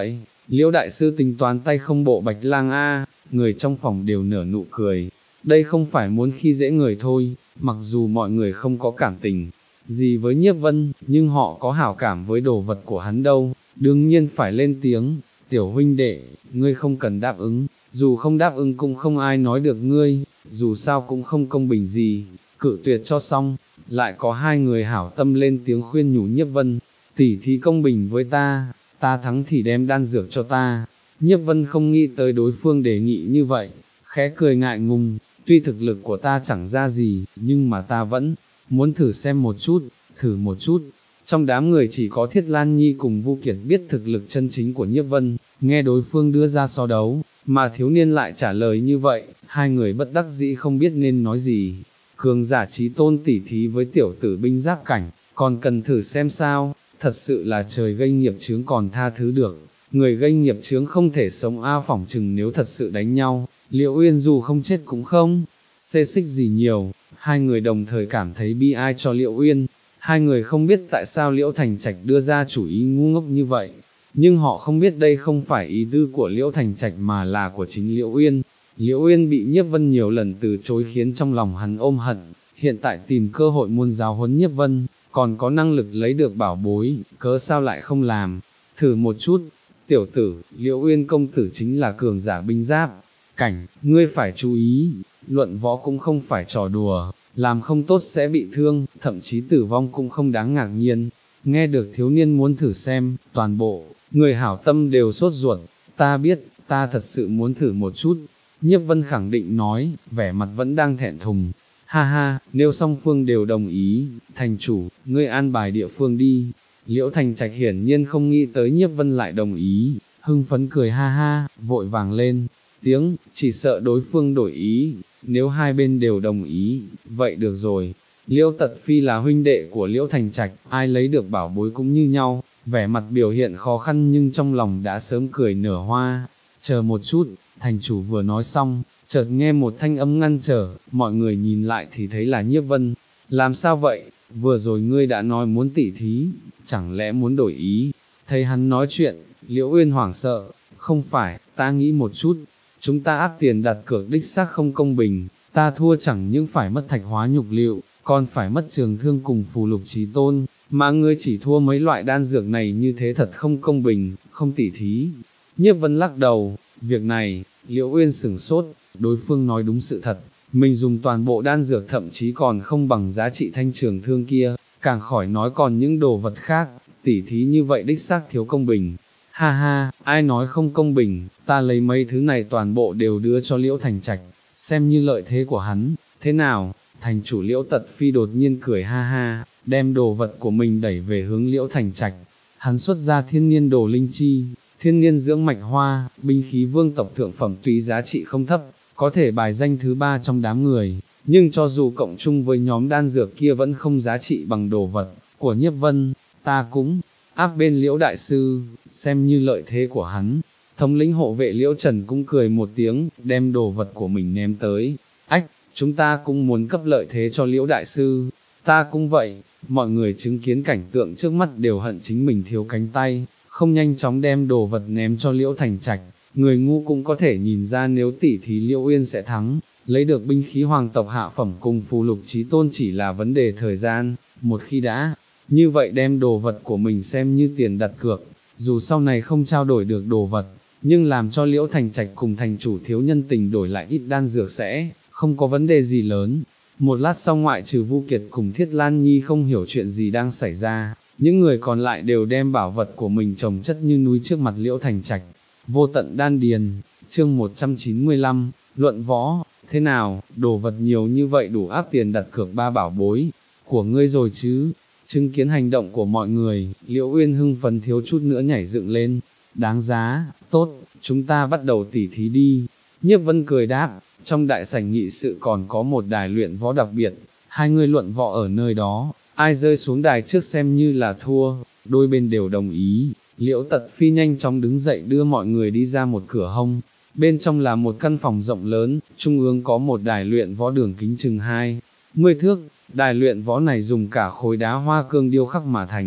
Liễu đại sư tính toán tay không bộ bạch lang a, người trong phòng đều nở nụ cười, đây không phải muốn khi dễ người thôi, mặc dù mọi người không có cảm tình gì với Nhiếp Vân, nhưng họ có hảo cảm với đồ vật của hắn đâu, đương nhiên phải lên tiếng, tiểu huynh đệ, ngươi không cần đáp ứng, dù không đáp ứng cũng không ai nói được ngươi, dù sao cũng không công bình gì, cự tuyệt cho xong, lại có hai người hảo tâm lên tiếng khuyên nhủ Nhiếp Vân, tỉ thí công bình với ta, ta thắng thì đem đan dược cho ta. Nhiếp Vân không nghĩ tới đối phương đề nghị như vậy, khẽ cười ngại ngùng, tuy thực lực của ta chẳng ra gì, nhưng mà ta vẫn muốn thử xem một chút, thử một chút. Trong đám người chỉ có Thiết Lan Nhi cùng Vu Kiệt biết thực lực chân chính của Nhiếp Vân, nghe đối phương đưa ra so đấu, mà thiếu niên lại trả lời như vậy, hai người bất đắc dĩ không biết nên nói gì. Cường giả trí tôn tỉ thí với tiểu tử binh giáp cảnh, còn cần thử xem sao, thật sự là trời gây nghiệp chướng còn tha thứ được, người gây nghiệp chướng không thể sống a phỏng chừng nếu thật sự đánh nhau, Liễu Uyên dù không chết cũng không xê xích gì nhiều, hai người đồng thời cảm thấy bi ai cho Liễu Uyên, hai người không biết tại sao Liễu Thành Trạch đưa ra chủ ý ngu ngốc như vậy, nhưng họ không biết đây không phải ý tư của Liễu Thành Trạch mà là của chính Liễu Uyên. Liễu Uyên bị Nhiếp Vân nhiều lần từ chối khiến trong lòng hắn ôm hận, hiện tại tìm cơ hội muốn giáo huấn Nhiếp Vân, còn có năng lực lấy được bảo bối, cớ sao lại không làm, thử một chút. Tiểu tử, Liễu Uyên công tử chính là cường giả binh giáp cảnh, ngươi phải chú ý, luận võ cũng không phải trò đùa, làm không tốt sẽ bị thương, thậm chí tử vong cũng không đáng ngạc nhiên. Nghe được thiếu niên muốn thử xem, toàn bộ người hảo tâm đều sốt ruột, ta biết, ta thật sự muốn thử một chút. Nhiếp Vân khẳng định nói, vẻ mặt vẫn đang thẹn thùng. Ha ha, nếu song phương đều đồng ý, thành chủ, ngươi an bài địa phương đi. Liễu Thành Trạch hiển nhiên không nghĩ tới Nhiếp Vân lại đồng ý, hưng phấn cười ha ha, vội vàng lên tiếng, chỉ sợ đối phương đổi ý, nếu hai bên đều đồng ý, vậy được rồi. Liễu Tật Phi là huynh đệ của Liễu Thành Trạch, ai lấy được bảo bối cũng như nhau, vẻ mặt biểu hiện khó khăn nhưng trong lòng đã sớm cười nở hoa. Chờ một chút, thành chủ vừa nói xong, chợt nghe một thanh âm ngăn trở, mọi người nhìn lại thì thấy là Nhiếp Vân. Làm sao vậy, vừa rồi ngươi đã nói muốn tỉ thí, chẳng lẽ muốn đổi ý? Thấy hắn nói chuyện, Liễu Uyên hoảng sợ, không phải, ta nghĩ một chút, chúng ta áp tiền đặt cược đích xác không công bình, ta thua chẳng những phải mất thạch hóa nhục liệu, còn phải mất trường thương cùng phù lục trí tôn, mà ngươi chỉ thua mấy loại đan dược này như thế thật không công bình, không tỉ thí. Nhiếp Vân lắc đầu, việc này, Liễu Uyên sửng sốt, đối phương nói đúng sự thật, mình dùng toàn bộ đan dược thậm chí còn không bằng giá trị thanh trường thương kia, càng khỏi nói còn những đồ vật khác, tỉ thí như vậy đích xác thiếu công bình. Ha ha, ai nói không công bình, ta lấy mấy thứ này toàn bộ đều đưa cho Liễu Thành Trạch, xem như lợi thế của hắn, thế nào? Thành chủ Liễu Tật Phi đột nhiên cười ha ha, đem đồ vật của mình đẩy về hướng Liễu Thành Trạch, hắn xuất ra thiên niên đồ linh chi, thiên niên dưỡng mạch hoa, binh khí vương tộc thượng phẩm tuy giá trị không thấp, có thể bài danh thứ ba trong đám người, nhưng cho dù cộng chung với nhóm đan dược kia vẫn không giá trị bằng đồ vật của Nhiếp Vân, ta cũng áp bên Liễu đại sư, xem như lợi thế của hắn. Thống lĩnh hộ vệ Liễu Trần cũng cười một tiếng, đem đồ vật của mình ném tới, ách, chúng ta cũng muốn cấp lợi thế cho Liễu đại sư, ta cũng vậy. Mọi người chứng kiến cảnh tượng trước mắt đều hận chính mình thiếu cánh tay, không nhanh chóng đem đồ vật ném cho Liễu Thành Trạch. Người ngu cũng có thể nhìn ra nếu tỉ thí Liễu Uyên sẽ thắng, lấy được binh khí hoàng tộc hạ phẩm cùng phù lục chí tôn chỉ là vấn đề thời gian, một khi đã như vậy đem đồ vật của mình xem như tiền đặt cược, dù sau này không trao đổi được đồ vật, nhưng làm cho Liễu Thành Trạch cùng thành chủ thiếu nhân tình đổi lại ít đan dược sẽ không có vấn đề gì lớn. Một lát sau ngoại trừ Vu Kiệt cùng Thiết Lan Nhi không hiểu chuyện gì đang xảy ra, những người còn lại đều đem bảo vật của mình chồng chất như núi trước mặt Liễu Thành Trạch. Vô tận đan điền, chương một trăm chín mươi lăm, luận võ, thế nào, đồ vật nhiều như vậy đủ áp tiền đặt cược ba bảo bối của ngươi rồi chứ? Chứng kiến hành động của mọi người, Liễu Uyên hưng phấn thiếu chút nữa nhảy dựng lên, đáng giá, tốt, chúng ta bắt đầu tỉ thí đi. Nhiếp Vân cười đáp, trong đại sảnh nghị sự còn có một đài luyện võ đặc biệt, hai người luận võ ở nơi đó, ai rơi xuống đài trước xem như là thua, đôi bên đều đồng ý. Liễu Tật Phi nhanh chóng đứng dậy đưa mọi người đi ra một cửa hông, bên trong là một căn phòng rộng lớn, trung ương có một đài luyện võ đường kính chừng hai mươi thước, đài luyện võ này dùng cả khối đá hoa cương điêu khắc mà thành, thậm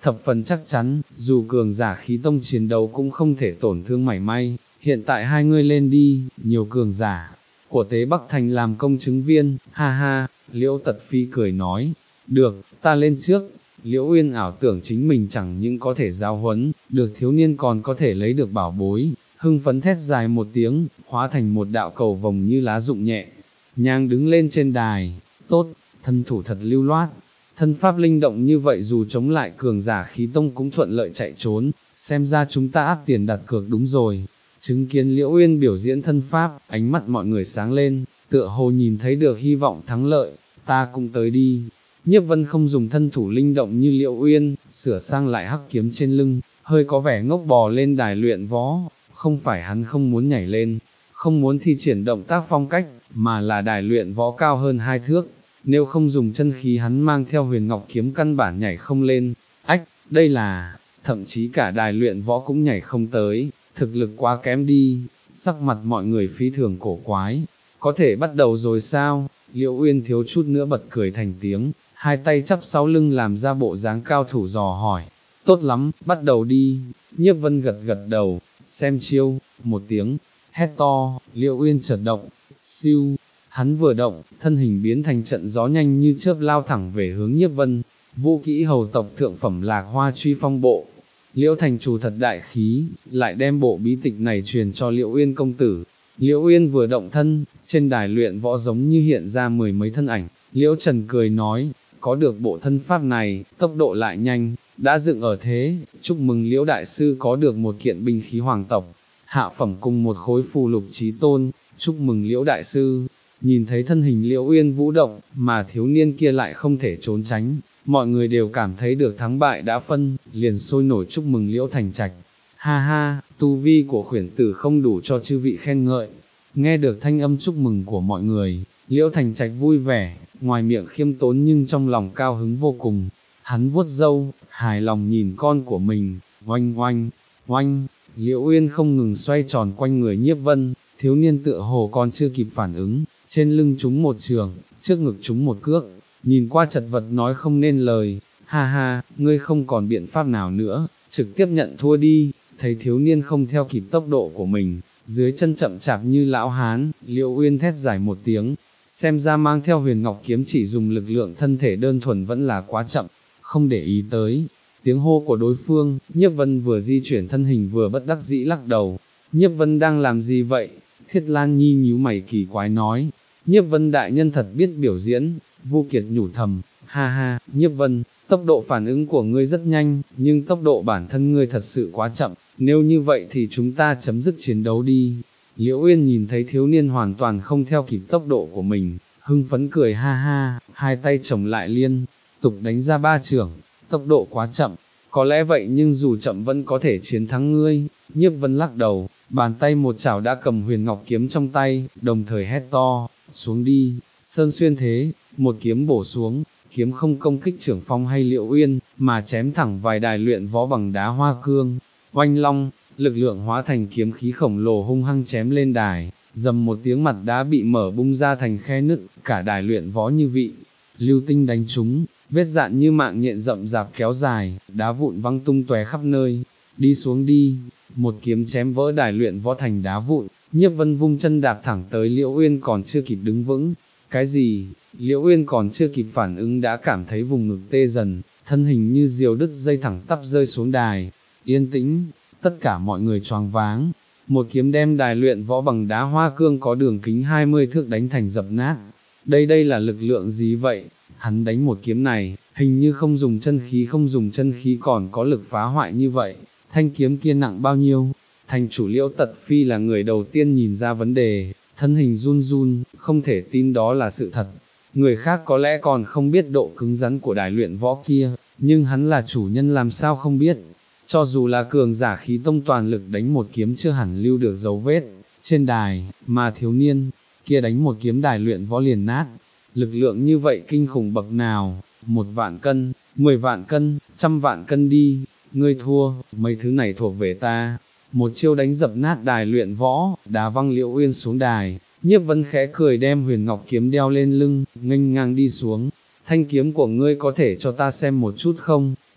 thập phần chắc chắn, dù cường giả khí tông chiến đấu cũng không thể tổn thương mảy may, hiện tại hai ngươi lên đi, nhiều cường giả của Tế Bắc Thành làm công chứng viên, ha ha, Liễu Tật Phi cười nói, được, ta lên trước. Liễu Uyên ảo tưởng chính mình chẳng những có thể giáo huấn, được thiếu niên còn có thể lấy được bảo bối, hưng phấn thét dài một tiếng, hóa thành một đạo cầu vồng như lá rụng nhẹ, nhàng đứng lên trên đài, tốt, thân thủ thật lưu loát, thân pháp linh động như vậy dù chống lại cường giả khí tông cũng thuận lợi chạy trốn, xem ra chúng ta áp tiền đặt cược đúng rồi. Chứng kiến Liễu Uyên biểu diễn thân pháp, ánh mắt mọi người sáng lên, tựa hồ nhìn thấy được hy vọng thắng lợi, ta cũng tới đi. Nhiếp Vân không dùng thân thủ linh động như Liễu Uyên, sửa sang lại hắc kiếm trên lưng, hơi có vẻ ngốc bò lên đài luyện võ, không phải hắn không muốn nhảy lên, không muốn thi triển động tác phong cách, mà là đài luyện võ cao hơn hai thước, nếu không dùng chân khí hắn mang theo huyền ngọc kiếm căn bản nhảy không lên, ách, đây là, thậm chí cả đài luyện võ cũng nhảy không tới, thực lực quá kém đi, sắc mặt mọi người phi thường cổ quái, có thể bắt đầu rồi sao, Liễu Uyên thiếu chút nữa bật cười thành tiếng, hai tay chắp sau lưng làm ra bộ dáng cao thủ dò hỏi, tốt lắm, bắt đầu đi, Nhiếp Vân gật gật đầu, xem chiêu, một tiếng, hét to, Liễu Uyên chợt động, siêu, hắn vừa động, thân hình biến thành trận gió nhanh như chớp lao thẳng về hướng Nhiếp Vân, vũ kỹ hầu tộc thượng phẩm Lạc Hoa Truy Phong Bộ. Liễu thành chủ thật đại khí, lại đem bộ bí tịch này truyền cho Liễu Uyên công tử. Liễu Uyên vừa động thân, trên đài luyện võ giống như hiện ra mười mấy thân ảnh, Liễu Trần cười nói, có được bộ thân pháp này, tốc độ lại nhanh, đã dựng ở thế, chúc mừng Liễu đại sư có được một kiện binh khí hoàng tộc, hạ phẩm cùng một khối phù lục chí tôn, chúc mừng Liễu đại sư. Nhìn thấy thân hình Liễu Uyên vũ động, mà thiếu niên kia lại không thể trốn tránh, mọi người đều cảm thấy được thắng bại đã phân, liền sôi nổi chúc mừng Liễu Thành Trạch. Ha ha, tu vi của khuyển tử không đủ cho chư vị khen ngợi. Nghe được thanh âm chúc mừng của mọi người, Liễu Thành Trạch vui vẻ, ngoài miệng khiêm tốn nhưng trong lòng cao hứng vô cùng. Hắn vuốt râu, hài lòng nhìn con của mình, oanh oanh, oanh, Liễu Uyên không ngừng xoay tròn quanh người Nhiếp Vân, thiếu niên tựa hồ còn chưa kịp phản ứng, trên lưng trúng một trường, trước ngực trúng một cước, nhìn qua chật vật nói không nên lời, ha ha, ngươi không còn biện pháp nào nữa, trực tiếp nhận thua đi, thấy thiếu niên không theo kịp tốc độ của mình, dưới chân chậm chạp như lão hán, Liễu Uyên thét dài một tiếng, xem ra mang theo huyền ngọc kiếm chỉ dùng lực lượng thân thể đơn thuần vẫn là quá chậm, không để ý tới. Tiếng hô của đối phương, Nhiếp Vân vừa di chuyển thân hình vừa bất đắc dĩ lắc đầu, Nhiếp Vân đang làm gì vậy? Thiết Lan Nhi nhíu mày kỳ quái nói, Nhiếp Vân đại nhân thật biết biểu diễn, Vu Kiệt nhủ thầm, ha ha, Nhiếp Vân, tốc độ phản ứng của ngươi rất nhanh, nhưng tốc độ bản thân ngươi thật sự quá chậm, nếu như vậy thì chúng ta chấm dứt chiến đấu đi. Liễu Uyên nhìn thấy thiếu niên hoàn toàn không theo kịp tốc độ của mình, hưng phấn cười ha ha, hai tay chồng lại liên, tục đánh ra ba chưởng, tốc độ quá chậm, có lẽ vậy nhưng dù chậm vẫn có thể chiến thắng ngươi. Nhiếp Vân lắc đầu, bàn tay một chảo đã cầm huyền ngọc kiếm trong tay, đồng thời hét to, xuống đi, sơn xuyên thế, một kiếm bổ xuống, kiếm không công kích trưởng phong hay Liễu Uyên, mà chém thẳng vài đài luyện võ bằng đá hoa cương, oanh long, lực lượng hóa thành kiếm khí khổng lồ hung hăng chém lên đài, dầm một tiếng mặt đá bị mở bung ra thành khe nứt, cả đài luyện võ như vị, lưu tinh đánh trúng, vết dạn như mạng nhện rậm rạp kéo dài, đá vụn văng tung tóe khắp nơi, đi xuống đi, một kiếm chém vỡ đài luyện võ thành đá vụn, Nhiếp Vân vung chân đạp thẳng tới Liễu Uyên còn chưa kịp đứng vững, cái gì, Liễu Uyên còn chưa kịp phản ứng đã cảm thấy vùng ngực tê dần, thân hình như diều đứt dây thẳng tắp rơi xuống đài, yên tĩnh, tất cả mọi người choáng váng, một kiếm đem đài luyện võ bằng đá hoa cương có đường kính hai mươi thước đánh thành dập nát, đây đây là lực lượng gì vậy, hắn đánh một kiếm này, hình như không dùng chân khí không dùng chân khí còn có lực phá hoại như vậy, thanh kiếm kia nặng bao nhiêu, thành chủ Liễu Tật Phi là người đầu tiên nhìn ra vấn đề, thân hình run run, không thể tin đó là sự thật, người khác có lẽ còn không biết độ cứng rắn của đài luyện võ kia, nhưng hắn là chủ nhân làm sao không biết, cho dù là cường giả khí tông toàn lực đánh một kiếm chưa hẳn lưu được dấu vết, trên đài, mà thiếu niên, kia đánh một kiếm đài luyện võ liền nát, lực lượng như vậy kinh khủng bậc nào, một vạn cân, mười vạn cân, trăm vạn cân đi, ngươi thua, mấy thứ này thuộc về ta. Một chiêu đánh dập nát đài luyện võ, đá văng Liễu Uyên xuống đài, Nhiếp Vân khẽ cười đem huyền ngọc kiếm đeo lên lưng, nghênh ngang đi xuống, thanh kiếm của ngươi có thể cho ta xem một chút không?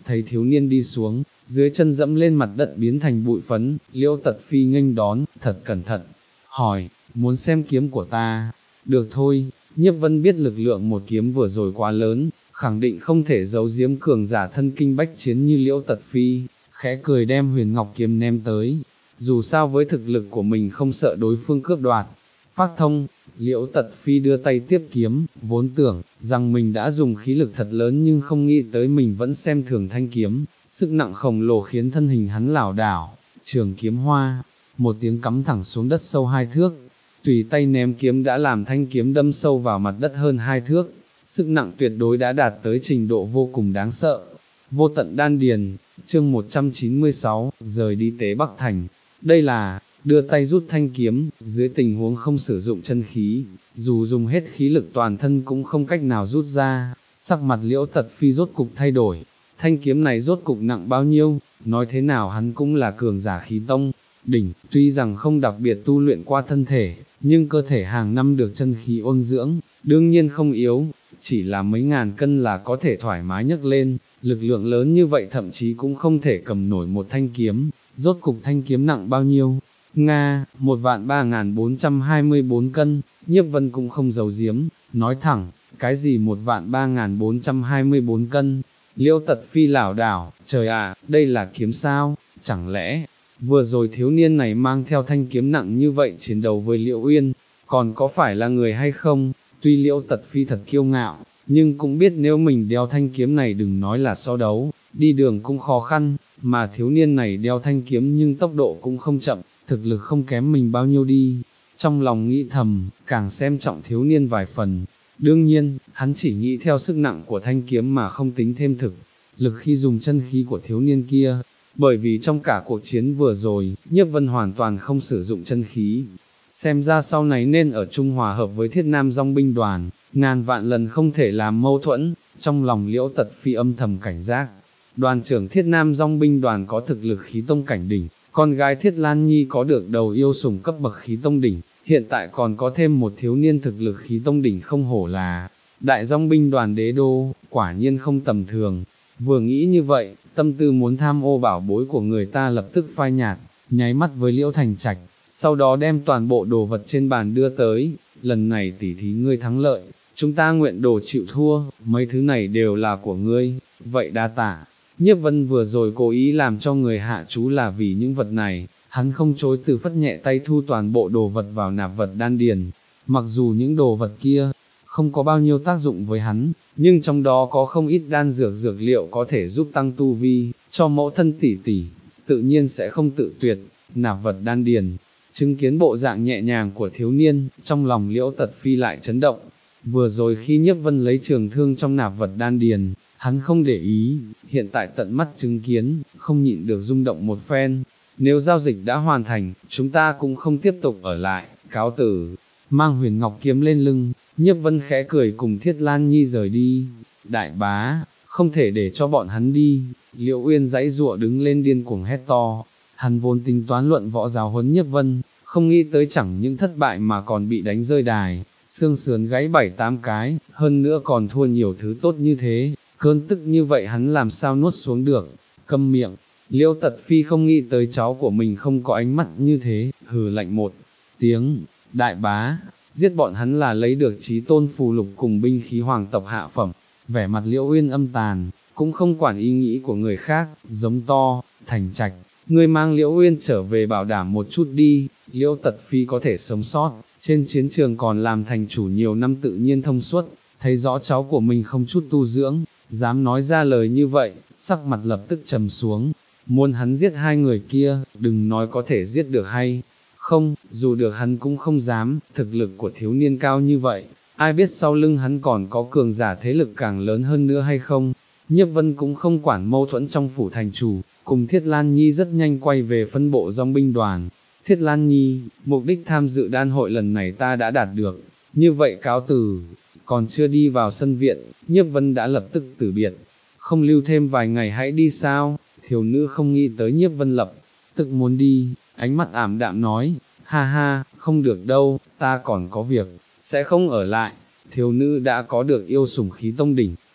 thấy thiếu niên đi xuống, dưới chân dẫm lên mặt đất biến thành bụi phấn, Liễu Tật Phi nghênh đón, thật cẩn thận, hỏi, muốn xem kiếm của ta, được thôi. Nhiếp Vân biết lực lượng một kiếm vừa rồi quá lớn, khẳng định không thể giấu giếm cường giả thân kinh bách chiến như Liễu Tật Phi, khẽ cười đem huyền ngọc kiếm ném tới, dù sao với thực lực của mình không sợ đối phương cướp đoạt. Phát thông, Liễu Tật Phi đưa tay tiếp kiếm, vốn tưởng rằng mình đã dùng khí lực thật lớn nhưng không nghĩ tới mình vẫn xem thường thanh kiếm, sức nặng khổng lồ khiến thân hình hắn lảo đảo, trường kiếm hoa, một tiếng cắm thẳng xuống đất sâu hai thước, tùy tay ném kiếm đã làm thanh kiếm đâm sâu vào mặt đất hơn hai thước, sức nặng tuyệt đối đã đạt tới trình độ vô cùng đáng sợ. Vô tận đan điền, chương một trăm chín mươi sáu, rời đi Tế Bắc Thành, đây là, đưa tay rút thanh kiếm, dưới tình huống không sử dụng chân khí, dù dùng hết khí lực toàn thân cũng không cách nào rút ra, sắc mặt Liễu Tật Phi rốt cục thay đổi, thanh kiếm này rốt cục nặng bao nhiêu, nói thế nào hắn cũng là cường giả khí tông, đỉnh, tuy rằng không đặc biệt tu luyện qua thân thể, nhưng cơ thể hàng năm được chân khí ôn dưỡng, đương nhiên không yếu, chỉ là mấy ngàn cân là có thể thoải mái nhấc lên, lực lượng lớn như vậy thậm chí cũng không thể cầm nổi một thanh kiếm, rốt cục thanh kiếm nặng bao nhiêu. Nga, một vạn ba ngàn bốn trăm hai mươi bốn cân, Nhiếp Vân cũng không giấu giếm, nói thẳng, cái gì một vạn ba ngàn bốn trăm hai mươi bốn cân, Liễu Tật Phi lảo đảo, trời ạ, đây là kiếm sao, chẳng lẽ, vừa rồi thiếu niên này mang theo thanh kiếm nặng như vậy chiến đấu với Liễu Uyên, còn có phải là người hay không, tuy Liễu Tật Phi thật kiêu ngạo, nhưng cũng biết nếu mình đeo thanh kiếm này đừng nói là so đấu, đi đường cũng khó khăn, mà thiếu niên này đeo thanh kiếm nhưng tốc độ cũng không chậm, thực lực không kém mình bao nhiêu đi, trong lòng nghĩ thầm, càng xem trọng thiếu niên vài phần, đương nhiên, hắn chỉ nghĩ theo sức nặng của thanh kiếm mà không tính thêm thực, lực khi dùng chân khí của thiếu niên kia, bởi vì trong cả cuộc chiến vừa rồi, Nhiếp Vân hoàn toàn không sử dụng chân khí, xem ra sau này nên ở Trung Hòa hợp với Thiết Nam Dòng binh đoàn, ngàn vạn lần không thể làm mâu thuẫn, trong lòng Liễu Tật Phi âm thầm cảnh giác. Đoàn trưởng Thiết Nam Dòng binh đoàn có thực lực khí tông cảnh đỉnh, con gái Thiết Lan Nhi có được đầu yêu sủng cấp bậc khí tông đỉnh, hiện tại còn có thêm một thiếu niên thực lực khí tông đỉnh không hổ là đại dòng binh đoàn đế đô, quả nhiên không tầm thường. Vừa nghĩ như vậy, tâm tư muốn tham ô bảo bối của người ta lập tức phai nhạt, nháy mắt với Liễu Thành Trạch, sau đó đem toàn bộ đồ vật trên bàn đưa tới, lần này tỉ thí ngươi thắng lợi, chúng ta nguyện đồ chịu thua, mấy thứ này đều là của ngươi, vậy đa tạ. Nhiếp Vân vừa rồi cố ý làm cho người hạ chú là vì những vật này, hắn không chối từ phất nhẹ tay thu toàn bộ đồ vật vào nạp vật đan điền, mặc dù những đồ vật kia không có bao nhiêu tác dụng với hắn, nhưng trong đó có không ít đan dược dược liệu có thể giúp tăng tu vi, cho mẫu thân tỷ tỷ, tự nhiên sẽ không tự tuyệt, nạp vật đan điền. Chứng kiến bộ dạng nhẹ nhàng của thiếu niên, trong lòng Liễu Tật Phi lại chấn động, vừa rồi khi Nhiếp Vân lấy trường thương trong nạp vật đan điền, hắn không để ý, hiện tại tận mắt chứng kiến, không nhịn được rung động một phen, nếu giao dịch đã hoàn thành, chúng ta cũng không tiếp tục ở lại, cáo tử, mang huyền ngọc kiếm lên lưng, Nhiếp Vân khẽ cười cùng Thiết Lan Nhi rời đi, đại bá, không thể để cho bọn hắn đi, Liễu Uyên giãy giụa đứng lên điên cuồng hét to, hắn vốn tính toán luận võ giáo huấn Nhiếp Vân, không nghĩ tới chẳng những thất bại mà còn bị đánh rơi đài, xương sườn gãy bảy tám cái, hơn nữa còn thua nhiều thứ tốt như thế, cơn tức như vậy hắn làm sao nuốt xuống được, câm miệng. Liễu Tật Phi không nghĩ tới cháu của mình không có ánh mắt như thế, hừ lạnh một tiếng, đại bá, giết bọn hắn là lấy được chí tôn phù lục cùng binh khí hoàng tộc hạ phẩm, vẻ mặt Liễu Uyên âm tàn, cũng không quản ý nghĩ của người khác, giống to, Thành Trạch, ngươi mang Liễu Uyên trở về bảo đảm một chút đi, Liễu Tật Phi có thể sống sót, trên chiến trường còn làm thành chủ nhiều năm tự nhiên thông suốt, thấy rõ cháu của mình không chút tu dưỡng, dám nói ra lời như vậy, sắc mặt lập tức trầm xuống, muốn hắn giết hai người kia, đừng nói có thể giết được hay không, dù được hắn cũng không dám, thực lực của thiếu niên cao như vậy, ai biết sau lưng hắn còn có cường giả thế lực càng lớn hơn nữa hay không. Nhiếp Vân cũng không quản mâu thuẫn trong phủ thành chủ, cùng Thiết Lan Nhi rất nhanh quay về phân bộ dòng binh đoàn. Thiết Lan Nhi, mục đích tham dự đan hội lần này ta đã đạt được, như vậy cáo từ, còn chưa đi vào sân viện, Nhiếp Vân đã lập tức từ biệt, không lưu thêm vài ngày hãy đi sao, thiếu nữ không nghĩ tới Nhiếp Vân lập, tức muốn đi, ánh mắt ảm đạm nói, ha ha, không được đâu, ta còn có việc, sẽ không ở lại, thiếu nữ đã có được yêu sủng khí tông đỉnh,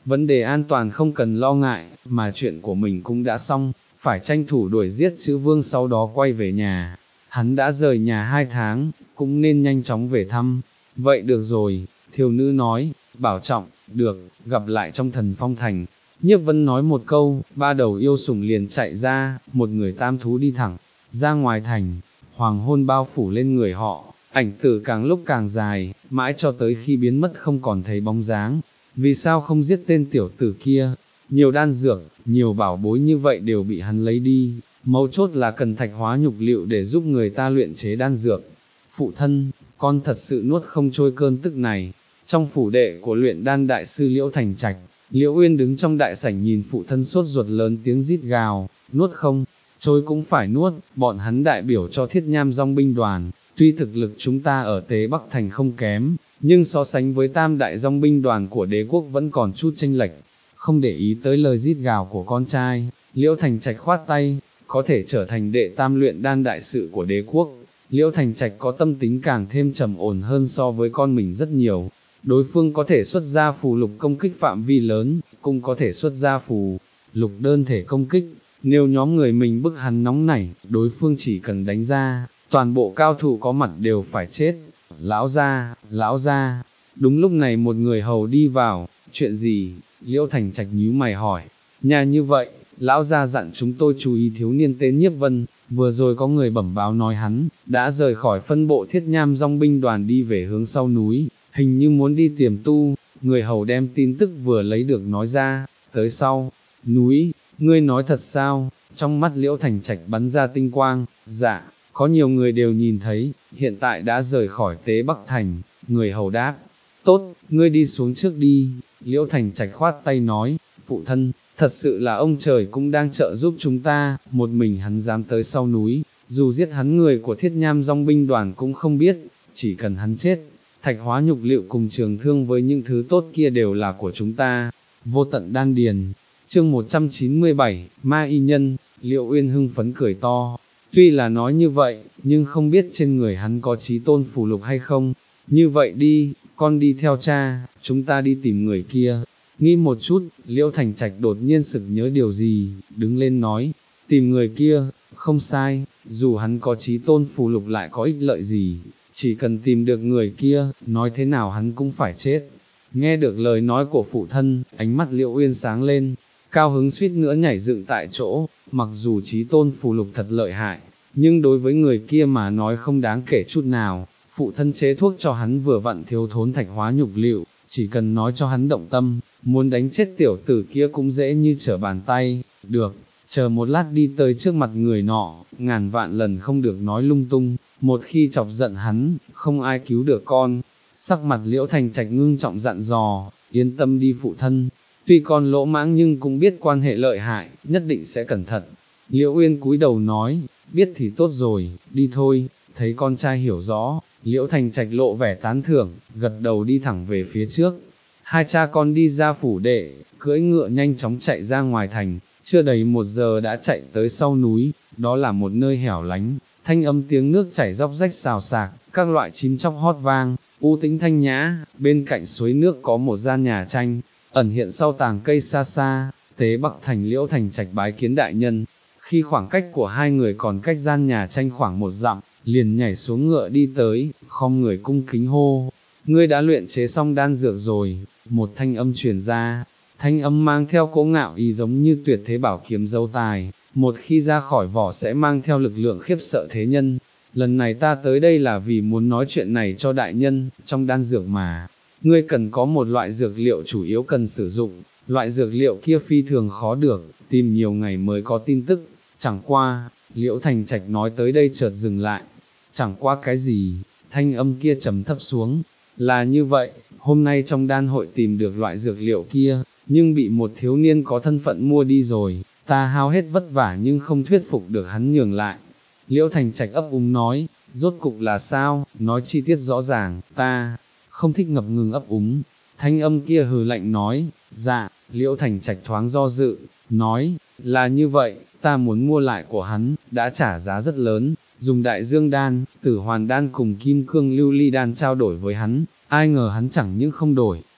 vấn đề an toàn không cần lo ngại, mà chuyện của mình cũng đã xong, phải tranh thủ đuổi giết chữ Vương sau đó quay về nhà. Hắn đã rời nhà hai tháng, cũng nên nhanh chóng về thăm. Vậy được rồi, thiếu nữ nói, bảo trọng, được, gặp lại trong Thần Phong Thành. Nhiếp Vân nói một câu, ba đầu yêu sủng liền chạy ra, một người tam thú đi thẳng ra ngoài thành. Hoàng hôn bao phủ lên người họ, ảnh tử càng lúc càng dài, mãi cho tới khi biến mất không còn thấy bóng dáng. Vì sao không giết tên tiểu tử kia? Nhiều đan dược, nhiều bảo bối như vậy đều bị hắn lấy đi, mấu chốt là cần thạch hóa nhục liệu để giúp người ta luyện chế đan dược. Phụ thân, con thật sự nuốt không trôi cơn tức này. Trong phủ đệ của luyện đan đại sư Liễu Thành Trạch, Liễu Uyên đứng trong đại sảnh nhìn phụ thân sốt ruột lớn tiếng rít gào, nuốt không trôi cũng phải nuốt, bọn hắn đại biểu cho Thiết Nham Dòng binh đoàn, tuy thực lực chúng ta ở Tế Bắc Thành không kém, nhưng so sánh với tam đại dòng binh đoàn của đế quốc vẫn còn chút chênh lệch. Không để ý tới lời rít gào của con trai, Liễu Thành Trạch khoát tay, có thể trở thành đệ tam luyện đan đại sự của đế quốc. Liễu Thành Trạch có tâm tính càng thêm trầm ổn hơn so với con mình rất nhiều. Đối phương có thể xuất ra phù lục công kích phạm vi lớn, cũng có thể xuất ra phù lục đơn thể công kích. Nếu nhóm người mình bức hắn nóng nảy, đối phương chỉ cần đánh ra, toàn bộ cao thủ có mặt đều phải chết. Lão gia, lão gia. Đúng lúc này một người hầu đi vào, chuyện gì? Liễu Thành Trạch nhíu mày hỏi. Nhà như vậy, lão gia dặn chúng tôi chú ý thiếu niên tên Nhiếp Vân, vừa rồi có người bẩm báo nói hắn đã rời khỏi phân bộ Thiết Nham Dòng binh đoàn đi về hướng sau núi, hình như muốn đi tiềm tu. Người hầu đem tin tức vừa lấy được nói ra, tới sau núi, ngươi nói thật sao? Trong mắt Liễu Thành Trạch bắn ra tinh quang, dạ, có nhiều người đều nhìn thấy, hiện tại đã rời khỏi Tế Bắc Thành. Người hầu đáp, tốt, ngươi đi xuống trước đi. Liễu Thành Trạch khoát tay nói, phụ thân, thật sự là ông trời cũng đang trợ giúp chúng ta, một mình hắn dám tới sau núi, dù giết hắn người của Thiết Nham Dòng binh đoàn cũng không biết, chỉ cần hắn chết, thạch hóa nhục liệu cùng trường thương với những thứ tốt kia đều là của chúng ta. Vô tận đan điền, chương một trăm chín mươi bảy, Ma Y Nhân. Liễu Uyên hưng phấn cười to, tuy là nói như vậy, nhưng không biết trên người hắn có chí tôn phù lục hay không. Như vậy đi, con đi theo cha, chúng ta đi tìm người kia. Nghĩ một chút, Liễu Thành Trạch đột nhiên sực nhớ điều gì, đứng lên nói, tìm người kia, không sai, dù hắn có chí tôn phù lục lại có ích lợi gì, chỉ cần tìm được người kia, nói thế nào hắn cũng phải chết. Nghe được lời nói của phụ thân, ánh mắt Liễu Uyên sáng lên, cao hứng suýt nữa nhảy dựng tại chỗ. Mặc dù chí tôn phù lục thật lợi hại, nhưng đối với người kia mà nói không đáng kể chút nào. Phụ thân chế thuốc cho hắn vừa vặn thiếu thốn thạch hóa nhục liệu, chỉ cần nói cho hắn động tâm, muốn đánh chết tiểu tử kia cũng dễ như trở bàn tay. Được, chờ một lát đi tới trước mặt người nọ, ngàn vạn lần không được nói lung tung, một khi chọc giận hắn, không ai cứu được con. Sắc mặt Liễu Thành Trạch ngưng trọng dặn dò, yên tâm đi phụ thân, tuy con lỗ mãng nhưng cũng biết quan hệ lợi hại, nhất định sẽ cẩn thận. Liễu Uyên cúi đầu nói, biết thì tốt rồi, đi thôi. Thấy con trai hiểu rõ, Liễu Thành Trạch lộ vẻ tán thưởng, gật đầu đi thẳng về phía trước. Hai cha con đi ra phủ đệ, cưỡi ngựa nhanh chóng chạy ra ngoài thành, chưa đầy một giờ đã chạy tới sau núi. Đó là một nơi hẻo lánh, thanh âm tiếng nước chảy róc rách xào xạc, các loại chim chóc hót vang, u tĩnh thanh nhã. Bên cạnh suối nước có một gian nhà tranh, ẩn hiện sau tàng cây xa xa. Tế Bắc Thành. Liễu Thành Trạch bái kiến đại nhân. Khi khoảng cách của hai người còn cách gian nhà tranh khoảng một dặm, liền nhảy xuống ngựa đi tới, khom người cung kính hô, ngươi đã luyện chế xong đan dược rồi. Một thanh âm truyền ra, thanh âm mang theo cỗ ngạo ý giống như tuyệt thế bảo kiếm dấu tài, một khi ra khỏi vỏ sẽ mang theo lực lượng khiếp sợ thế nhân. Lần này ta tới đây là vì muốn nói chuyện này cho đại nhân. Trong đan dược mà, ngươi cần có một loại dược liệu chủ yếu cần sử dụng, loại dược liệu kia phi thường khó được, tìm nhiều ngày mới có tin tức. Chẳng qua, Liễu Thành Trạch nói tới đây chợt dừng lại. Chẳng qua cái gì? Thanh âm kia trầm thấp xuống. Là như vậy, hôm nay trong đan hội tìm được loại dược liệu kia, nhưng bị một thiếu niên có thân phận mua đi rồi, ta hao hết vất vả nhưng không thuyết phục được hắn nhường lại. Liễu Thành Trạch ấp úng nói, rốt cục là sao, nói chi tiết rõ ràng. Ta không thích ngập ngừng ấp úng. Thanh âm kia hừ lạnh nói, dạ. Liễu Thành Trạch thoáng do dự, nói, là như vậy, ta muốn mua lại của hắn, đã trả giá rất lớn, dùng đại dương đan, tử hoàn đan cùng kim cương lưu ly đan trao đổi với hắn, ai ngờ hắn chẳng những không đổi,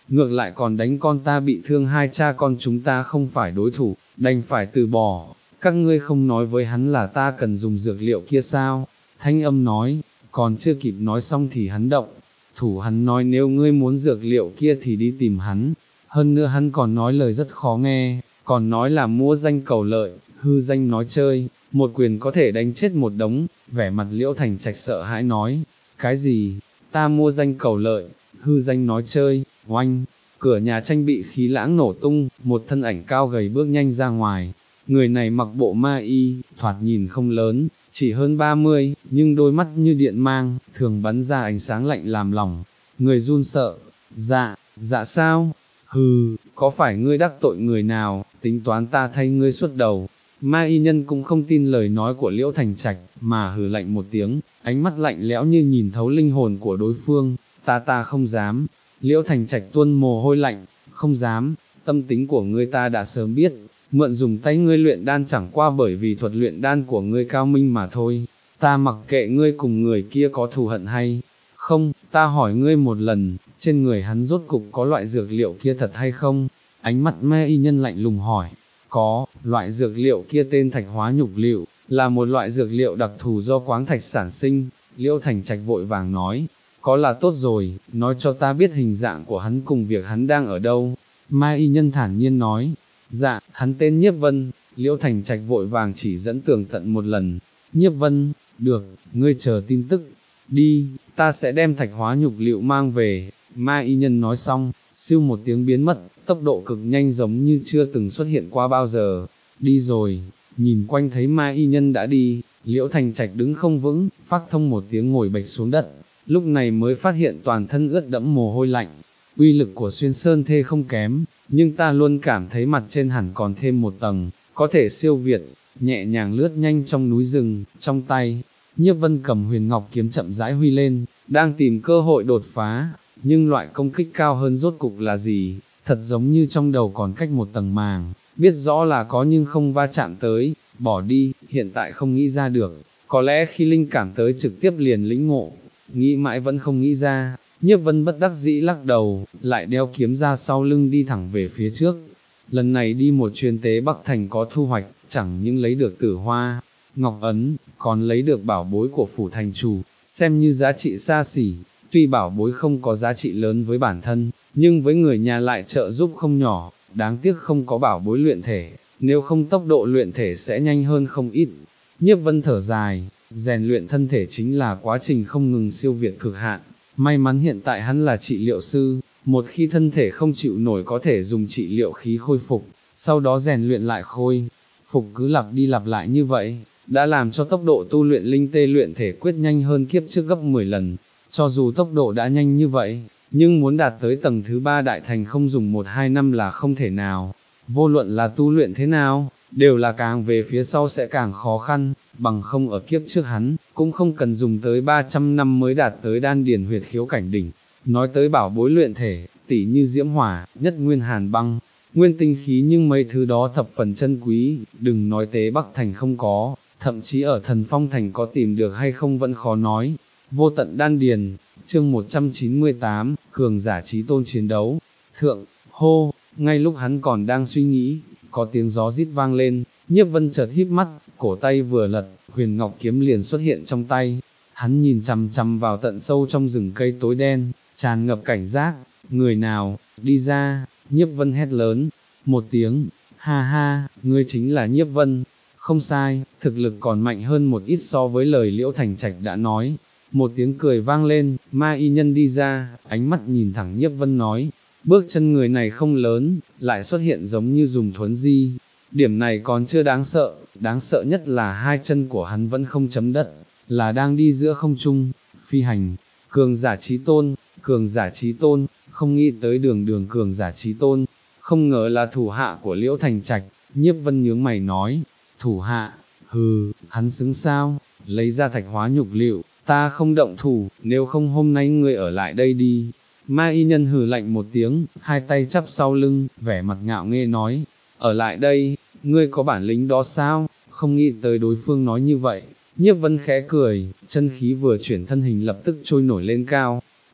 ngược lại còn đánh con ta bị thương, hai cha con chúng ta không phải đối thủ, đành phải từ bỏ. Các ngươi không nói với hắn là ta cần dùng dược liệu kia sao? Thanh âm nói, còn chưa kịp nói xong thì hắn động. Thủ hắn nói nếu ngươi muốn dược liệu kia thì đi tìm hắn. Hơn nữa hắn còn nói lời rất khó nghe, còn nói là mua danh cầu lợi, hư danh nói chơi, một quyền có thể đánh chết một đống. Vẻ mặt Liễu Thành Trạch sợ hãi nói, cái gì? Ta mua danh cầu lợi, hư danh nói chơi? Oanh! Cửa nhà tranh bị khí lãng nổ tung, một thân ảnh cao gầy bước nhanh ra ngoài. Người này mặc bộ ma y, thoạt nhìn không lớn, chỉ hơn ba mươi, nhưng đôi mắt như điện mang, thường bắn ra ánh sáng lạnh làm lòng. Người run sợ, dạ, dạ sao? Hừ, có phải ngươi đắc tội người nào, tính toán ta thay ngươi suốt đầu. Ma y nhân cũng không tin lời nói của Liễu Thành Trạch, mà hừ lạnh một tiếng, ánh mắt lạnh lẽo như nhìn thấu linh hồn của đối phương. Ta ta không dám. Liễu Thành Trạch tuôn mồ hôi lạnh, không dám, tâm tính của ngươi ta đã sớm biết, mượn dùng tay ngươi luyện đan chẳng qua bởi vì thuật luyện đan của ngươi cao minh mà thôi, ta mặc kệ ngươi cùng người kia có thù hận hay không, ta hỏi ngươi một lần, trên người hắn rốt cục có loại dược liệu kia thật hay không? Ánh mắt ma y nhân lạnh lùng hỏi, có, loại dược liệu kia tên Thạch Hóa Nhục Liệu, là một loại dược liệu đặc thù do khoáng thạch sản sinh. Liễu Thành Trạch vội vàng nói, có là tốt rồi, nói cho ta biết hình dạng của hắn cùng việc hắn đang ở đâu. Ma y nhân thản nhiên nói, dạ, hắn tên Nhiếp Vân. Liễu Thành Trạch vội vàng chỉ dẫn tường tận một lần. Nhiếp Vân, được, ngươi chờ tin tức, đi, ta sẽ đem Thạch Hóa Nhục Liệu mang về. Ma y nhân nói xong, siêu một tiếng biến mất, tốc độ cực nhanh giống như chưa từng xuất hiện qua bao giờ. Đi rồi, nhìn quanh thấy ma y nhân đã đi, Liễu Thành Trạch đứng không vững, phát thông một tiếng ngồi bạch xuống đất, lúc này mới phát hiện toàn thân ướt đẫm mồ hôi lạnh. Uy lực của xuyên sơn thê không kém, nhưng ta luôn cảm thấy mặt trên hẳn còn thêm một tầng, có thể siêu việt. Nhẹ nhàng lướt nhanh trong núi rừng, trong tay, Nhiếp Vân cầm huyền ngọc kiếm chậm rãi huy lên, đang tìm cơ hội đột phá, nhưng loại công kích cao hơn rốt cục là gì, thật giống như trong đầu còn cách một tầng màng, biết rõ là có nhưng không va chạm tới, bỏ đi, hiện tại không nghĩ ra được, có lẽ khi linh cảm tới trực tiếp liền lĩnh ngộ, nghĩ mãi vẫn không nghĩ ra. Nhiếp Vân bất đắc dĩ lắc đầu, lại đeo kiếm ra sau lưng đi thẳng về phía trước. Lần này đi một chuyến tế Bắc Thành có thu hoạch, chẳng những lấy được tử hoa, ngọc ấn, còn lấy được bảo bối của phủ thành chủ, xem như giá trị xa xỉ. Tuy bảo bối không có giá trị lớn với bản thân, nhưng với người nhà lại trợ giúp không nhỏ, đáng tiếc không có bảo bối luyện thể, nếu không tốc độ luyện thể sẽ nhanh hơn không ít. Nhiếp Vân thở dài, rèn luyện thân thể chính là quá trình không ngừng siêu việt cực hạn. May mắn hiện tại hắn là trị liệu sư, một khi thân thể không chịu nổi có thể dùng trị liệu khí khôi phục, sau đó rèn luyện lại khôi phục, cứ lặp đi lặp lại như vậy, đã làm cho tốc độ tu luyện linh tê luyện thể quyết nhanh hơn kiếp trước gấp mười lần. Cho dù tốc độ đã nhanh như vậy, nhưng muốn đạt tới tầng thứ ba đại thành không dùng một hai năm là không thể nào. Vô luận là tu luyện thế nào, đều là càng về phía sau sẽ càng khó khăn, bằng không ở kiếp trước hắn, cũng không cần dùng tới ba trăm năm mới đạt tới đan điền huyệt khiếu cảnh đỉnh. Nói tới bảo bối luyện thể, tỉ như diễm hỏa, nhất nguyên hàn băng, nguyên tinh khí, nhưng mấy thứ đó thập phần chân quý, đừng nói tế Bắc Thành không có, thậm chí ở Thần Phong Thành có tìm được hay không vẫn khó nói. Vô tận đan điền, chương một trăm chín mươi tám, cường giả chí tôn chiến đấu. Thượng, hô, ngay lúc hắn còn đang suy nghĩ, có tiếng gió rít vang lên, Nhiếp Vân chợt híp mắt, cổ tay vừa lật, huyền ngọc kiếm liền xuất hiện trong tay. Hắn nhìn chằm chằm vào tận sâu trong rừng cây tối đen, tràn ngập cảnh giác, người nào, đi ra. Nhiếp Vân hét lớn, một tiếng, ha ha, ngươi chính là Nhiếp Vân. Không sai, thực lực còn mạnh hơn một ít so với lời Liễu Thành Trạch đã nói. Một tiếng cười vang lên, ma y nhân đi ra, ánh mắt nhìn thẳng Nhiếp Vân nói, bước chân người này không lớn, lại xuất hiện giống như dùng thuấn di. Điểm này còn chưa đáng sợ, đáng sợ nhất là hai chân của hắn vẫn không chấm đất, là đang đi giữa không trung, phi hành. Cường giả chí tôn, cường giả chí tôn, không nghĩ tới đường đường cường giả chí tôn, không ngờ là thủ hạ của Liễu Thành Trạch. Nhiếp Vân nhướng mày nói, thủ hạ, hừ, hắn xứng sao, lấy ra Thạch Hóa Nhục Liệu, ta không động thủ, nếu không hôm nay ngươi ở lại đây đi. Ma y nhân hừ lạnh một tiếng, hai tay chắp sau lưng, vẻ mặt ngạo nghễ nói, ở lại đây, ngươi có bản lĩnh đó sao? Không nghĩ tới đối phương nói như vậy. Nhiếp Vân khẽ cười, chân khí vừa chuyển, thân hình lập tức trôi nổi lên cao,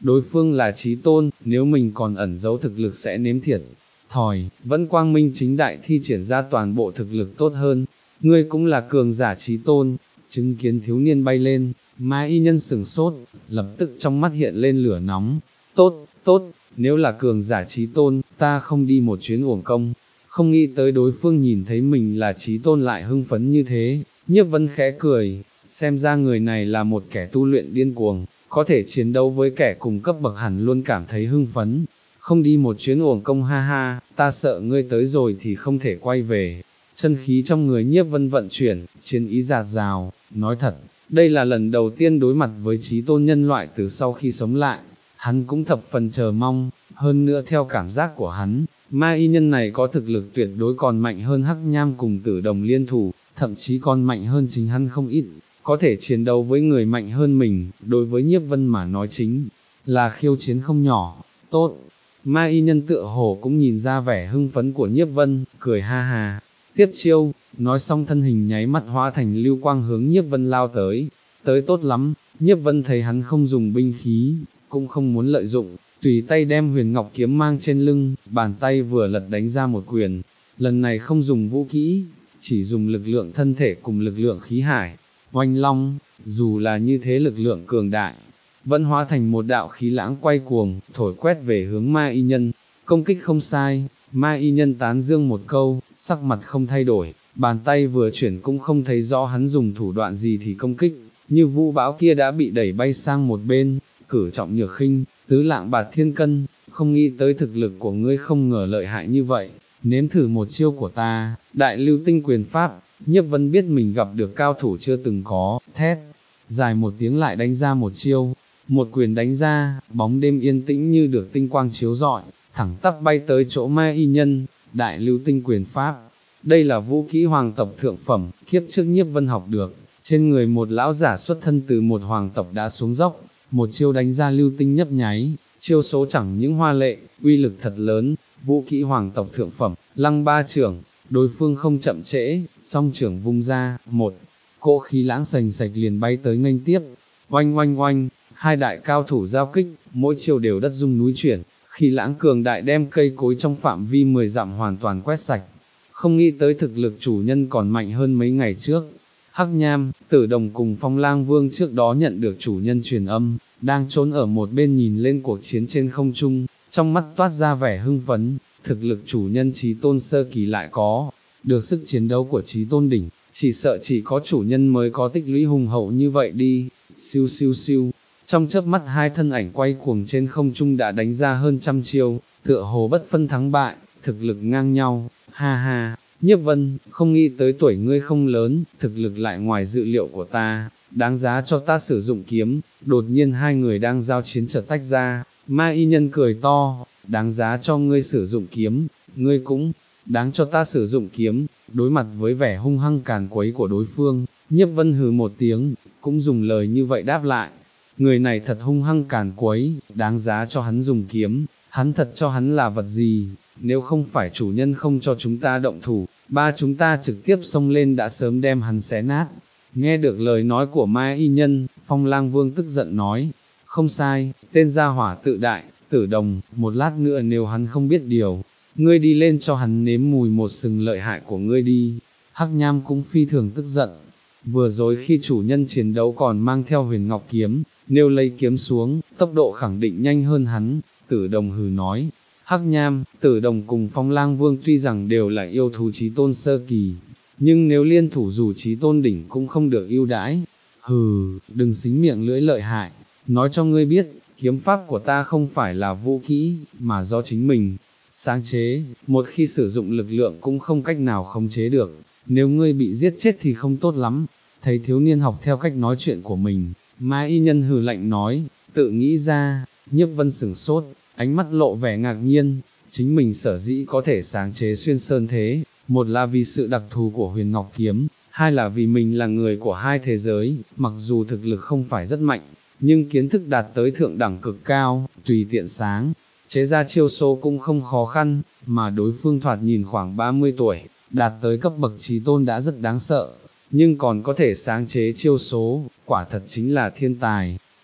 đối phương là chí tôn, nếu mình còn ẩn giấu thực lực sẽ nếm thiệt thòi, vẫn quang minh chính đại thi triển ra toàn bộ thực lực tốt hơn. Ngươi cũng là cường giả chí tôn. Chứng kiến thiếu niên bay lên, Mai Y Nhân sửng sốt, lập tức trong mắt hiện lên lửa nóng. Tốt, tốt, nếu là cường giả chí tôn, ta không đi một chuyến uổng công. Không nghĩ tới đối phương nhìn thấy mình là chí tôn lại hưng phấn như thế. Nhiếp Vân khẽ cười, xem ra người này là một kẻ tu luyện điên cuồng, có thể chiến đấu với kẻ cùng cấp bậc hẳn luôn cảm thấy hưng phấn. Không đi một chuyến uổng công ha ha, ta sợ ngươi tới rồi thì không thể quay về. Chân khí trong người Nhiếp Vân vận chuyển, chiến ý dạt dào, nói thật, đây là lần đầu tiên đối mặt với chí tôn nhân loại từ sau khi sống lại, hắn cũng thập phần chờ mong, hơn nữa theo cảm giác của hắn, ma y nhân này có thực lực tuyệt đối còn mạnh hơn Hắc Nham cùng Tử Đồng liên thủ, thậm chí còn mạnh hơn chính hắn không ít, có thể chiến đấu với người mạnh hơn mình, đối với Nhiếp Vân mà nói chính là khiêu chiến không nhỏ. Tốt, ma y nhân tựa hồ cũng nhìn ra vẻ hưng phấn của Nhiếp Vân, cười ha ha. Tiếp chiêu, nói xong thân hình nháy mắt hóa thành lưu quang hướng Nhiếp Vân lao tới, tới tốt lắm. Nhiếp Vân thấy hắn không dùng binh khí, cũng không muốn lợi dụng, tùy tay đem huyền ngọc kiếm mang trên lưng, bàn tay vừa lật đánh ra một quyền, lần này không dùng vũ kỹ, chỉ dùng lực lượng thân thể cùng lực lượng khí hải. Oanh long, dù là như thế lực lượng cường đại, vẫn hóa thành một đạo khí lãng quay cuồng, thổi quét về hướng ma y nhân. Công kích không sai, ma y nhân tán dương một câu, sắc mặt không thay đổi, bàn tay vừa chuyển cũng không thấy rõ hắn dùng thủ đoạn gì thì công kích, như vũ bão kia đã bị đẩy bay sang một bên. Cử trọng nhược khinh, tứ lạng bạt thiên cân, không nghĩ tới thực lực của ngươi không ngờ lợi hại như vậy, nếm thử một chiêu của ta, đại lưu tinh quyền pháp. Nhiếp Vân biết mình gặp được cao thủ chưa từng có, thét dài một tiếng lại đánh ra một chiêu, một quyền đánh ra, bóng đêm yên tĩnh như được tinh quang chiếu rọi, thẳng tắp bay tới chỗ ma y nhân. Đại lưu tinh quyền pháp, đây là vũ kỹ hoàng tộc thượng phẩm, kiếp trước Nhiếp Vân học được, trên người một lão giả xuất thân từ một hoàng tộc đã xuống dốc, một chiêu đánh ra lưu tinh nhấp nháy, chiêu số chẳng những hoa lệ, uy lực thật lớn. Vũ kỹ hoàng tộc thượng phẩm, lăng ba trưởng, đối phương không chậm trễ, song trưởng vung ra, một cỗ khí lãng sành sạch liền bay tới nghênh tiếp. Oanh oanh oanh, hai đại cao thủ giao kích, mỗi chiêu đều đất rung núi chuyển, khí lãng cường đại đem cây cối trong phạm vi mười dặm hoàn toàn quét sạch. Không nghĩ tới thực lực chủ nhân còn mạnh hơn mấy ngày trước. Hắc Nham, Tử Đồng cùng Phong Lang Vương trước đó nhận được chủ nhân truyền âm, đang trốn ở một bên nhìn lên cuộc chiến trên không trung, trong mắt toát ra vẻ hưng phấn. Thực lực chủ nhân chí tôn sơ kỳ lại có được sức chiến đấu của chí tôn đỉnh, chỉ sợ chỉ có chủ nhân mới có tích lũy hùng hậu như vậy đi. Siêu siêu siêu, trong chớp mắt hai thân ảnh quay cuồng trên không trung đã đánh ra hơn trăm chiêu, tựa hồ bất phân thắng bại, thực lực ngang nhau. Ha ha, Nhiếp Vân, không nghĩ tới tuổi ngươi không lớn, thực lực lại ngoài dự liệu của ta, đáng giá cho ta sử dụng kiếm. Đột nhiên hai người đang giao chiến chợt tách ra, ma y nhân cười to, đáng giá cho ngươi sử dụng kiếm, ngươi cũng đáng cho ta sử dụng kiếm. Đối mặt với vẻ hung hăng càn quấy của đối phương, Nhiếp Vân hừ một tiếng, cũng dùng lời như vậy đáp lại. Người này thật hung hăng càn quấy, đáng giá cho hắn dùng kiếm, hắn thật cho hắn là vật gì? Nếu không phải chủ nhân không cho chúng ta động thủ, ba chúng ta trực tiếp xông lên đã sớm đem hắn xé nát. Nghe được lời nói của ma y nhân, Phong Lang Vương tức giận nói, không sai, tên gia hỏa tự đại, Tử Đồng, một lát nữa nếu hắn không biết điều, ngươi đi lên cho hắn nếm mùi một sừng lợi hại của ngươi đi. Hắc Nham cũng phi thường tức giận, vừa rồi khi chủ nhân chiến đấu còn mang theo huyền ngọc kiếm, nếu lấy kiếm xuống, tốc độ khẳng định nhanh hơn hắn. Tử Đồng hừ nói, Hắc Nham, Tử Đồng cùng Phong Lang Vương tuy rằng đều là yêu thú chí tôn sơ kỳ, nhưng nếu liên thủ dù chí tôn đỉnh cũng không được ưu đãi. Hừ, đừng xính miệng lưỡi lợi hại, nói cho ngươi biết, kiếm pháp của ta không phải là vũ kỹ, mà do chính mình sáng chế, một khi sử dụng lực lượng cũng không cách nào khống chế được, nếu ngươi bị giết chết thì không tốt lắm. Thấy thiếu niên học theo cách nói chuyện của mình, ma y nhân hừ lạnh nói, tự nghĩ ra. Nhiếp Vân sửng sốt, ánh mắt lộ vẻ ngạc nhiên, chính mình sở dĩ có thể sáng chế xuyên sơn thế, một là vì sự đặc thù của huyền ngọc kiếm, hai là vì mình là người của hai thế giới, mặc dù thực lực không phải rất mạnh, nhưng kiến thức đạt tới thượng đẳng cực cao, tùy tiện sáng chế ra chiêu số cũng không khó khăn, mà đối phương thoạt nhìn khoảng ba mươi tuổi, đạt tới cấp bậc chí tôn đã rất đáng sợ, nhưng còn có thể sáng chế chiêu số, quả thật chính là thiên tài.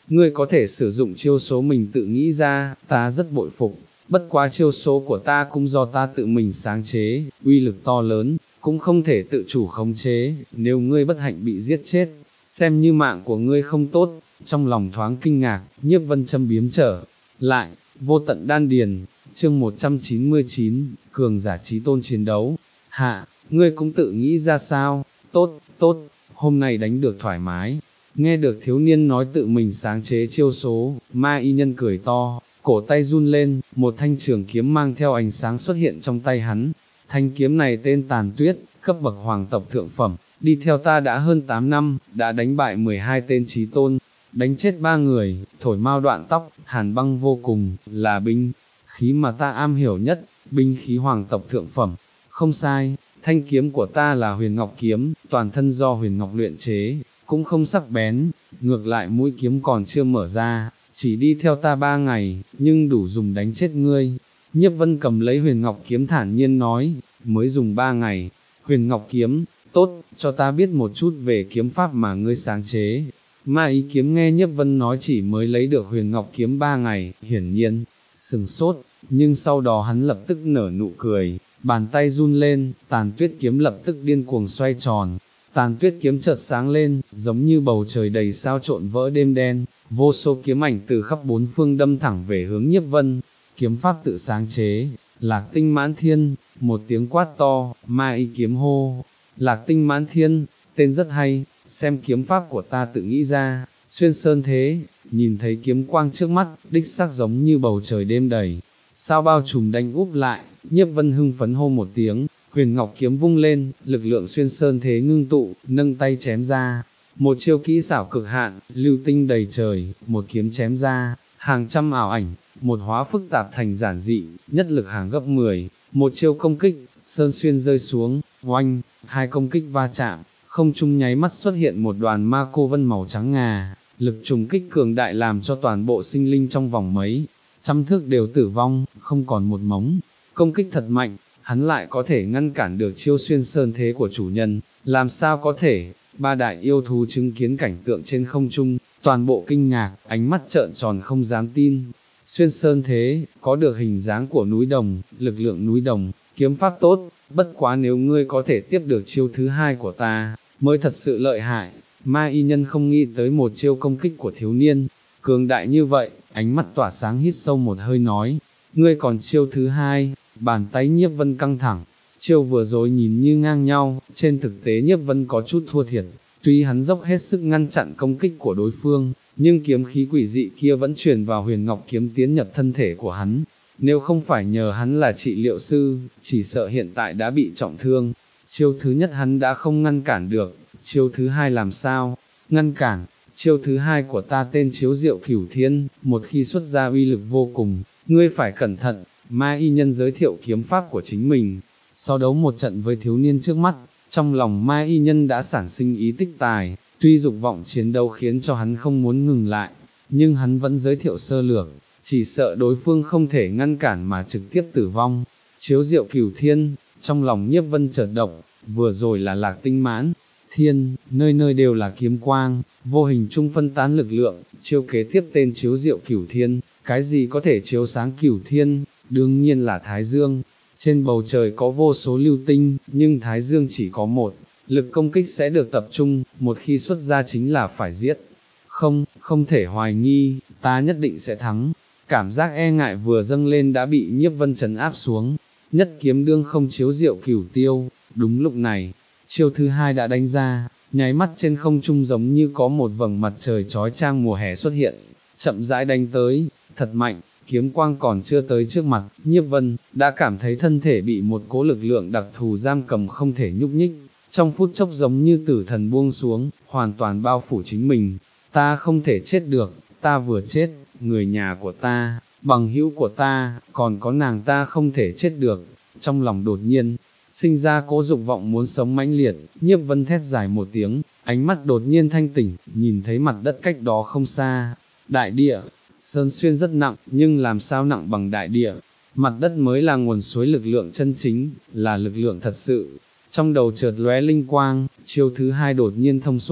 ngươi có thể sử dụng chiêu số mình tự nghĩ ra, ta rất bội phục, bất quá chiêu số của ta cũng do ta tự mình sáng chế, uy lực to lớn, cũng không thể tự chủ khống chế, nếu ngươi bất hạnh bị giết chết, xem như mạng của ngươi không tốt. Trong lòng thoáng kinh ngạc, Nhiếp Vân châm biếm trở lại, vô tận đan điền, chương một trăm chín mươi chín, cường giả chí tôn chiến đấu, hạ, ngươi cũng tự nghĩ ra sao, tốt, tốt, hôm nay đánh được thoải mái. Nghe được thiếu niên nói tự mình sáng chế chiêu số, ma y nhân cười to, cổ tay run lên, một thanh trường kiếm mang theo ánh sáng xuất hiện trong tay hắn. Thanh kiếm này tên Tàn Tuyết, cấp bậc hoàng tộc thượng phẩm, đi theo ta đã hơn tám năm, đã đánh bại mười hai tên chí tôn, đánh chết ba người, thổi mau đoạn tóc, hàn băng vô cùng, là binh khí mà ta am hiểu nhất, binh khí hoàng tộc thượng phẩm. Không sai, thanh kiếm của ta là huyền ngọc kiếm, toàn thân do huyền ngọc luyện chế, cũng không sắc bén, ngược lại mũi kiếm còn chưa mở ra, chỉ đi theo ta ba ngày, nhưng đủ dùng đánh chết ngươi. Nhiếp Vân cầm lấy huyền ngọc kiếm thản nhiên nói, mới dùng ba ngày, huyền ngọc kiếm, tốt, cho ta biết một chút về kiếm pháp mà ngươi sáng chế. Ma ý kiếm nghe Nhiếp Vân nói chỉ mới lấy được huyền ngọc kiếm ba ngày, hiển nhiên, sừng sốt, nhưng sau đó hắn lập tức nở nụ cười, bàn tay run lên, Tàn Tuyết kiếm lập tức điên cuồng xoay tròn. Tàn Tuyết kiếm chợt sáng lên, giống như bầu trời đầy sao trộn vỡ đêm đen, vô số kiếm ảnh từ khắp bốn phương đâm thẳng về hướng Nhiếp Vân. Kiếm pháp tự sáng chế, Lạc Tinh Mãn Thiên, một tiếng quát to, ma y kiếm hô, Lạc Tinh Mãn Thiên, tên rất hay, xem kiếm pháp của ta tự nghĩ ra, xuyên sơn thế, nhìn thấy kiếm quang trước mắt, đích xác giống như bầu trời đêm đầy, sao bao trùm đánh úp lại, Nhiếp Vân hưng phấn hô một tiếng, huyền ngọc kiếm vung lên, lực lượng xuyên sơn thế ngưng tụ, nâng tay chém ra, một chiêu kỹ xảo cực hạn, lưu tinh đầy trời, một kiếm chém ra, hàng trăm ảo ảnh, một hóa phức tạp thành giản dị, nhất lực hàng gấp mười, một chiêu công kích, sơn xuyên rơi xuống, oanh, hai công kích va chạm, không trung nháy mắt xuất hiện một đoàn ma cô vân màu trắng ngà, lực trùng kích cường đại làm cho toàn bộ sinh linh trong vòng mấy trăm thước đều tử vong, không còn một mống. Công kích thật mạnh, hắn lại có thể ngăn cản được chiêu xuyên sơn thế của chủ nhân, làm sao có thể? Ba đại yêu thú chứng kiến cảnh tượng trên không trung, toàn bộ kinh ngạc, ánh mắt trợn tròn không dám tin. Xuyên sơn thế, có được hình dáng của núi đồng, lực lượng núi đồng, kiếm pháp tốt, bất quá nếu ngươi có thể tiếp được chiêu thứ hai của ta, mới thật sự lợi hại. Ma y nhân không nghĩ tới một chiêu công kích của thiếu niên, cường đại như vậy, ánh mắt tỏa sáng hít sâu một hơi nói, ngươi còn chiêu thứ hai, bàn tay Nhiếp Vân căng thẳng, chiêu vừa rồi nhìn như ngang nhau, trên thực tế Nhiếp Vân có chút thua thiệt, tuy hắn dốc hết sức ngăn chặn công kích của đối phương, nhưng kiếm khí quỷ dị kia vẫn truyền vào huyền ngọc kiếm tiến nhập thân thể của hắn, nếu không phải nhờ hắn là trị liệu sư, chỉ sợ hiện tại đã bị trọng thương. Chiêu thứ nhất hắn đã không ngăn cản được, chiêu thứ hai làm sao? Ngăn cản, chiêu thứ hai của ta tên Chiếu Diệu Cửu Thiên, một khi xuất ra uy lực vô cùng, ngươi phải cẩn thận. Ma y nhân giới thiệu kiếm pháp của chính mình, so đấu một trận với thiếu niên trước mắt, trong lòng ma y nhân đã sản sinh ý tích tài, tuy dục vọng chiến đấu khiến cho hắn không muốn ngừng lại, nhưng hắn vẫn giới thiệu sơ lược, chỉ sợ đối phương không thể ngăn cản mà trực tiếp tử vong. Chiếu Diệu Cửu Thiên, trong lòng Nhiếp Vân chợt động, vừa rồi là Lạc Tinh Mãn Thiên, nơi nơi đều là kiếm quang, vô hình trung phân tán lực lượng, chiêu kế tiếp tên Chiếu Diệu Cửu Thiên, cái gì có thể chiếu sáng Cửu Thiên, đương nhiên là Thái Dương. Trên bầu trời có vô số lưu tinh, nhưng Thái Dương chỉ có một, lực công kích sẽ được tập trung, một khi xuất ra chính là phải giết. Không, không thể hoài nghi, ta nhất định sẽ thắng. Cảm giác e ngại vừa dâng lên đã bị Nhiếp Vân trấn áp xuống, nhất kiếm đương không chiếu diệu cửu tiêu. Đúng lúc này, chiêu thứ hai đã đánh ra, nháy mắt trên không trung giống như có một vầng mặt trời chói chang mùa hè xuất hiện, chậm rãi đánh tới, thật mạnh. Kiếm quang còn chưa tới trước mặt, Nhiếp Vân đã cảm thấy thân thể bị một cỗ lực lượng đặc thù giam cầm không thể nhúc nhích, trong phút chốc giống như tử thần buông xuống, hoàn toàn bao phủ chính mình. Ta không thể chết được, ta vừa chết, người nhà của ta, bằng hữu của ta, còn có nàng ta không thể chết được. Trong lòng đột nhiên sinh ra cỗ dục vọng muốn sống mãnh liệt, Nhiếp Vân thét dài một tiếng, ánh mắt đột nhiên thanh tỉnh, nhìn thấy mặt đất cách đó không xa, đại địa. Sơn xuyên rất nặng, nhưng làm sao nặng bằng đại địa, mặt đất mới là nguồn suối lực lượng chân chính, là lực lượng thật sự. Trong đầu chợt lóe linh quang, chiêu thứ hai đột nhiên thông suốt,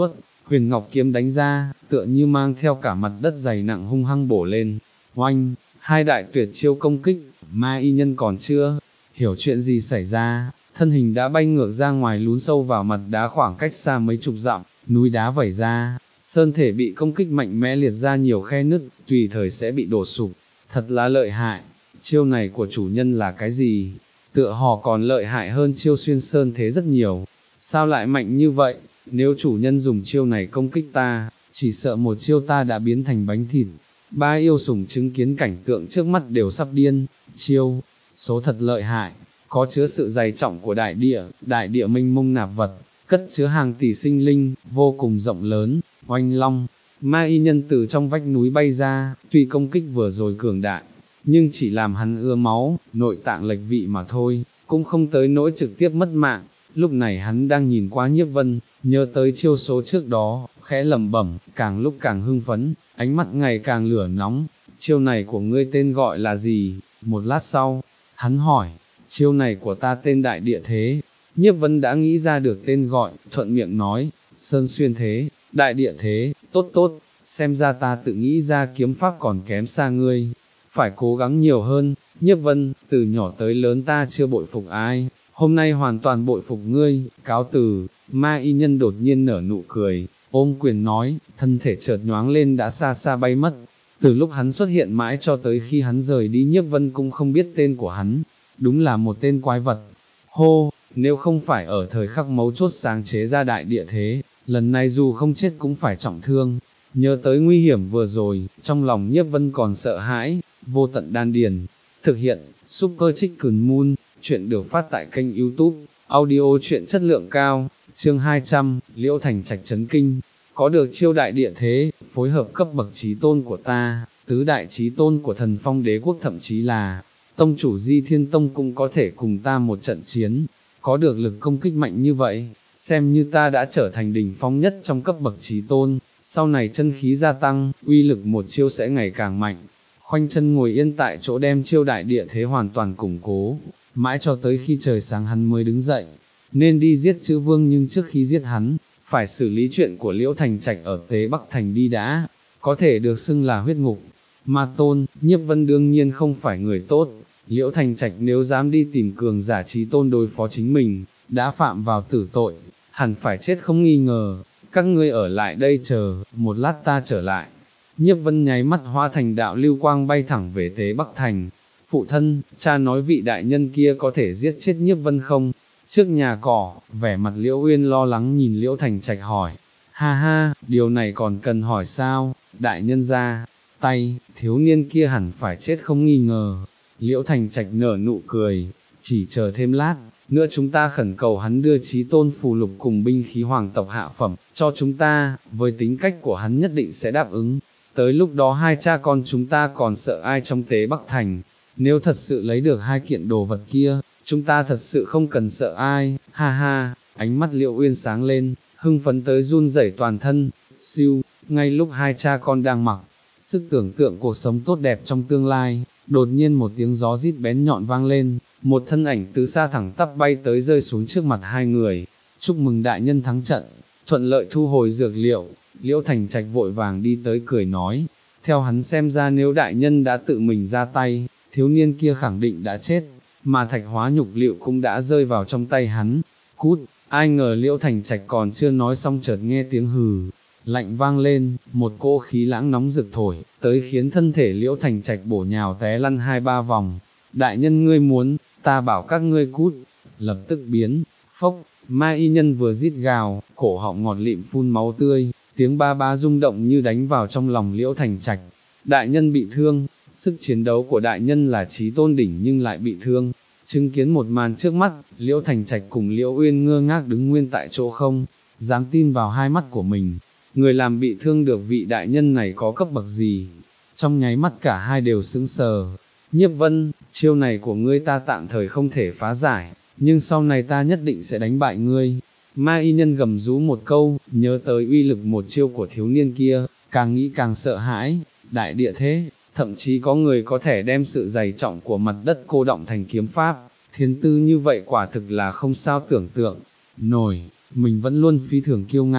huyền ngọc kiếm đánh ra, tựa như mang theo cả mặt đất dày nặng hung hăng bổ lên, oanh, hai đại tuyệt chiêu công kích, ma y nhân còn chưa hiểu chuyện gì xảy ra, thân hình đã bay ngược ra ngoài lún sâu vào mặt đá khoảng cách xa mấy chục dặm, núi đá vẩy ra, sơn thể bị công kích mạnh mẽ liệt ra nhiều khe nứt, tùy thời sẽ bị đổ sụp, thật là lợi hại, chiêu này của chủ nhân là cái gì, tựa hồ còn lợi hại hơn chiêu xuyên sơn thế rất nhiều, sao lại mạnh như vậy, nếu chủ nhân dùng chiêu này công kích ta, chỉ sợ một chiêu ta đã biến thành bánh thịt. Ba yêu sủng chứng kiến cảnh tượng trước mắt đều sắp điên, chiêu, số thật lợi hại, có chứa sự dày trọng của đại địa, đại địa mênh mông nạp vật, cất chứa hàng tỷ sinh linh, vô cùng rộng lớn, oanh long, ma y nhân từ trong vách núi bay ra, tuy công kích vừa rồi cường đại, nhưng chỉ làm hắn ưa máu, nội tạng lệch vị mà thôi, cũng không tới nỗi trực tiếp mất mạng. Lúc này hắn đang nhìn qua Nhiếp Vân, nhớ tới chiêu số trước đó, khẽ lẩm bẩm, càng lúc càng hưng phấn, ánh mắt ngày càng lửa nóng, chiêu này của ngươi tên gọi là gì? Một lát sau, hắn hỏi, chiêu này của ta tên Đại Địa Thế. Nhiếp Vân đã nghĩ ra được tên gọi, thuận miệng nói, Sơn Xuyên Thế, Đại Địa Thế, tốt tốt, xem ra ta tự nghĩ ra kiếm pháp còn kém xa ngươi, phải cố gắng nhiều hơn. Nhiếp Vân, từ nhỏ tới lớn ta chưa bội phục ai, hôm nay hoàn toàn bội phục ngươi, cáo từ. Ma y nhân đột nhiên nở nụ cười, ôm quyền nói, thân thể chợt nhoáng lên đã xa xa bay mất. Từ lúc hắn xuất hiện mãi cho tới khi hắn rời đi Nhiếp Vân cũng không biết tên của hắn, đúng là một tên quái vật. Hô, nếu không phải ở thời khắc mấu chốt sáng chế ra Đại Địa Thế, lần này dù không chết cũng phải trọng thương. Nhớ tới nguy hiểm vừa rồi, trong lòng Nhiếp Vân còn sợ hãi, vô tận đan điền. Thực hiện, Super Chicken Moon, chuyện được phát tại kênh YouTube, audio chuyện chất lượng cao, chương hai trăm, Liễu Thành Trạch chấn kinh. Có được chiêu Đại Địa Thế, phối hợp cấp bậc chí tôn của ta, tứ đại chí tôn của Thần Phong Đế Quốc thậm chí là tông chủ Di Thiên Tông cũng có thể cùng ta một trận chiến, có được lực công kích mạnh như vậy, xem như ta đã trở thành đỉnh phong nhất trong cấp bậc chí tôn, sau này chân khí gia tăng, uy lực một chiêu sẽ ngày càng mạnh. Khoanh chân ngồi yên tại chỗ đem chiêu Đại Địa Thế hoàn toàn củng cố, mãi cho tới khi trời sáng hắn mới đứng dậy, nên đi giết chữ vương nhưng trước khi giết hắn, phải xử lý chuyện của Liễu Thành Trạch ở Tế Bắc Thành đi đã, có thể được xưng là huyết ngục. Ma tôn, Nhiếp Vân đương nhiên không phải người tốt, Liễu Thành Trạch nếu dám đi tìm cường giả chí tôn đối phó chính mình, đã phạm vào tử tội, hẳn phải chết không nghi ngờ, các ngươi ở lại đây chờ, một lát ta trở lại. Nhiếp Vân nháy mắt hóa thành đạo lưu quang bay thẳng về Tế Bắc Thành. Phụ thân, cha nói vị đại nhân kia có thể giết chết Nhiếp Vân không? Trước nhà cỏ, vẻ mặt Liễu Uyên lo lắng nhìn Liễu Thành Trạch hỏi. Ha ha, điều này còn cần hỏi sao? Đại nhân ra tay, thiếu niên kia hẳn phải chết không nghi ngờ. Liễu Thành Trạch nở nụ cười, chỉ chờ thêm lát nữa chúng ta khẩn cầu hắn đưa chí tôn phù lục cùng binh khí hoàng tộc hạ phẩm cho chúng ta, với tính cách của hắn nhất định sẽ đáp ứng. Tới lúc đó hai cha con chúng ta còn sợ ai trong Tế Bắc Thành, nếu thật sự lấy được hai kiện đồ vật kia, chúng ta thật sự không cần sợ ai, ha ha, ánh mắt Liễu Uyên sáng lên, hưng phấn tới run rẩy toàn thân, siêu, ngay lúc hai cha con đang mặc, sức tưởng tượng cuộc sống tốt đẹp trong tương lai, đột nhiên một tiếng gió rít bén nhọn vang lên, một thân ảnh từ xa thẳng tắp bay tới rơi xuống trước mặt hai người, chúc mừng đại nhân thắng trận, thuận lợi thu hồi dược liệu. Liễu Thành Trạch vội vàng đi tới cười nói, theo hắn xem ra nếu đại nhân đã tự mình ra tay, thiếu niên kia khẳng định đã chết, mà thạch hóa nhục liệu cũng đã rơi vào trong tay hắn. Cút, ai ngờ Liễu Thành Trạch còn chưa nói xong chợt nghe tiếng hừ, lạnh vang lên, một cỗ khí lãng nóng rực thổi, tới khiến thân thể Liễu Thành Trạch bổ nhào té lăn hai ba vòng. Đại nhân ngươi muốn, ta bảo các ngươi cút, lập tức biến, phốc, ma y nhân vừa rít gào, cổ họng ngọt lịm phun máu tươi. Tiếng ba ba rung động như đánh vào trong lòng Liễu Thành Trạch. Đại nhân bị thương, sức chiến đấu của đại nhân là chí tôn đỉnh nhưng lại bị thương. Chứng kiến một màn trước mắt, Liễu Thành Trạch cùng Liễu Uyên ngơ ngác đứng nguyên tại chỗ không dám tin vào hai mắt của mình. Người làm bị thương được vị đại nhân này có cấp bậc gì? Trong nháy mắt cả hai đều sững sờ. Nhiếp Vân, chiêu này của ngươi ta tạm thời không thể phá giải, nhưng sau này ta nhất định sẽ đánh bại ngươi. Ma y nhân gầm rú một câu, nhớ tới uy lực một chiêu của thiếu niên kia, càng nghĩ càng sợ hãi. Đại địa thế, thậm chí có người có thể đem sự dày trọng của mặt đất cô động thành kiếm pháp, thiên tư như vậy quả thực là không sao tưởng tượng nổi. Mình vẫn luôn phi thường kiêu ngạo,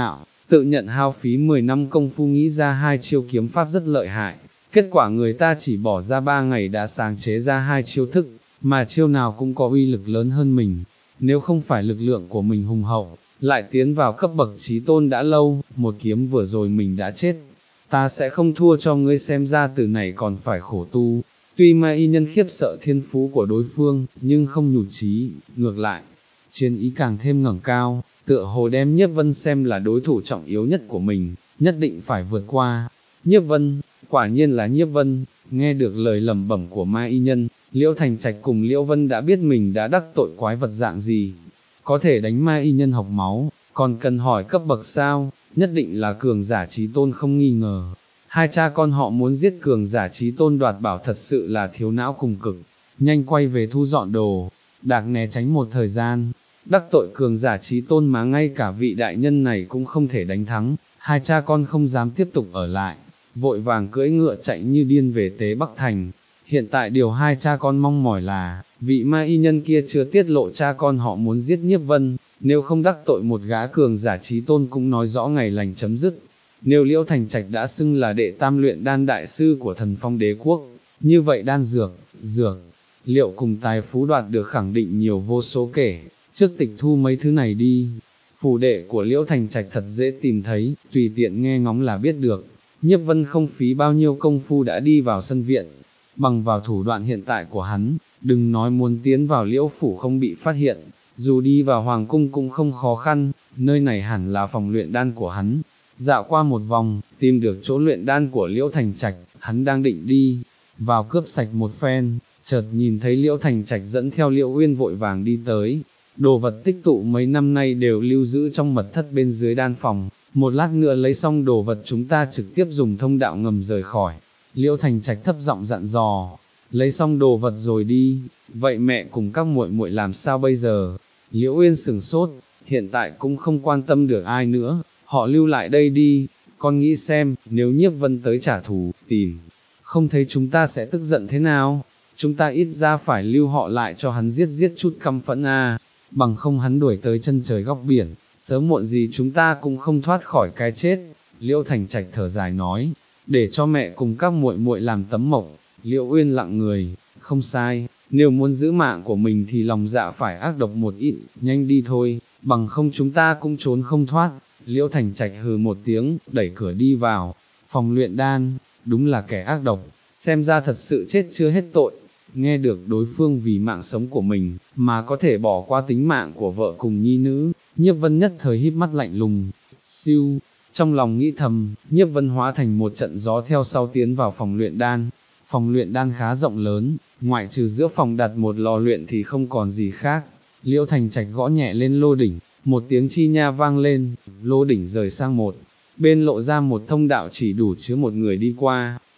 tự nhận hao phí mười năm công phu nghĩ ra hai chiêu kiếm pháp rất lợi hại, kết quả người ta chỉ bỏ ra ba ngày đã sáng chế ra hai chiêu thức, mà chiêu nào cũng có uy lực lớn hơn mình, nếu không phải lực lượng của mình hùng hậu, lại tiến vào cấp bậc chí tôn đã lâu, một kiếm vừa rồi mình đã chết, ta sẽ không thua cho ngươi xem ra từ này còn phải khổ tu. Tuy Ma Y Nhân khiếp sợ thiên phú của đối phương, nhưng không nhụt chí, ngược lại, chiến ý càng thêm ngẩng cao, tựa hồ đem Nhiếp Vân xem là đối thủ trọng yếu nhất của mình, nhất định phải vượt qua. Nhiếp Vân, quả nhiên là Nhiếp Vân, nghe được lời lẩm bẩm của Ma Y Nhân, Liễu Thành Trạch cùng Liễu Vân đã biết mình đã đắc tội quái vật dạng gì, có thể đánh Ma Y Nhân học máu, còn cần hỏi cấp bậc sao, nhất định là cường giả chí tôn không nghi ngờ. Hai cha con họ muốn giết cường giả chí tôn đoạt bảo thật sự là thiếu não cùng cực, nhanh quay về thu dọn đồ, Đạc né tránh một thời gian, đắc tội cường giả chí tôn mà ngay cả vị đại nhân này cũng không thể đánh thắng, hai cha con không dám tiếp tục ở lại, vội vàng cưỡi ngựa chạy như điên về Tế Bắc Thành. Hiện tại điều hai cha con mong mỏi là, vị Ma Y Nhân kia chưa tiết lộ cha con họ muốn giết Nhiếp Vân, nếu không đắc tội một gã cường giả chí tôn cũng nói rõ ngày lành chấm dứt. Nếu Liễu Thành Trạch đã xưng là đệ tam luyện đan đại sư của Thần Phong Đế Quốc, như vậy đan dược, dược, liệu cùng tài phú đoạt được khẳng định nhiều vô số kể, trước tịch thu mấy thứ này đi. Phủ đệ của Liễu Thành Trạch thật dễ tìm thấy, tùy tiện nghe ngóng là biết được. Nhiếp Vân không phí bao nhiêu công phu đã đi vào sân viện, bằng vào thủ đoạn hiện tại của hắn, đừng nói muốn tiến vào Liễu phủ không bị phát hiện, dù đi vào hoàng cung cũng không khó khăn, nơi này hẳn là phòng luyện đan của hắn. Dạo qua một vòng, tìm được chỗ luyện đan của Liễu Thành Trạch, hắn đang định đi vào cướp sạch một phen, chợt nhìn thấy Liễu Thành Trạch dẫn theo Liễu Uyên vội vàng đi tới. Đồ vật tích tụ mấy năm nay đều lưu giữ trong mật thất bên dưới đan phòng, một lát nữa lấy xong đồ vật chúng ta trực tiếp dùng thông đạo ngầm rời khỏi. Liễu Thành Trạch thấp giọng dặn dò, lấy xong đồ vật rồi đi, vậy mẹ cùng các muội muội làm sao bây giờ? Liễu Uyên sửng sốt, hiện tại cũng không quan tâm được ai nữa, họ lưu lại đây đi, con nghĩ xem, nếu Nhiếp Vân tới trả thù, tìm, không thấy chúng ta sẽ tức giận thế nào? Chúng ta ít ra phải lưu họ lại cho hắn giết giết chút căm phẫn a, bằng không hắn đuổi tới chân trời góc biển, sớm muộn gì chúng ta cũng không thoát khỏi cái chết. Liễu Thành Trạch thở dài nói, để cho mẹ cùng các muội muội làm tấm mộc. Liễu Uyên lặng người, không sai, nếu muốn giữ mạng của mình thì lòng dạ phải ác độc một ít, nhanh đi thôi, bằng không chúng ta cũng trốn không thoát. Liễu Thành Trạch hừ một tiếng, đẩy cửa đi vào, phòng luyện đan, đúng là kẻ ác độc, xem ra thật sự chết chưa hết tội. Nghe được đối phương vì mạng sống của mình, mà có thể bỏ qua tính mạng của vợ cùng nhi nữ, Nhiếp Vân nhất thời híp mắt lạnh lùng, siêu, trong lòng nghĩ thầm, Nhiếp Vân hóa thành một trận gió theo sau tiến vào phòng luyện đan. Phòng luyện đan khá rộng lớn, ngoại trừ giữa phòng đặt một lò luyện thì không còn gì khác. Liễu Thành Trạch gõ nhẹ lên lô đỉnh, một tiếng chi nha vang lên, lô đỉnh rời sang một bên lộ ra một thông đạo chỉ đủ chứa một người đi qua.